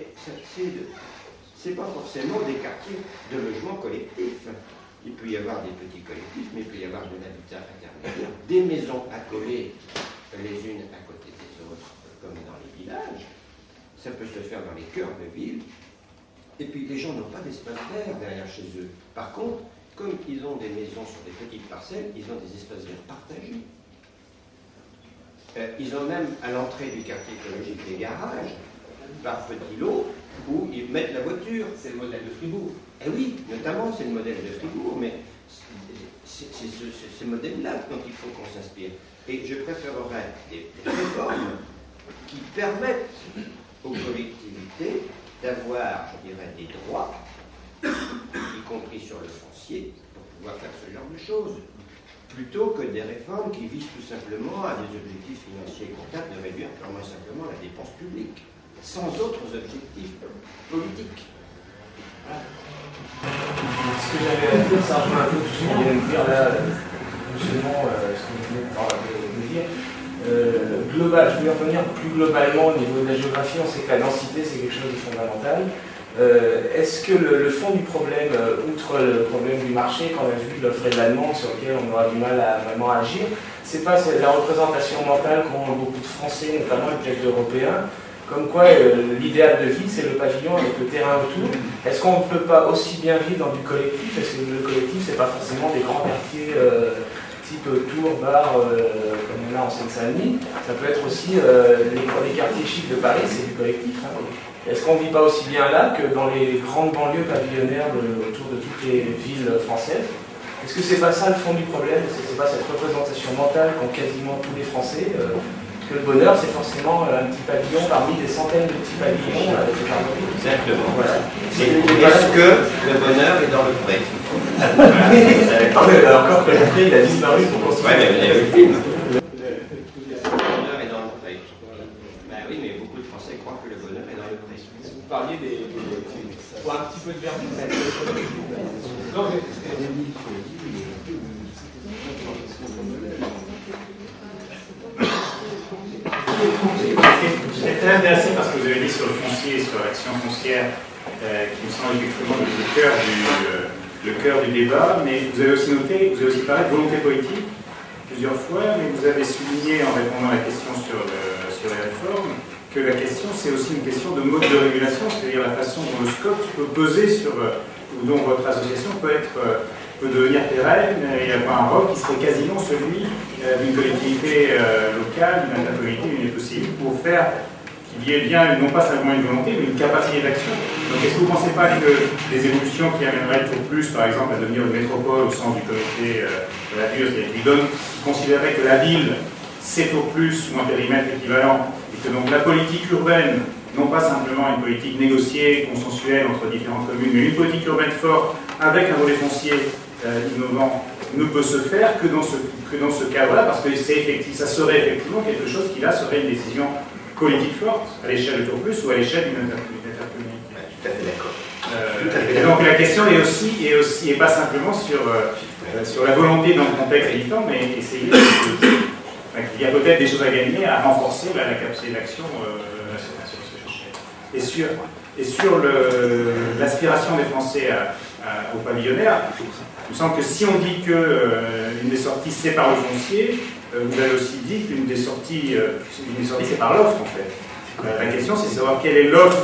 c'est pas forcément des quartiers de logement collectif. Il peut y avoir des petits collectifs, mais il peut y avoir de l'habitat intermédiaire, des maisons accolées les unes à côté des autres, comme dans les villages. Ça peut se faire dans les cœurs de ville. Et puis les gens n'ont pas d'espace vert derrière chez eux. Par contre, comme ils ont des maisons sur des petites parcelles, ils ont des espaces verts partagés. Euh, ils ont même à l'entrée du quartier écologique des garages, par petits lots, où ils mettent la voiture. C'est le modèle de Fribourg. Eh oui, notamment c'est le modèle de Fribourg, mais c'est ce, ce modèle-là dont il faut qu'on s'inspire. Et je préférerais des, des réformes qui permettent aux collectivités d'avoir, je dirais, des droits, y compris sur le foncier, pour pouvoir faire ce genre de choses, plutôt que des réformes qui visent tout simplement à des objectifs financiers et comptables de réduire purement et simplement la dépense publique, sans autres objectifs politiques. Voilà. Ce que j'avais à dire, ça rejoint un peu tout ce qu'on vient de dire là, absolument euh, ce que vous venez de dire. Euh, global, je voulais revenir plus globalement au niveau de la géographie. On sait que la densité c'est quelque chose de fondamental. Euh, Est-ce que le, le fond du problème, euh, outre le problème du marché, qu'on a vu de l'offre et de la demande, sur lequel on aura du mal à vraiment agir, c'est pas la représentation mentale qu'ont beaucoup de Français, notamment et peut-être d'Européens, comme quoi euh, l'idéal de vie c'est le pavillon avec le terrain autour. Est-ce qu'on ne peut pas aussi bien vivre dans du collectif? Est-ce que le collectif c'est pas forcément des grands quartiers euh, type Tours, Bar, euh, comme il y en a en Seine-Saint-Denis? Ça peut être aussi euh, les, les quartiers chics de Paris, c'est du collectif. Hein. Est-ce qu'on ne vit pas aussi bien là que dans les grandes banlieues pavillonnaires de, autour de toutes les villes françaises? Est-ce que c'est pas ça le fond du problème? Est-ce que c'est pas cette représentation mentale qu'ont quasiment tous les Français euh, que le bonheur c'est forcément un petit pavillon parmi des centaines de petits pavillons avec des harmonies? Exactement, voilà. Est-ce que le bonheur est dans le pré? Voilà. Encore que le pré il a disparu pour construire. Ouais, mais vous avez vu le film. Le bonheur est dans le pré. Ben oui, mais beaucoup de Français croient que le bonheur est dans le pré. Vous parliez des. Pour un petit peu de vertu. Non, mais. J'étais très intéressé par ce que vous avez dit sur le foncier et sur l'action foncière, euh, qui me semble effectivement le cœur du, euh, le cœur du débat, mais vous avez aussi noté, vous avez aussi parlé de volonté politique plusieurs fois, mais vous avez souligné en répondant à la question sur, le, sur les réformes que la question c'est aussi une question de mode de régulation, c'est-à-dire la façon dont le scope peut peser sur, ou dont votre association peut être peut devenir pérenne et avoir un rôle qui serait quasiment celui d'une collectivité locale, d'une intercommunalité, il est possible, pour faire qu'il y ait bien, non pas simplement une volonté, mais une capacité d'action. Donc est-ce que vous ne pensez pas que les évolutions qui amèneraient toujours plus, par exemple, à devenir une métropole au sens du comité de la Dure, c'est-à-dire qui donne, qui considérait que la ville, c'est au plus ou un périmètre équivalent, et que donc la politique urbaine, non pas simplement une politique négociée, consensuelle entre différentes communes, mais une politique urbaine forte, avec un volet foncier euh, innovant, ne peut se faire que dans ce, que dans ce cadre-là, parce que c'est effectif, ça serait effectivement quelque chose qui là serait une décision politique forte, à l'échelle de Tourplus ou à l'échelle d'une intercommunalité. Tout à fait d'accord. Euh, et donc la question est aussi, est aussi, et pas simplement sur, euh, sur la volonté dans le contexte éditant, mais essayer de, enfin, il y a peut-être des choses à gagner à renforcer la, la capacité d'action euh, sur ce sujet. Et sur, et sur l'aspiration des Français à, à, au pavillonnaire, il me semble que si on dit qu'une euh, des sorties c'est par le foncier, euh, vous avez aussi dit qu'une des sorties, euh, une des sorties c'est par l'offre en fait. Euh, la question c'est de savoir quelle est l'offre,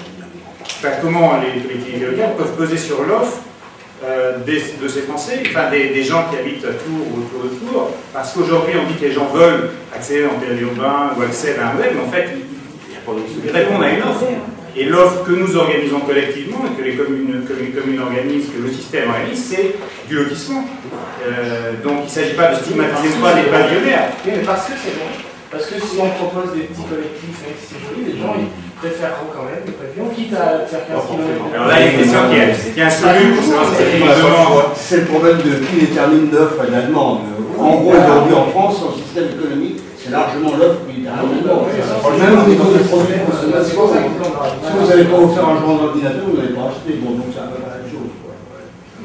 enfin, comment les collectivités locales peuvent peser sur l'offre euh, de ces Français, enfin des, des gens qui habitent à Tours ou autour de Tours, parce qu'aujourd'hui on dit que les gens veulent accéder en périurbain ou accéder à un web, mais en fait ils, ils répondent à une offre. Et l'offre que nous organisons collectivement, et que les communes, communes, communes organisent, que le système organise, c'est du lotissement. Euh, donc il ne s'agit pas de stigmatiser pas les pavillonnaires. Oui, mais parce que c'est bon. Parce que si on propose des petits collectifs, même si c'est joli, les gens ils préféreront quand même les pavillons, quitte à faire quinze kilomètres. Alors là, il y a une question qui est, qui est insolue pour savoir si c'est une demande. C'est le problème de qui détermine l'offre et la demande. En gros, aujourd'hui en France, son système économique, c'est largement l'offre qui détermine la demande. Même au niveau des produits de consommation, si vous n'allez pas vous faire un joint d'ordinateur, vous n'allez pas acheter. Bon, donc c'est un peu la même chose.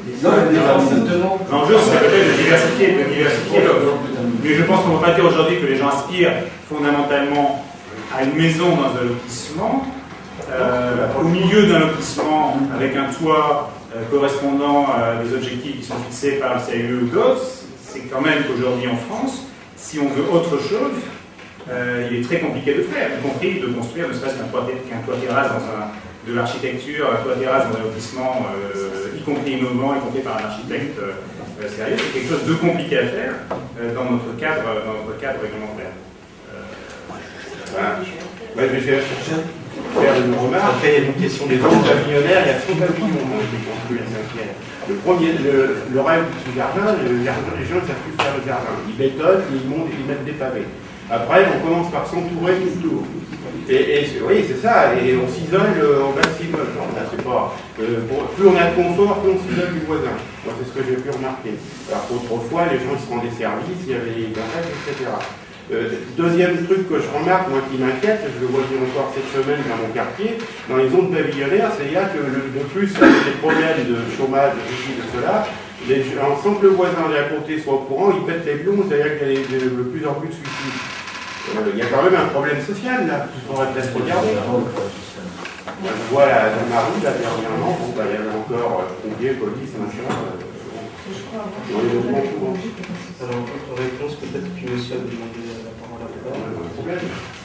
L'enjeu, c'est peut-être de diversifier, de diversifier l'offre. Mais je pense qu'on ne va pas dire aujourd'hui que les gens aspirent fondamentalement à une maison dans un lotissement, euh, au milieu d'un lotissement avec un toit euh, correspondant à des objectifs qui sont fixés par le C I E ou d'autres. C'est quand même qu'aujourd'hui en France, si on veut autre chose, euh, il est très compliqué de faire, y compris de construire ne serait-ce qu'un toit, qu'un toit terrasse dans un, de l'architecture, un toit terrasse dans un lotissement, euh, y compris innovant, y compris par un architecte euh, sérieux. C'est quelque chose de compliqué à faire euh, dans notre cadre, dans notre cadre réglementaire. Voilà. Ouais, je vais faire, faire une remarque. Après, il y a une question des zones pavillonnaires. Il y a trois pavillons qui construisent à Saint-Pierre. Le premier, le, le rêve du jardin, le jardin, les gens ne savent plus faire le jardin. Ils bétonnent, ils montent, ils mettent des pavés. Après, on commence par s'entourer tout autour. Et, et oui, c'est ça, et on s'isole en bas de s'immeuble. Là, c'est pas. Euh, pour, plus on a de confort, plus on s'isole du voisin. Moi, c'est ce que j'ai pu remarquer. Alors qu'autrefois, les gens se rendaient service, il y avait les garages, et cetera. Euh, deuxième truc que je remarque, moi qui m'inquiète, je le vois dire encore cette semaine dans mon quartier, dans les zones pavillonnaires, c'est-à-dire que le, de plus, avec des problèmes de chômage, de ceci, de cela, les, sans que le voisin de à côté soit au courant, il pète les plombs, c'est-à-dire qu'il y a de, de plus en plus de suicides. Euh, il y a quand même un problème social là, qu'il faudrait peut-être regarder. Je vois là, dans ma rue, là, dernièrement, bon, bah, il y avait encore euh, pompiers, police, machin. Euh, bon. On est au courant. Alors, votre réponse, peut-être que monsieur a demandé la parole à vous.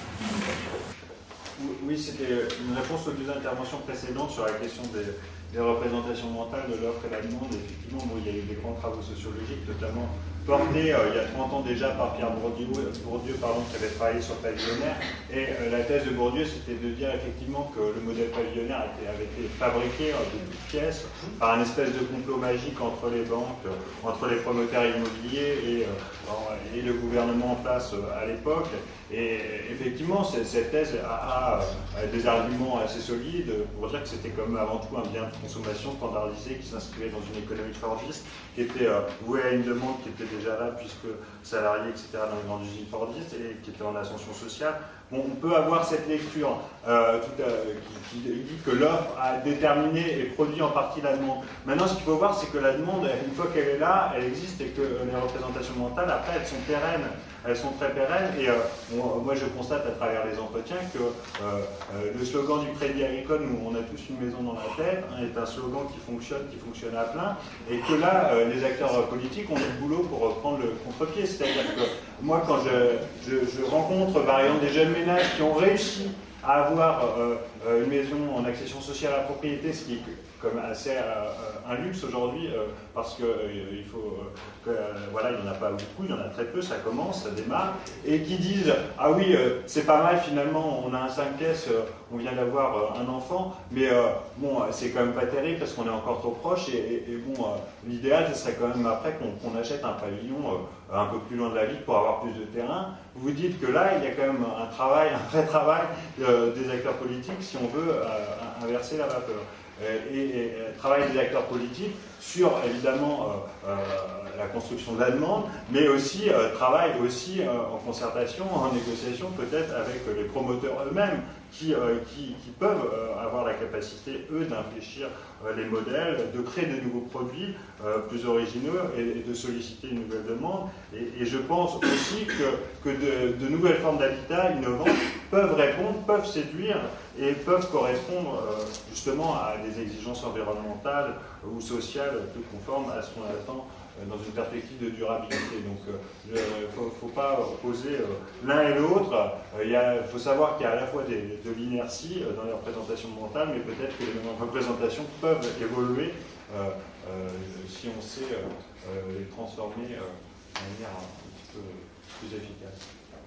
Oui, c'était une réponse aux deux interventions précédentes sur la question des, des représentations mentales de l'offre et la demande. Effectivement, bon, il y a eu des grands travaux sociologiques, notamment portés euh, il y a trente ans déjà par Pierre Bourdieu, Bourdieu pardon, qui avait travaillé sur le pavillonnaire. Et euh, la thèse de Bourdieu, c'était de dire effectivement que le modèle pavillonnaire était, avait été fabriqué euh, de toutes pièces par un espèce de complot magique entre les banques, euh, entre les promoteurs immobiliers et, euh, et le gouvernement en place euh, à l'époque. Et effectivement, cette thèse a, a, a des arguments assez solides pour dire que c'était comme avant tout un bien de consommation standardisé qui s'inscrivait dans une économie fordiste, qui était euh, vouée à une demande qui était déjà là, puisque salariés, et cetera, dans les grandes usines fordistes, et qui était en ascension sociale. Bon, on peut avoir cette lecture euh, tout, euh, qui, qui dit que l'offre a déterminé et produit en partie la demande. Maintenant, ce qu'il faut voir, c'est que la demande, une fois qu'elle est là, elle existe et que les représentations mentales, après, elles sont pérennes. Elles sont très pérennes et euh, on, moi je constate à travers les entretiens que euh, euh, le slogan du Crédit Agricole, où on a tous une maison dans la tête, hein, est un slogan qui fonctionne, qui fonctionne à plein, et que là, euh, les acteurs politiques ont du boulot pour prendre le contre-pied. C'est-à-dire que moi, quand je, je, je rencontre par exemple des jeunes ménages qui ont réussi à avoir euh, euh, une maison en accession sociale à la propriété, ce qui est comme assez euh, un luxe aujourd'hui, euh, parce qu'il euh, il faut euh, que, euh, voilà, il n'y en a pas beaucoup, il y en a très peu, ça commence, ça démarre, et qui disent ah oui, euh, c'est pas mal finalement, on a un cinq pièces, euh, on vient d'avoir euh, un enfant, mais euh, bon, c'est quand même pas terrible parce qu'on est encore trop proche, et, et, et bon, euh, l'idéal ce serait quand même après qu'on qu'on achète un pavillon euh, un peu plus loin de la ville pour avoir plus de terrain. Vous dites que là, il y a quand même un travail, un vrai travail euh, des acteurs politiques si on veut euh, inverser la vapeur. Et, et, et travail des acteurs politiques sur évidemment euh, euh, la construction de la demande, mais aussi euh, travail aussi euh, en concertation, en négociation peut-être avec les promoteurs eux-mêmes qui, euh, qui, qui peuvent euh, avoir la capacité, eux, d'infléchir euh, les modèles, de créer de nouveaux produits euh, plus originaux et, et de solliciter une nouvelle demande. Et, et je pense aussi que, que de, de nouvelles formes d'habitat innovantes peuvent répondre, peuvent séduire et peuvent correspondre euh, justement à des exigences environnementales ou sociales plus conformes à ce qu'on attend euh, dans une perspective de durabilité. Donc il euh, ne faut, faut pas opposer euh, l'un et l'autre. Il euh, faut savoir qu'il y a à la fois des, de l'inertie euh, dans les représentations mentales, mais peut-être que les représentations peuvent évoluer euh, euh, si on sait euh, euh, les transformer euh, de manière un petit peu plus efficace.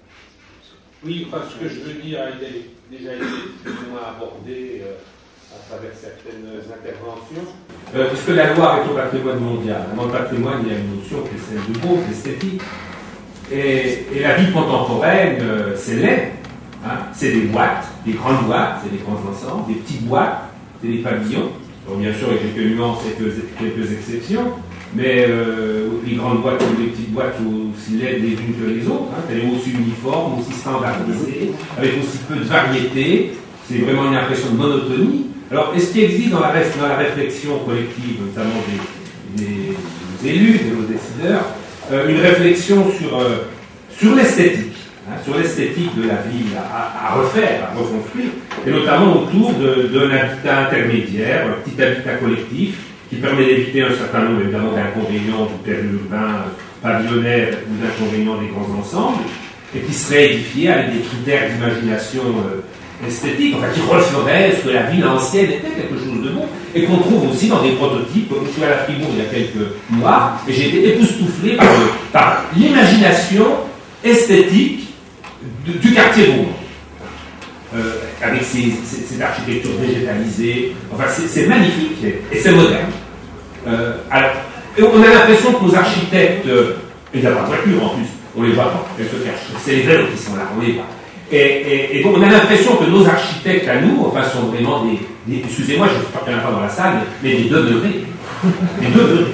Oui, enfin, ce que je veux dire a déjà été plus ou moins abordé euh, à travers certaines interventions. Euh, puisque la loi est au patrimoine mondial. Dans le patrimoine, il y a une notion qui est celle du beau, d'esthétique. Et, et la vie contemporaine, euh, c'est laid. Hein. C'est des boîtes, des grandes boîtes, c'est des grands ensembles, des petites boîtes, c'est des pavillons. Bon, bien sûr, il y a quelques nuances et quelques, quelques exceptions. Mais euh, les grandes boîtes ou les petites boîtes sont aussi laides les unes que les autres. Hein. Elle est aussi uniforme, aussi standardisée, avec aussi peu de variété. C'est vraiment une impression de monotonie. Alors, est-ce qu'il existe dans la, dans la réflexion collective, notamment des, des, des élus, de nos décideurs, euh, une réflexion sur, euh, sur l'esthétique, hein, sur l'esthétique de la ville à, à refaire, à reconstruire, et notamment autour d'un habitat intermédiaire, un petit habitat collectif, qui permet d'éviter un certain nombre évidemment d'inconvénients du périurbain pavillonnaire ou d'inconvénients des grands ensembles, et qui serait édifié avec des critères d'imagination euh, esthétique, enfin qui reflerait ce que la ville ancienne était, quelque chose de bon, et qu'on trouve aussi dans des prototypes. Je suis à la Fribourg il y a quelques mois, et j'ai été époustouflé par, par l'imagination esthétique de, du quartier Vaughan. Euh, avec ces, ces, cette architecture végétalisée, enfin c'est magnifique et, et c'est moderne. Euh, alors, et on a l'impression que nos architectes, euh, il n'y a pas de voiture en plus, on les voit pas, elles se cachent, c'est les vélos qui sont là, on les voit. Et, et, et donc on a l'impression que nos architectes à nous, enfin sont vraiment des, des excusez-moi, je ne sais pas qu'il y en a pas dans la salle, mais des demeurés. Des demeurés.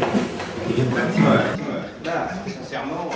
Là, sincèrement,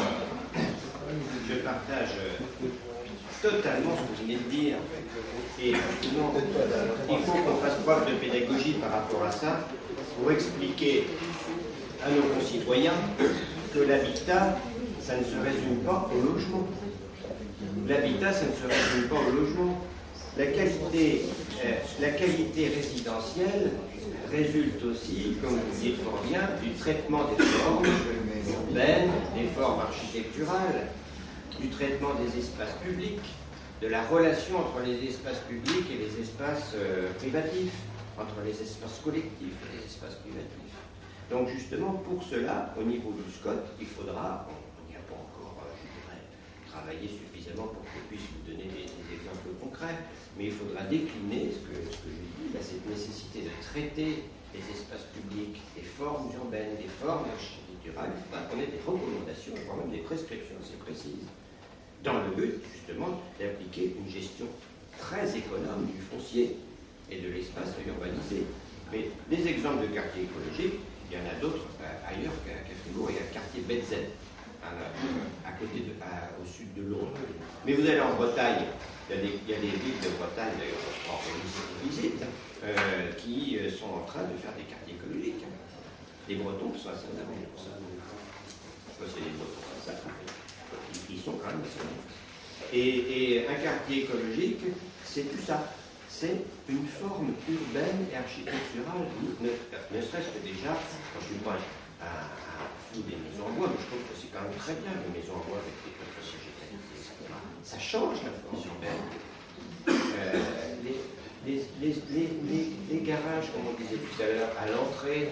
je partage totalement ce que vous venez de dire. Et effectivement, il faut qu'on fasse preuve de pédagogie par rapport à ça pour expliquer à nos concitoyens que l'habitat, ça ne se résume pas au logement. L'habitat, ça ne se résume pas au logement. La qualité, euh, la qualité résidentielle résulte aussi, comme vous dites fort bien, du traitement des formes urbaines, des formes architecturales, du traitement des espaces publics, de la relation entre les espaces publics et les espaces euh, privatifs, entre les espaces collectifs et les espaces privatifs. Donc justement, pour cela, au niveau du S C O T, il faudra, on n'y a pas encore, euh, je dirais, travaillé suffisamment pour qu'on puisse vous donner des, des exemples concrets, mais il faudra décliner ce que, ce que je dis, là, cette nécessité de traiter les espaces publics, des formes urbaines, des formes architecturales. Il faudra qu'on ait des recommandations, voire même des prescriptions assez précises, dans le but, justement, d'appliquer une gestion très économe du foncier et de l'espace urbanisé. Mais des exemples de quartiers écologiques, il y en a d'autres euh, ailleurs qu'à qu Fribourg. Il y a le quartier Betzen, à, à côté de, à, au sud de Londres. Mais vous allez en Bretagne, il y a des, il y a des villes de Bretagne, d'ailleurs, on organise des visites, euh, qui euh, sont en train de faire des quartiers écologiques. Les Bretons sont assez amis pour ça. Je sais pas si les Bretons font ça. Ils sont quand même assez amis. Et, et un quartier écologique, c'est tout ça. C'est une forme urbaine et architecturale, ne, ne serait-ce que déjà, quand je ne suis pas un, un fou des maisons en bois, mais je trouve que c'est quand même très bien, les maisons en bois avec des couleurs végétalisées, et cetera. Ça change la forme urbaine. Euh, les, les, les, les, les, les garages, comme on disait tout à l'heure, à l'entrée,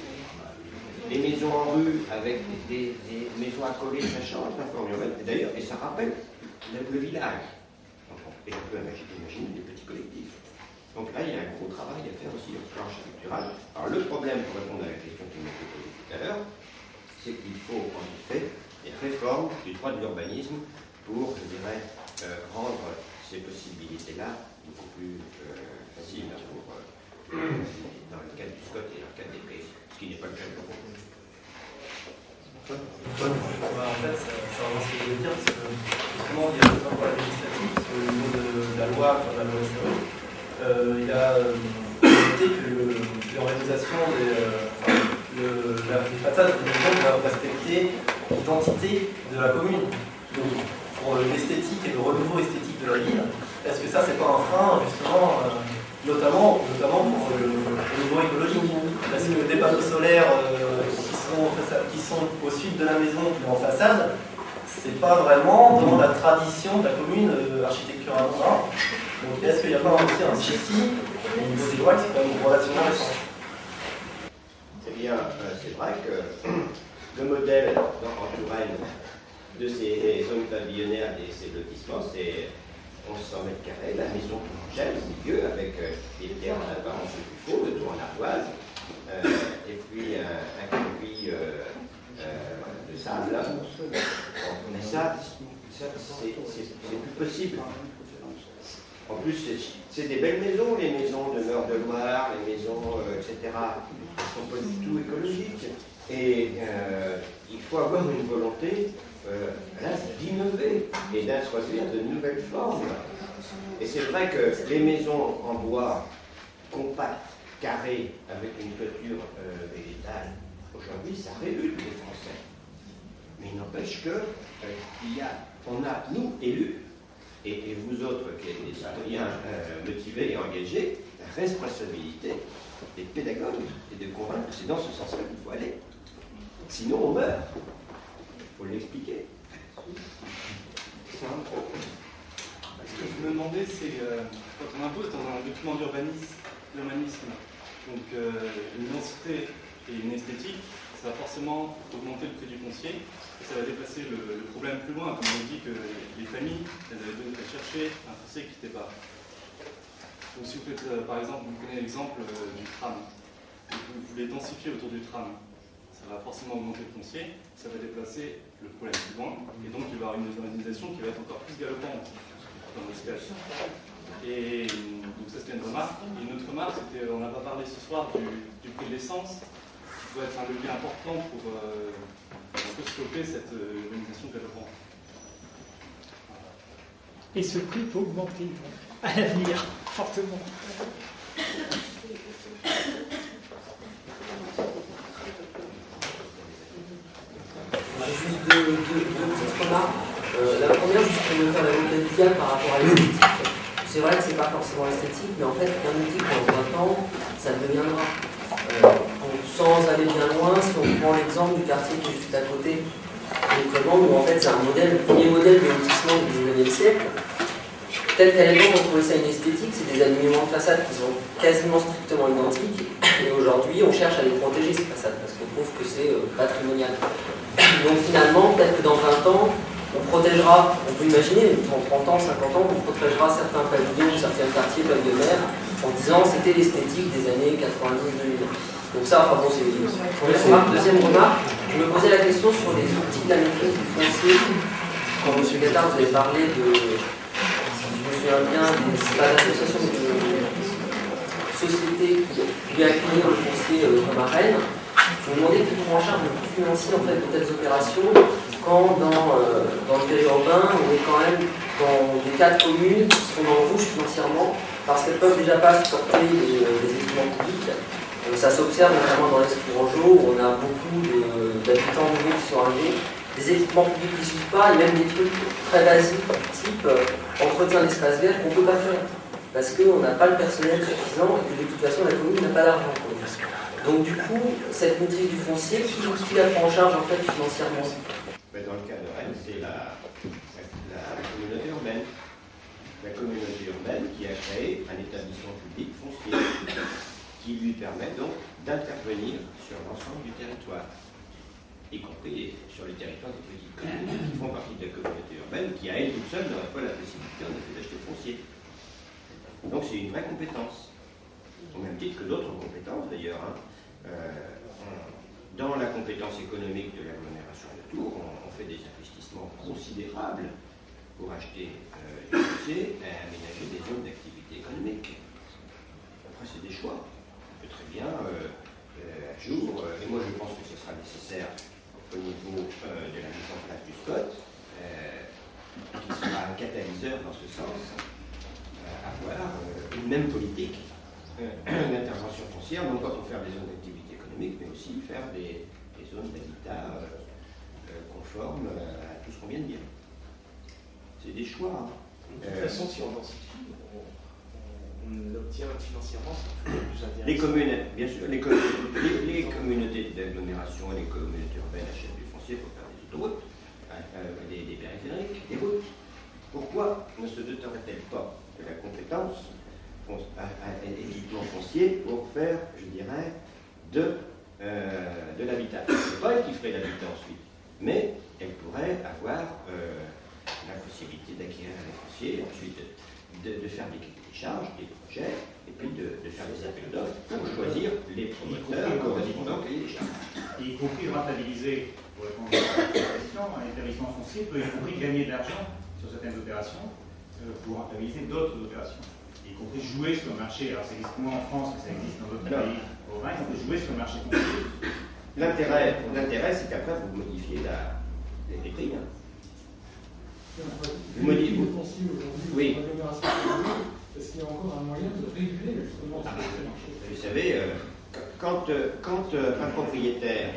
les maisons en rue avec des, des, des maisons accolées, ça change la forme urbaine. D'ailleurs, et ça rappelle le, le village. Et on peut imaginer des petits collectifs. Donc là, il y a un gros travail à faire aussi au plan architectural. Alors le problème, pour répondre à la question qui m'a été posée tout à l'heure, c'est qu'il faut en effet des réformes du droit de l'urbanisme pour, je dirais, euh, rendre ces possibilités-là beaucoup plus euh, faciles pour, euh, dans le cadre du S C O T et dans le cadre des P S, ce qui n'est pas le cas de l'urbanisme. En fait, ça, ça rejoint ce que je veux dire, c'est que justement, il y a un rapport législatif, parce qu'au niveau de, de la loi, enfin, de la loi historique, euh, il y a euh, noté que l'organisation des, euh, enfin, le, la, les façades des maisons doivent respecter l'identité de la commune. Donc, pour l'esthétique et le renouveau esthétique de la ville, est-ce que ça, c'est pas un frein, justement, euh, notamment, notamment pour le, le renouveau écologique? Parce que des panneaux solaires euh, qui, sont, qui sont au sud de la maison, qui sont en façade, c'est pas vraiment dans la tradition de la commune euh, architecturale. Donc est-ce qu'il n'y a pas aussi un souci au niveau des lois qui c'est quand même relativement récent? Eh bien, euh, c'est vrai que le modèle dans, en Touraine de ces zones pavillonnaires et ces lotissements, c'est onze cents mètres carrés, la maison gèle au milieu avec euh, des terres en apparence le plus faux, le tour en ardoise, euh, et puis un, un conduit euh, euh, de sable. Mais ça, ça c'est plus possible. En plus, c'est des belles maisons, les maisons de Meurde-Loire, les maisons, euh, et cetera. Elles ne sont pas du tout écologiques. Et euh, il faut avoir une volonté euh, d'innover et d'introduire de nouvelles formes. Et c'est vrai que les maisons en bois compactes, carrées, avec une clôture euh, végétale, aujourd'hui, ça révule les Français. Mais il n'empêche que euh, il y a, on a, nous, élus, et, et vous autres, qui êtes des citoyens euh, motivés et engagés, la responsabilité des pédagogues et de convaincre que c'est dans ce sens-là qu'il faut aller. Sinon, on meurt. Il faut l'expliquer. Ce que je me demandais, c'est euh, quand on impose dans un document d'urbanisme, l'urbanisme, donc euh, une densité et une esthétique, ça va forcément augmenter le prix du foncier, et ça va déplacer le, le problème plus loin, comme on dit que les familles, elles avaient besoin de chercher un foncier qui n'était pas. Donc si vous faites, euh, par exemple, vous connaissez l'exemple euh, du tram, et que vous voulez densifier autour du tram, ça va forcément augmenter le foncier, ça va déplacer le problème plus loin, et donc il va y avoir une urbanisation qui va être encore plus galopante dans nos situations. Et donc ça c'était une remarque. Et une autre remarque, c'était, on n'a pas parlé ce soir du, du prix de l'essence, qui doit être un levier important pour euh, un peu stopper cette euh, urbanisation galopante. Et ce prix peut augmenter donc, à l'avenir, fortement. Juste deux, deux, deux petites remarques. Euh, la première, juste pour me faire l'avocat du diable par rapport à l'esthétique. C'est vrai que c'est pas forcément esthétique, mais en fait, rien ne dit que dans vingt ans, ça le deviendra. Euh, donc, sans aller bien loin, si on prend l'exemple du quartier qui est juste à côté, où en fait c'est un modèle, le premier modèle de lotissement du dix-neuvième siècle. Peut-être qu'à l'époque on trouvait ça inesthétique, c'est des alignements de façades qui sont quasiment strictement identiques, et aujourd'hui on cherche à les protéger ces façades, parce qu'on trouve que c'est euh, patrimonial. Donc finalement, peut-être que dans vingt ans, on protégera, on peut imaginer, dans trente ans, cinquante ans, on protégera certains pavillons, certains quartiers pavillonnaires, en disant c'était l'esthétique des années quatre-vingt-dix deux mille. Donc ça, enfin bon, c'est une première remarque. Deuxième remarque, je me posais la question sur les outils de la maîtrise du foncier. Quand M. Gattard vous avez parlé de, si je me souviens bien, des associations de sociétés qui lui accueillir le foncier euh, comme à Rennes, je me demandais qui prend en charge le coût financier en fait, de telles opérations, quand dans, euh, dans le périurbain, on est quand même dans des cas de communes qui sont dans le rouge financièrement, parce qu'elles ne peuvent déjà pas supporter les, les équipements publics. Euh, ça s'observe notamment dans l'Espourangeau, où on a beaucoup d'habitants nouveaux qui sont arrivés, des équipements publics qui ne suivent pas, et même des trucs très basiques, type euh, entretien d'espace vert, qu'on ne peut pas faire, parce qu'on n'a pas le personnel suffisant, et que de toute façon la commune n'a pas d'argent. Donc du coup, cette maîtrise du foncier, qui, qui la prend en charge en fait financièrement? Mais dans le cas de Rennes, c'est la, la, la communauté urbaine. La communauté urbaine qui a créé un établissement public foncier qui lui permet donc d'intervenir sur l'ensemble du territoire, y compris sur les territoires des petites communes qui font partie de la communauté urbaine, qui à elle toute seule n'aurait pas la possibilité en effet d'acheter foncier. Donc c'est une vraie compétence, au même titre que d'autres compétences d'ailleurs. Hein. Euh, dans la compétence économique de l'agglomération de Tours, on, on fait des investissements considérables pour acheter euh, du foncier et aménager des zones d'activité économique. Après, c'est des choix. On peut très bien, euh, euh, un jour, euh, et moi je pense que ce sera nécessaire au niveau euh, de la mise en place du S C O T, euh, qui sera un catalyseur dans ce sens, euh, avoir euh, une même politique euh, d'intervention foncière, non pas pour faire des zones d'activité économique, mais aussi faire des, des zones d'habitat euh, euh, conformes à tout ce qu'on vient de dire. C'est des choix. De toute façon, si on densifie, on, on l'obtient financièrement, c'est plus intéressant. Les communes, bien sûr, les, com les, les communautés d'agglomération et les communautés urbaines achètent du foncier pour faire des autoroutes, euh, des, des périphériques, des routes. Pourquoi ne se doterait-elle pas de la compétence équipement foncier pour faire, je dirais, de, euh, de l'habitat? C'est pas elle qui ferait l'habitat ensuite, mais elle pourrait avoir euh, la possibilité d'acquérir les fonciers, ensuite de, de faire des, des charges, des projets, et puis de, de faire des appels d'offres pour choisir les promoteurs correspondants et les charges. Y compris rentabiliser, pour répondre à la question, un établissement foncier peut y compris gagner de l'argent sur certaines opérations euh, pour rentabiliser d'autres opérations. Y compris jouer sur le marché, alors ça existe moins en France que ça existe dans d'autres pays européens, on peut jouer sur le marché foncier. L'intérêt, l'intérêt, c'est qu'après vous modifiez la, les, les prix. Hein. Vous modifiez le foncier aujourd'hui, oui. Est-ce qu'il y a encore un moyen de réguler justement ce marché? Vous savez, euh, quand, quand un propriétaire,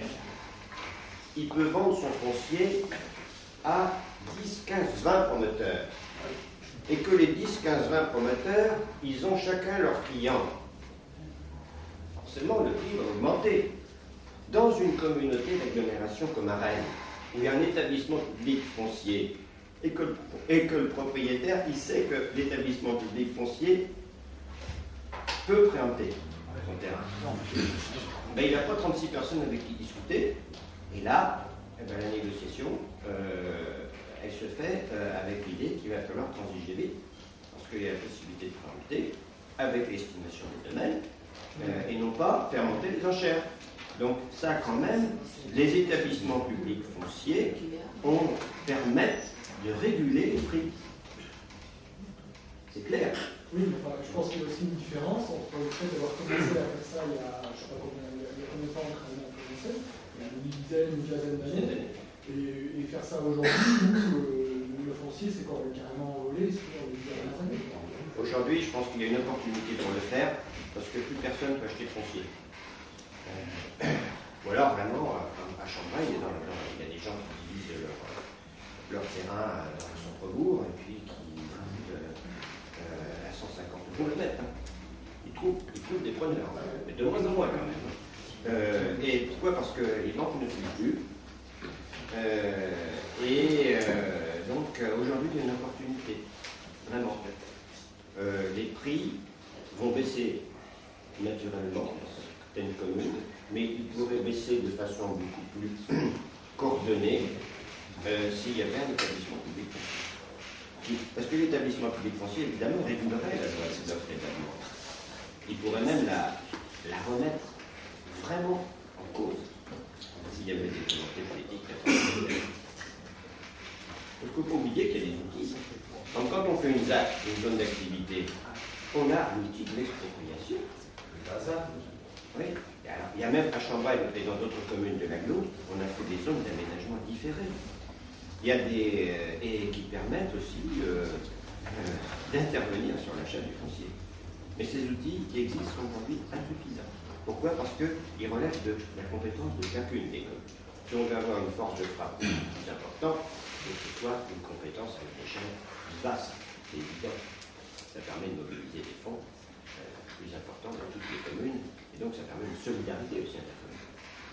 il peut vendre son foncier à dix, quinze, vingt promoteurs, et que les dix, quinze, vingt promoteurs, ils ont chacun leurs clients, forcément le prix va augmenter. Dans une communauté d'agglomération comme à Rennes, où il y a un établissement public foncier, et que, et que le propriétaire, il sait que l'établissement public foncier peut préempter son terrain. Ben, il n'a pas trente-six personnes avec qui discuter, et là, eh ben, la négociation, euh, elle se fait euh, avec l'idée qu'il va falloir transiger vite, parce qu'il y a la possibilité de préempter avec l'estimation des domaines, euh, et non pas faire monter les enchères. Donc ça, quand même, les établissements publics fonciers on, permettent de réguler les prix. C'est clair. Oui, mais enfin, je pense qu'il y a aussi une différence entre le fait d'avoir commencé à faire ça il y a, je sais pas combien, il y a combien de temps on a commencé, il y a une dizaine, une quinzaine d'années, et, et faire ça aujourd'hui où euh, le foncier s'est carrément envolé sur les dernières années. Aujourd'hui, je pense qu'il y a une opportunité pour le faire, parce que plus personne ne peut acheter de foncier. Euh, ou alors, vraiment, à, à Chambray, il y, a dans, dans, il y a des gens qui divisent leur, leur terrain dans le centre-bourg, et puis qui vendent euh, à cent cinquante euros le mètre. Hein. Ils, trouvent, ils trouvent des preneurs, mais de moins en moins quand même. Euh, et pourquoi? Parce que les banques ne suivent plus. Euh, et euh, donc, aujourd'hui, il y a une opportunité. Vraiment. Euh, les prix vont baisser naturellement dans certaines communes, mais ils pourraient baisser de façon beaucoup plus coordonnée euh, s'il y avait un établissement public foncier. Parce que l'établissement public foncier, évidemment, régulerait la loi de ces offres d'établissement. Il pourrait même la, la remettre vraiment en cause s'il y avait des volontés politiques. Il ne faut pas oublier qu'il y a des outils. Donc, quand on fait une Z A C, une zone d'activité, on a l'outil de l'expropriation. Oui. Alors, il y a même à Chambray et dans d'autres communes de l'agglo, on a fait des zones d'aménagement différées. Il y a des euh, et qui permettent aussi euh, euh, d'intervenir sur l'achat du foncier. Mais ces outils qui existent sont aujourd'hui insuffisants. Pourquoi? Parce qu'ils relèvent de la compétence de chacune des communes. Si on veut avoir une force de frappe plus importante, il faut que ce soit une compétence à une échelle vaste, c'est évident. Ça permet de mobiliser des fonds euh, plus importants dans toutes les communes, et donc ça permet une solidarité aussi intercommune.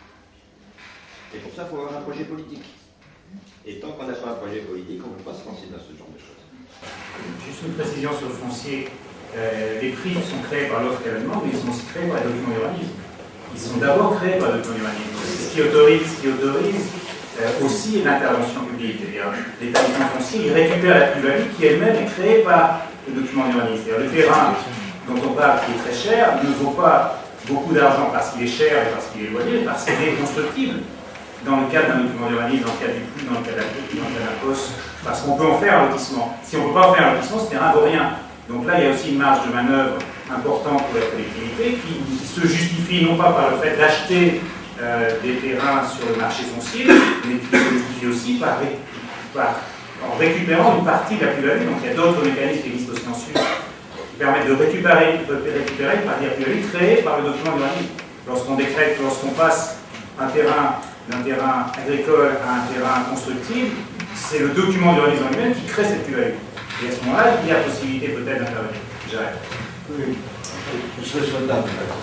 Et pour ça, il faut avoir un projet politique. Et tant qu'on n'a pas un projet politique, on ne peut pas se lancer dans ce genre de choses. Juste une précision sur le foncier. Euh, les prix sont créés par l'offre et la demande, mais ils sont aussi créés par les documents d'urbanisme. Ils sont d'abord créés par les documents d'urbanisme. C'est ce qui autorise, ce qui autorise euh, aussi l'intervention publique. C'est-à-dire, l'établissement foncier, il récupère la plus-value qui elle-même est créée par le document d'urbanisme. C'est-à-dire, le terrain dont on parle, qui est très cher, ne vaut pas beaucoup d'argent parce qu'il est cher et parce qu'il est éloigné, mais parce qu'il est constructible. Dans le cadre d'un document d'urbanisme, dans le cadre du P U, dans le cadre d'un poste, parce qu'on peut en faire un lotissement. Si on ne peut pas en faire un lotissement, ce terrain ne vaut rien. Donc là, il y a aussi une marge de manœuvre importante pour la collectivité qui, qui se justifie non pas par le fait d'acheter euh, des terrains sur le marché foncier, mais qui se justifie aussi par, par, en récupérant une partie de la plus-value. Donc il y a d'autres mécanismes qui existent aussi en Suisse qui permettent de récupérer, de récupérer une partie de la plus-value créée par le document d'urbanisme. Lorsqu'on décrète, lorsqu'on passe un terrain d'un terrain agricole à un terrain constructible, c'est le document d'urbanisme en lui-même qui crée cette plus-value. Et à ce moment-là, il y a possibilité peut-être d'intervenir. J'arrête. Oui, je serais souhaitable.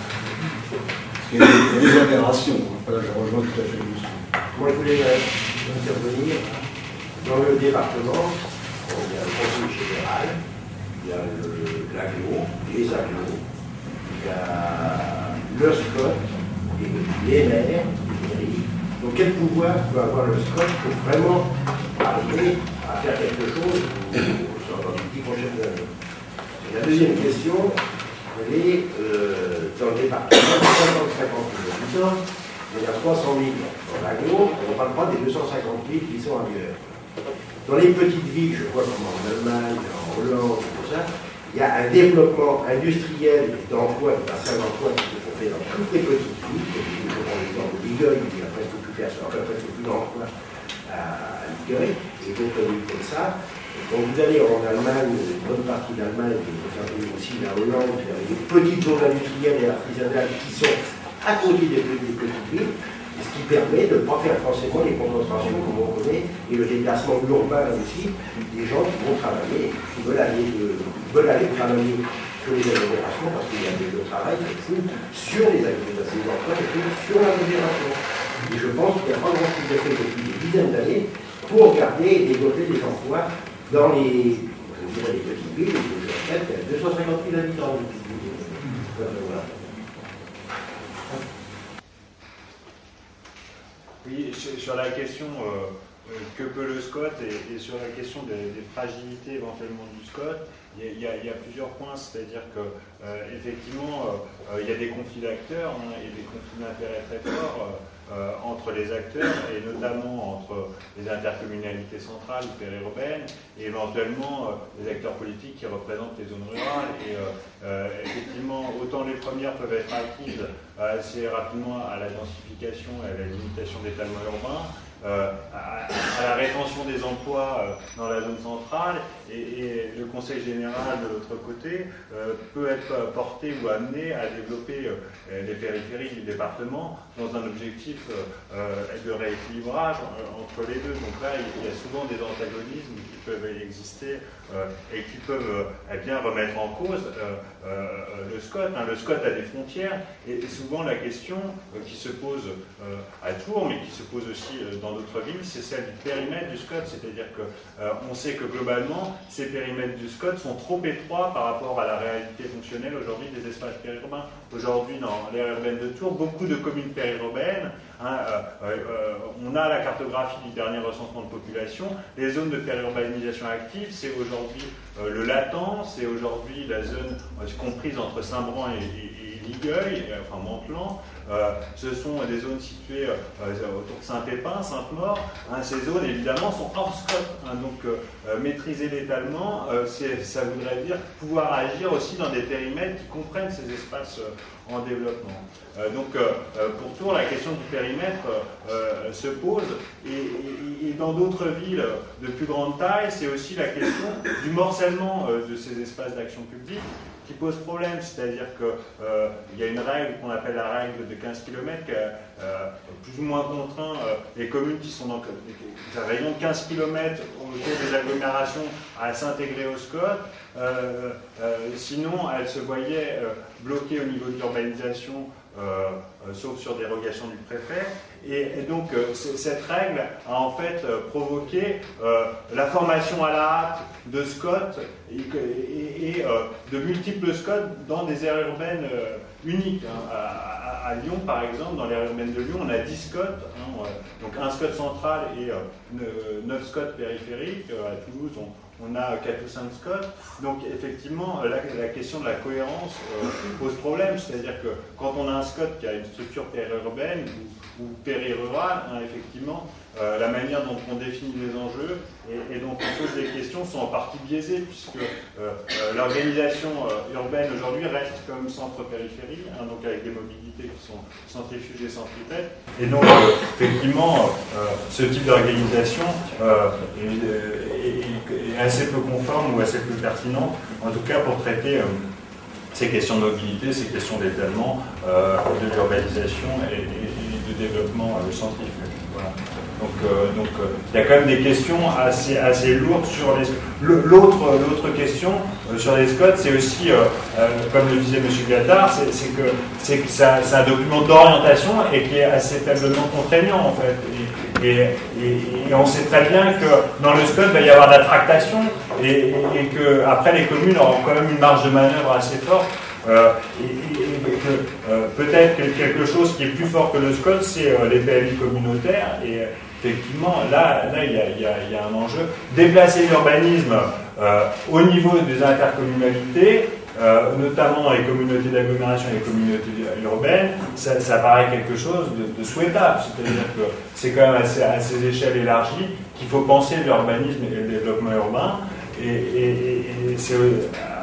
Parce qu'il y a des aberrations. Voilà, je rejoins tout à fait le monsieur. Moi, je voulais intervenir. Dans le département, il y a le conseil général, il y a l'agglo, les agglos, il y a le S C O T, les maires, les mairies. Donc quel pouvoir peut avoir le S C O T pour vraiment arriver à faire quelque chose sur les dix prochaines années? La deuxième question, elle est euh, dans le département de cinquante mille habitants, il y en a trois cent mille dans l'agglo, on ne parle pas des deux cent cinquante mille qui sont ailleurs. Dans les petites villes, je vois comme en Allemagne, en Hollande, tout ça, il y a un développement industriel d'emploi, de bassin d'emploi qui se fait dans toutes les petites villes. Je prends l'exemple de Ligueuil, il y a presque plus personne, enfin presque plus d'emploi à Ligueuil, et d'autres villes comme ça. Quand vous allez en Allemagne, une bonne partie d'Allemagne, et vous avez aussi la Hollande, vous avez des petites zones industrielles et artisanales qui sont à côté des petites villes, ce qui permet de ne pas faire forcément les concentrations comme on connaît, et le déplacement urbain aussi, des gens qui vont travailler, qui veulent aller, de, veulent aller travailler sur les agglomérations, parce qu'il y a des travail sur les agglomérations, des emplois sur l'agglomération. Et je pense qu'il n'y a pas grand chose de fait depuis des dizaines d'années pour garder et développer des emplois dans les, je dirais, les petites villes, je répète, il y a deux cent cinquante mille habitants. Voilà. Oui, sur la question euh, que peut le SCOT et, et sur la question des, des fragilités éventuellement du SCOT, il y, y, y a plusieurs points, c'est-à-dire que euh, effectivement euh, il y a des conflits d'acteurs hein, et des conflits d'intérêts très forts euh, entre les acteurs et notamment entre les intercommunalités centrales ou périurbaines et éventuellement euh, les acteurs politiques qui représentent les zones rurales. Et euh, euh, effectivement, autant les premières peuvent être acquises euh, assez rapidement à la densification et à la limitation d'étalement urbain, Euh, à, à la rétention des emplois euh, dans la zone centrale et, et le Conseil général de l'autre côté euh, peut être porté ou amené à développer euh, les périphéries du département dans un objectif euh, de rééquilibrage euh, entre les deux. Donc là, il y a souvent des antagonismes qui peuvent exister euh, et qui peuvent euh, eh bien remettre en cause euh, euh, le SCOT. Hein. Le SCOT a des frontières et, et souvent la question euh, qui se pose euh, à Tours, mais qui se pose aussi euh, dans d'autres villes, c'est celle du périmètre du SCOT, c'est-à-dire que euh, on sait que globalement, ces périmètres du SCOT sont trop étroits par rapport à la réalité fonctionnelle aujourd'hui des espaces périurbains. Aujourd'hui, dans l'aire urbaine de Tours, beaucoup de communes périurbaines, hein, euh, euh, on a la cartographie du dernier recensement de population, les zones de périurbanisation active, c'est aujourd'hui euh, le Latan, c'est aujourd'hui la zone euh, comprise entre Saint-Bran et, et, et Ligueuil, enfin Mantelan. Euh, ce sont des zones situées euh, autour de Saint-Pépin, Sainte-Maure. Hein, ces zones, évidemment, sont hors SCOT. Hein, donc, euh, maîtriser l'étalement, euh, ça voudrait dire pouvoir agir aussi dans des périmètres qui comprennent ces espaces euh, en développement. Euh, donc, euh, pour Tours, la question du périmètre euh, se pose. Et, et, et dans d'autres villes de plus grande taille, c'est aussi la question du morcellement euh, de ces espaces d'action publique qui pose problème, c'est-à-dire qu'il euh, y a une règle qu'on appelle la règle de quinze kilomètres qui a euh, plus ou moins contraint euh, les communes qui sont dans un rayon de quinze kilomètres autour des agglomérations à s'intégrer au SCOT, euh, euh, sinon elles se voyaient euh, bloquées au niveau de l'urbanisation, euh, euh, sauf sur dérogation du préfet. Et, et donc euh, cette règle a en fait euh, provoqué euh, la formation à la hâte de SCOT et, et, et euh, de multiples SCOT dans des aires urbaines euh, uniques. Hein. À, à, à Lyon, par exemple, dans l'aire urbaine de Lyon, on a dix SCOT, hein, euh, donc un SCOT central et euh, neuf SCOT périphériques. Euh, à Toulouse, on, on a quatre ou cinq SCOT. Donc effectivement, la, la question de la cohérence euh, pose problème, c'est-à-dire que quand on a un SCOT qui a une structure périurbaine ou, ou périrurale, hein, effectivement, euh, la manière dont on définit les enjeux et, et dont on pose des questions sont en partie biaisées, puisque euh, euh, l'organisation euh, urbaine aujourd'hui reste comme centre-périphérie, hein, donc avec des mobilités qui sont centrifugées, centripètes. Et donc, euh, effectivement, euh, ce type d'organisation euh, est, est, est assez peu conforme ou assez peu pertinent, en tout cas pour traiter euh, ces questions de mobilité, ces questions d'étalement, euh, de l'urbanisation et, et, et de développement euh, centrifuge. Voilà. Donc, euh, donc euh, il y a quand même des questions assez, assez lourdes sur les... L'autre, l'autre question euh, sur les SCOT, c'est aussi, euh, euh, comme le disait M. Gattard, c'est, c'est que c'est, que ça, c'est un document d'orientation et qui est assez faiblement contraignant, en fait. Et, et, et, et on sait très bien que dans le SCOT, il va y avoir de la tractation et, et, et qu'après, les communes auront quand même une marge de manœuvre assez forte. Euh, et, et, et que euh, peut-être que quelque chose qui est plus fort que le SCOT, c'est euh, les P M I communautaires. Et euh, effectivement, là, là, il y a, il y a, il y a un enjeu. Déplacer l'urbanisme euh, au niveau des intercommunalités, euh, notamment dans les communautés d'agglomération et les communautés urbaines, ça, ça paraît quelque chose de, de souhaitable. C'est-à-dire que c'est quand même à ces, à ces échelles élargies qu'il faut penser l'urbanisme et le développement urbain. Et, et, et c'est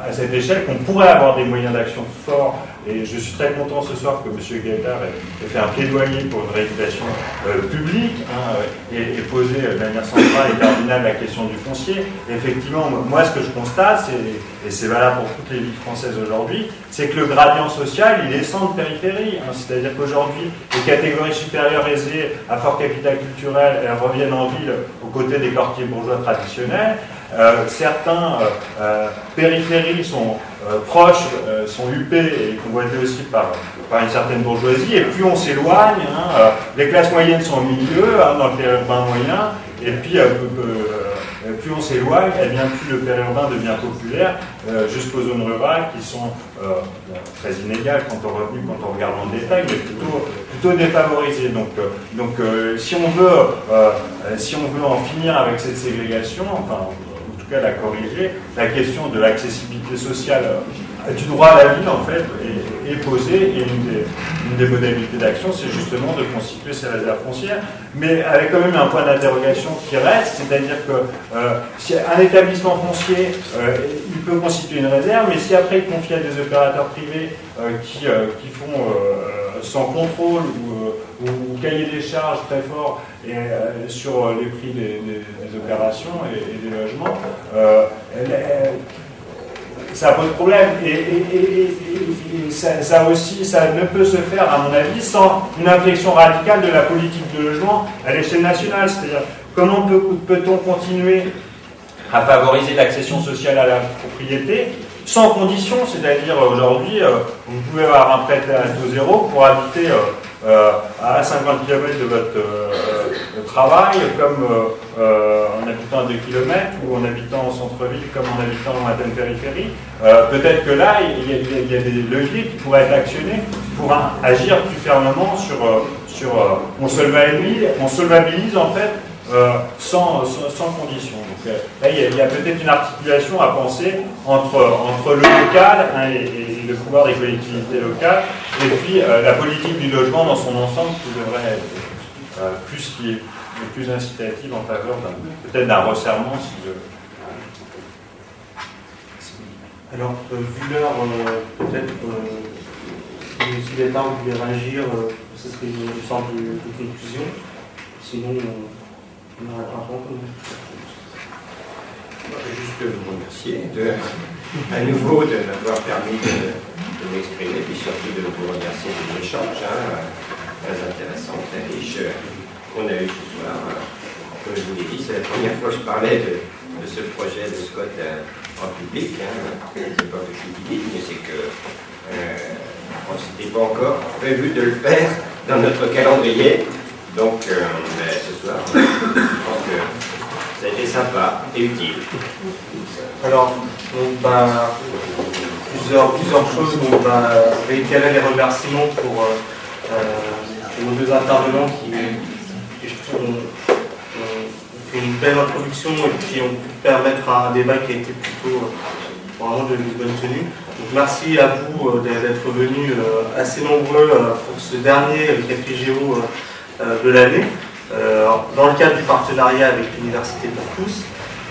à cette échelle qu'on pourrait avoir des moyens d'action forts. Et je suis très content ce soir que M. Gaillard ait fait un plaidoyer pour une régulation euh, publique hein, et, et poser de manière centrale et cardinale la question du foncier. Effectivement, moi, ce que je constate, et c'est valable pour toutes les villes françaises aujourd'hui, c'est que le gradient social, il est centre-périphérie. Hein, C'est-à-dire qu'aujourd'hui, les catégories supérieures aisées à fort capital culturel, elles reviennent en ville aux côtés des quartiers bourgeois traditionnels. Euh, certains euh, euh, périphéries sont euh, proches, euh, sont huppées et convoitées aussi par, par une certaine bourgeoisie, et plus on s'éloigne, hein, euh, les classes moyennes sont au milieu, hein, dans le périurbain moyen, et puis euh, euh, plus on s'éloigne, eh bien plus le périurbain devient populaire, euh, jusqu'aux zones rurales qui sont euh, très inégales quant au revenu, quand on regarde en détail, mais plutôt, plutôt défavorisées. Donc, euh, donc euh, si on veut, euh, si on veut en finir avec cette ségrégation, enfin, la corriger, la question de l'accessibilité sociale euh, du droit à la ville en fait est, est posée, et une des, une des modalités d'action c'est justement de constituer ces réserves foncières, mais avec quand même un point d'interrogation qui reste, c'est-à-dire que euh, si un établissement foncier euh, il peut constituer une réserve, mais si après il confie à des opérateurs privés euh, qui, euh, qui font euh, sans contrôle ou, ou, ou cahier des charges très fort et, euh, sur les prix des, des, des opérations et, et des logements, euh, elle, elle, ça pose problème. Et, et, et, et, et ça, ça aussi, ça ne peut se faire, à mon avis, sans une inflexion radicale de la politique de logement à l'échelle nationale. C'est-à-dire, comment peut, peut-on continuer à favoriser l'accession sociale à la propriété sans condition, c'est-à-dire aujourd'hui, euh, vous pouvez avoir un prêt à taux zéro pour habiter euh, euh, à cinquante kilomètres de votre euh, travail, comme euh, euh, en habitant à deux kilomètres, ou en habitant en centre-ville, comme en habitant dans la périphérie. Euh, Peut-être que là, il y, a, il y a des leviers qui pourraient être actionnés pour un, agir plus fermement sur... Euh, sur euh, on, solvabilise, on solvabilise en fait Euh, sans, sans, sans condition. Donc, euh, là, il y a, a peut-être une articulation à penser entre, entre le local hein, et, et le pouvoir des collectivités locales, et puis euh, la politique du logement dans son ensemble qui devrait être euh, plus, qui est, plus incitative en faveur peut-être d'un resserrement. Si je... Alors, euh, vu l'heure, euh, peut-être euh, si M. Gaillard voulait réagir, euh, ce serait une, une sorte de, de conclusion. Sinon, euh, on n'aurait pas encore. Juste vous remercier de, à nouveau de m'avoir permis de, de m'exprimer, puis surtout de vous remercier de l'échange hein, très intéressant, très riche qu'on a eu ce soir. Comme je vous l'ai dit, c'est la première fois que je parlais de, de ce projet de Scott en public. Hein. C'est pas que je suis public, mais c'est que euh, on s'était pas encore prévu de le faire dans notre calendrier. Donc, euh, ben, ce soir, je pense que ça a été sympa et utile. Alors, donc, bah, plusieurs, plusieurs choses. Donc, bah, réitérer les remerciements pour, euh, pour nos deux intervenants qui, qui je trouve, ont, ont fait une belle introduction et puis ont pu permettre un débat qui a été plutôt euh, vraiment de, de bonne tenue. Donc, merci à vous euh, d'être venus euh, assez nombreux euh, pour ce dernier Café Géo euh, de l'année, euh, dans le cadre du partenariat avec l'Université pour tous.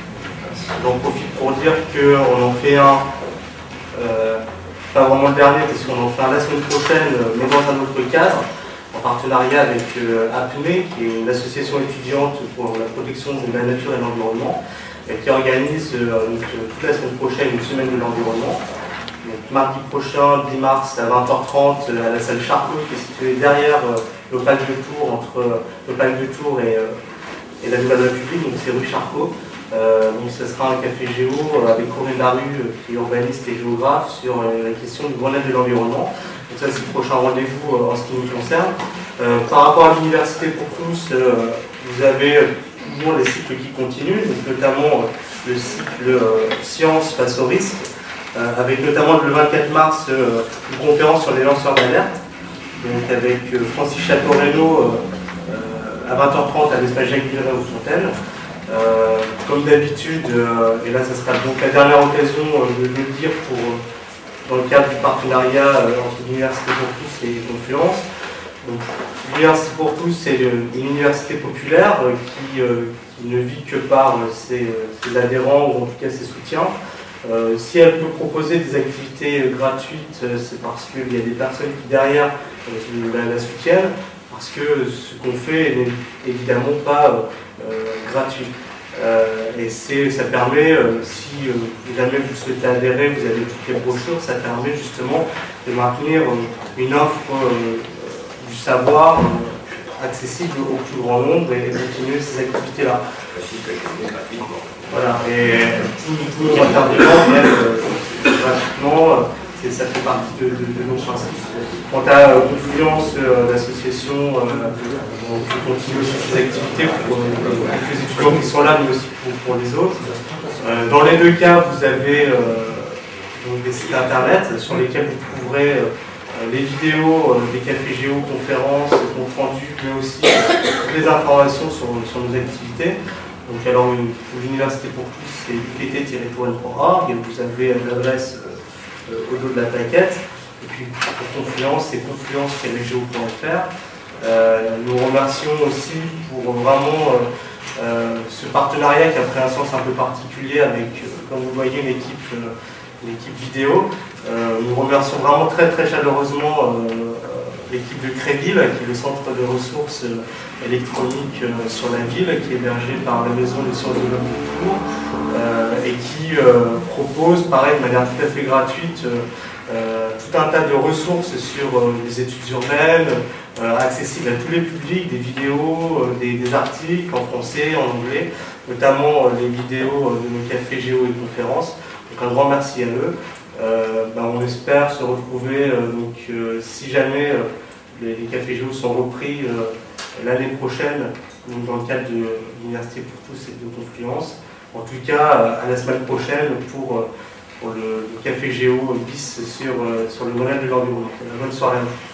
J'en profite pour dire qu'on en fait un, euh, pas vraiment le dernier, parce qu'on en fait un la semaine prochaine, mais dans un autre cadre, en partenariat avec euh, A P N E, qui est une association étudiante pour la protection de la nature et de l'environnement, et qui organise euh, toute la semaine prochaine une semaine de l'environnement. Donc, mardi prochain, dix mars, à vingt heures trente, à la salle Charcot, qui est située derrière euh, l'Opale de Tours, entre euh, l'Opale de Tours et, euh, et la Nouvelle République, donc c'est rue Charcot. Euh, donc ce sera un café géo euh, avec Corinne Larue, euh, qui est urbaniste et géographe, sur euh, la question du Grenelle de l'environnement. Donc ça, c'est le prochain rendez-vous euh, en ce qui nous concerne. Euh, par rapport à l'Université pour tous, euh, vous avez euh, toujours les cycles qui continuent, donc notamment euh, le cycle euh, Sciences face au risque, euh, avec notamment le vingt-quatre mars euh, une conférence sur les lanceurs d'alerte, donc avec euh, Francis Chateau-Renaud euh, euh, à vingt heures trente à l'espace Jacques Villeray aux Fontaines. Euh, comme d'habitude, euh, et là ça sera donc la dernière occasion euh, de le dire pour, euh, dans le cadre du partenariat euh, entre l'Université pour tous et Confluence. Donc l'Université pour tous, c'est une université populaire euh, qui, euh, qui ne vit que par euh, ses, ses adhérents ou en tout cas ses soutiens. Euh, si elle peut proposer des activités gratuites, euh, c'est parce qu'il y a des personnes qui derrière euh, la, la soutiennent, parce que ce qu'on fait n'est évidemment pas euh, gratuit. Euh, et ça permet, euh, si euh, jamais vous souhaitez adhérer, vous avez toutes les brochures, ça permet justement de maintenir euh, une offre euh, du savoir euh, accessible au plus grand nombre et de continuer ces activités-là. Voilà, et tous nos intervenants viennent euh, gratuitement, euh, ça fait partie de, de, de nos principes. Quant à euh, Confluence, euh, l'association, euh, on peut continuer aussi ces activités pour euh, les étudiants qui sont là, mais aussi pour, pour les autres. Euh, dans les deux cas, vous avez euh, donc des sites internet sur lesquels vous trouverez euh, les vidéos, euh, des cafés géo, conférences, comptes rendus, mais aussi toutes les informations sur, sur nos activités. Donc alors l'Université pour tous, c'est u p t tiret touraine point org et vous avez l'adresse euh, au dos de la plaquette. Et puis pour Confluence, c'est confluence tiret géo point f r. Euh, nous remercions aussi pour vraiment euh, euh, ce partenariat qui a pris un sens un peu particulier avec, euh, comme vous voyez, une équipe, euh, une équipe vidéo. Euh, nous remercions vraiment très très chaleureusement euh, l'équipe de Créville, qui est le centre de ressources électroniques sur la ville, qui est hébergé par la Maison des sciences de l'homme de Tours, euh, et qui euh, propose, pareil, de manière tout à fait gratuite, euh, tout un tas de ressources sur euh, les études urbaines, euh, accessibles à tous les publics, des vidéos, euh, des, des articles en français, en anglais, notamment euh, les vidéos de nos cafés géo et conférences. Donc un grand merci à eux. Euh, ben on espère se retrouver, euh, donc, euh, si jamais euh, les, les cafés géo sont repris euh, l'année prochaine, donc dans le cadre de l'Université pour tous et de Confluence. En tout cas, euh, à la semaine prochaine pour, euh, pour le, le café géo bis sur, euh, sur le modèle de l'environnement. Bonne soirée à vous.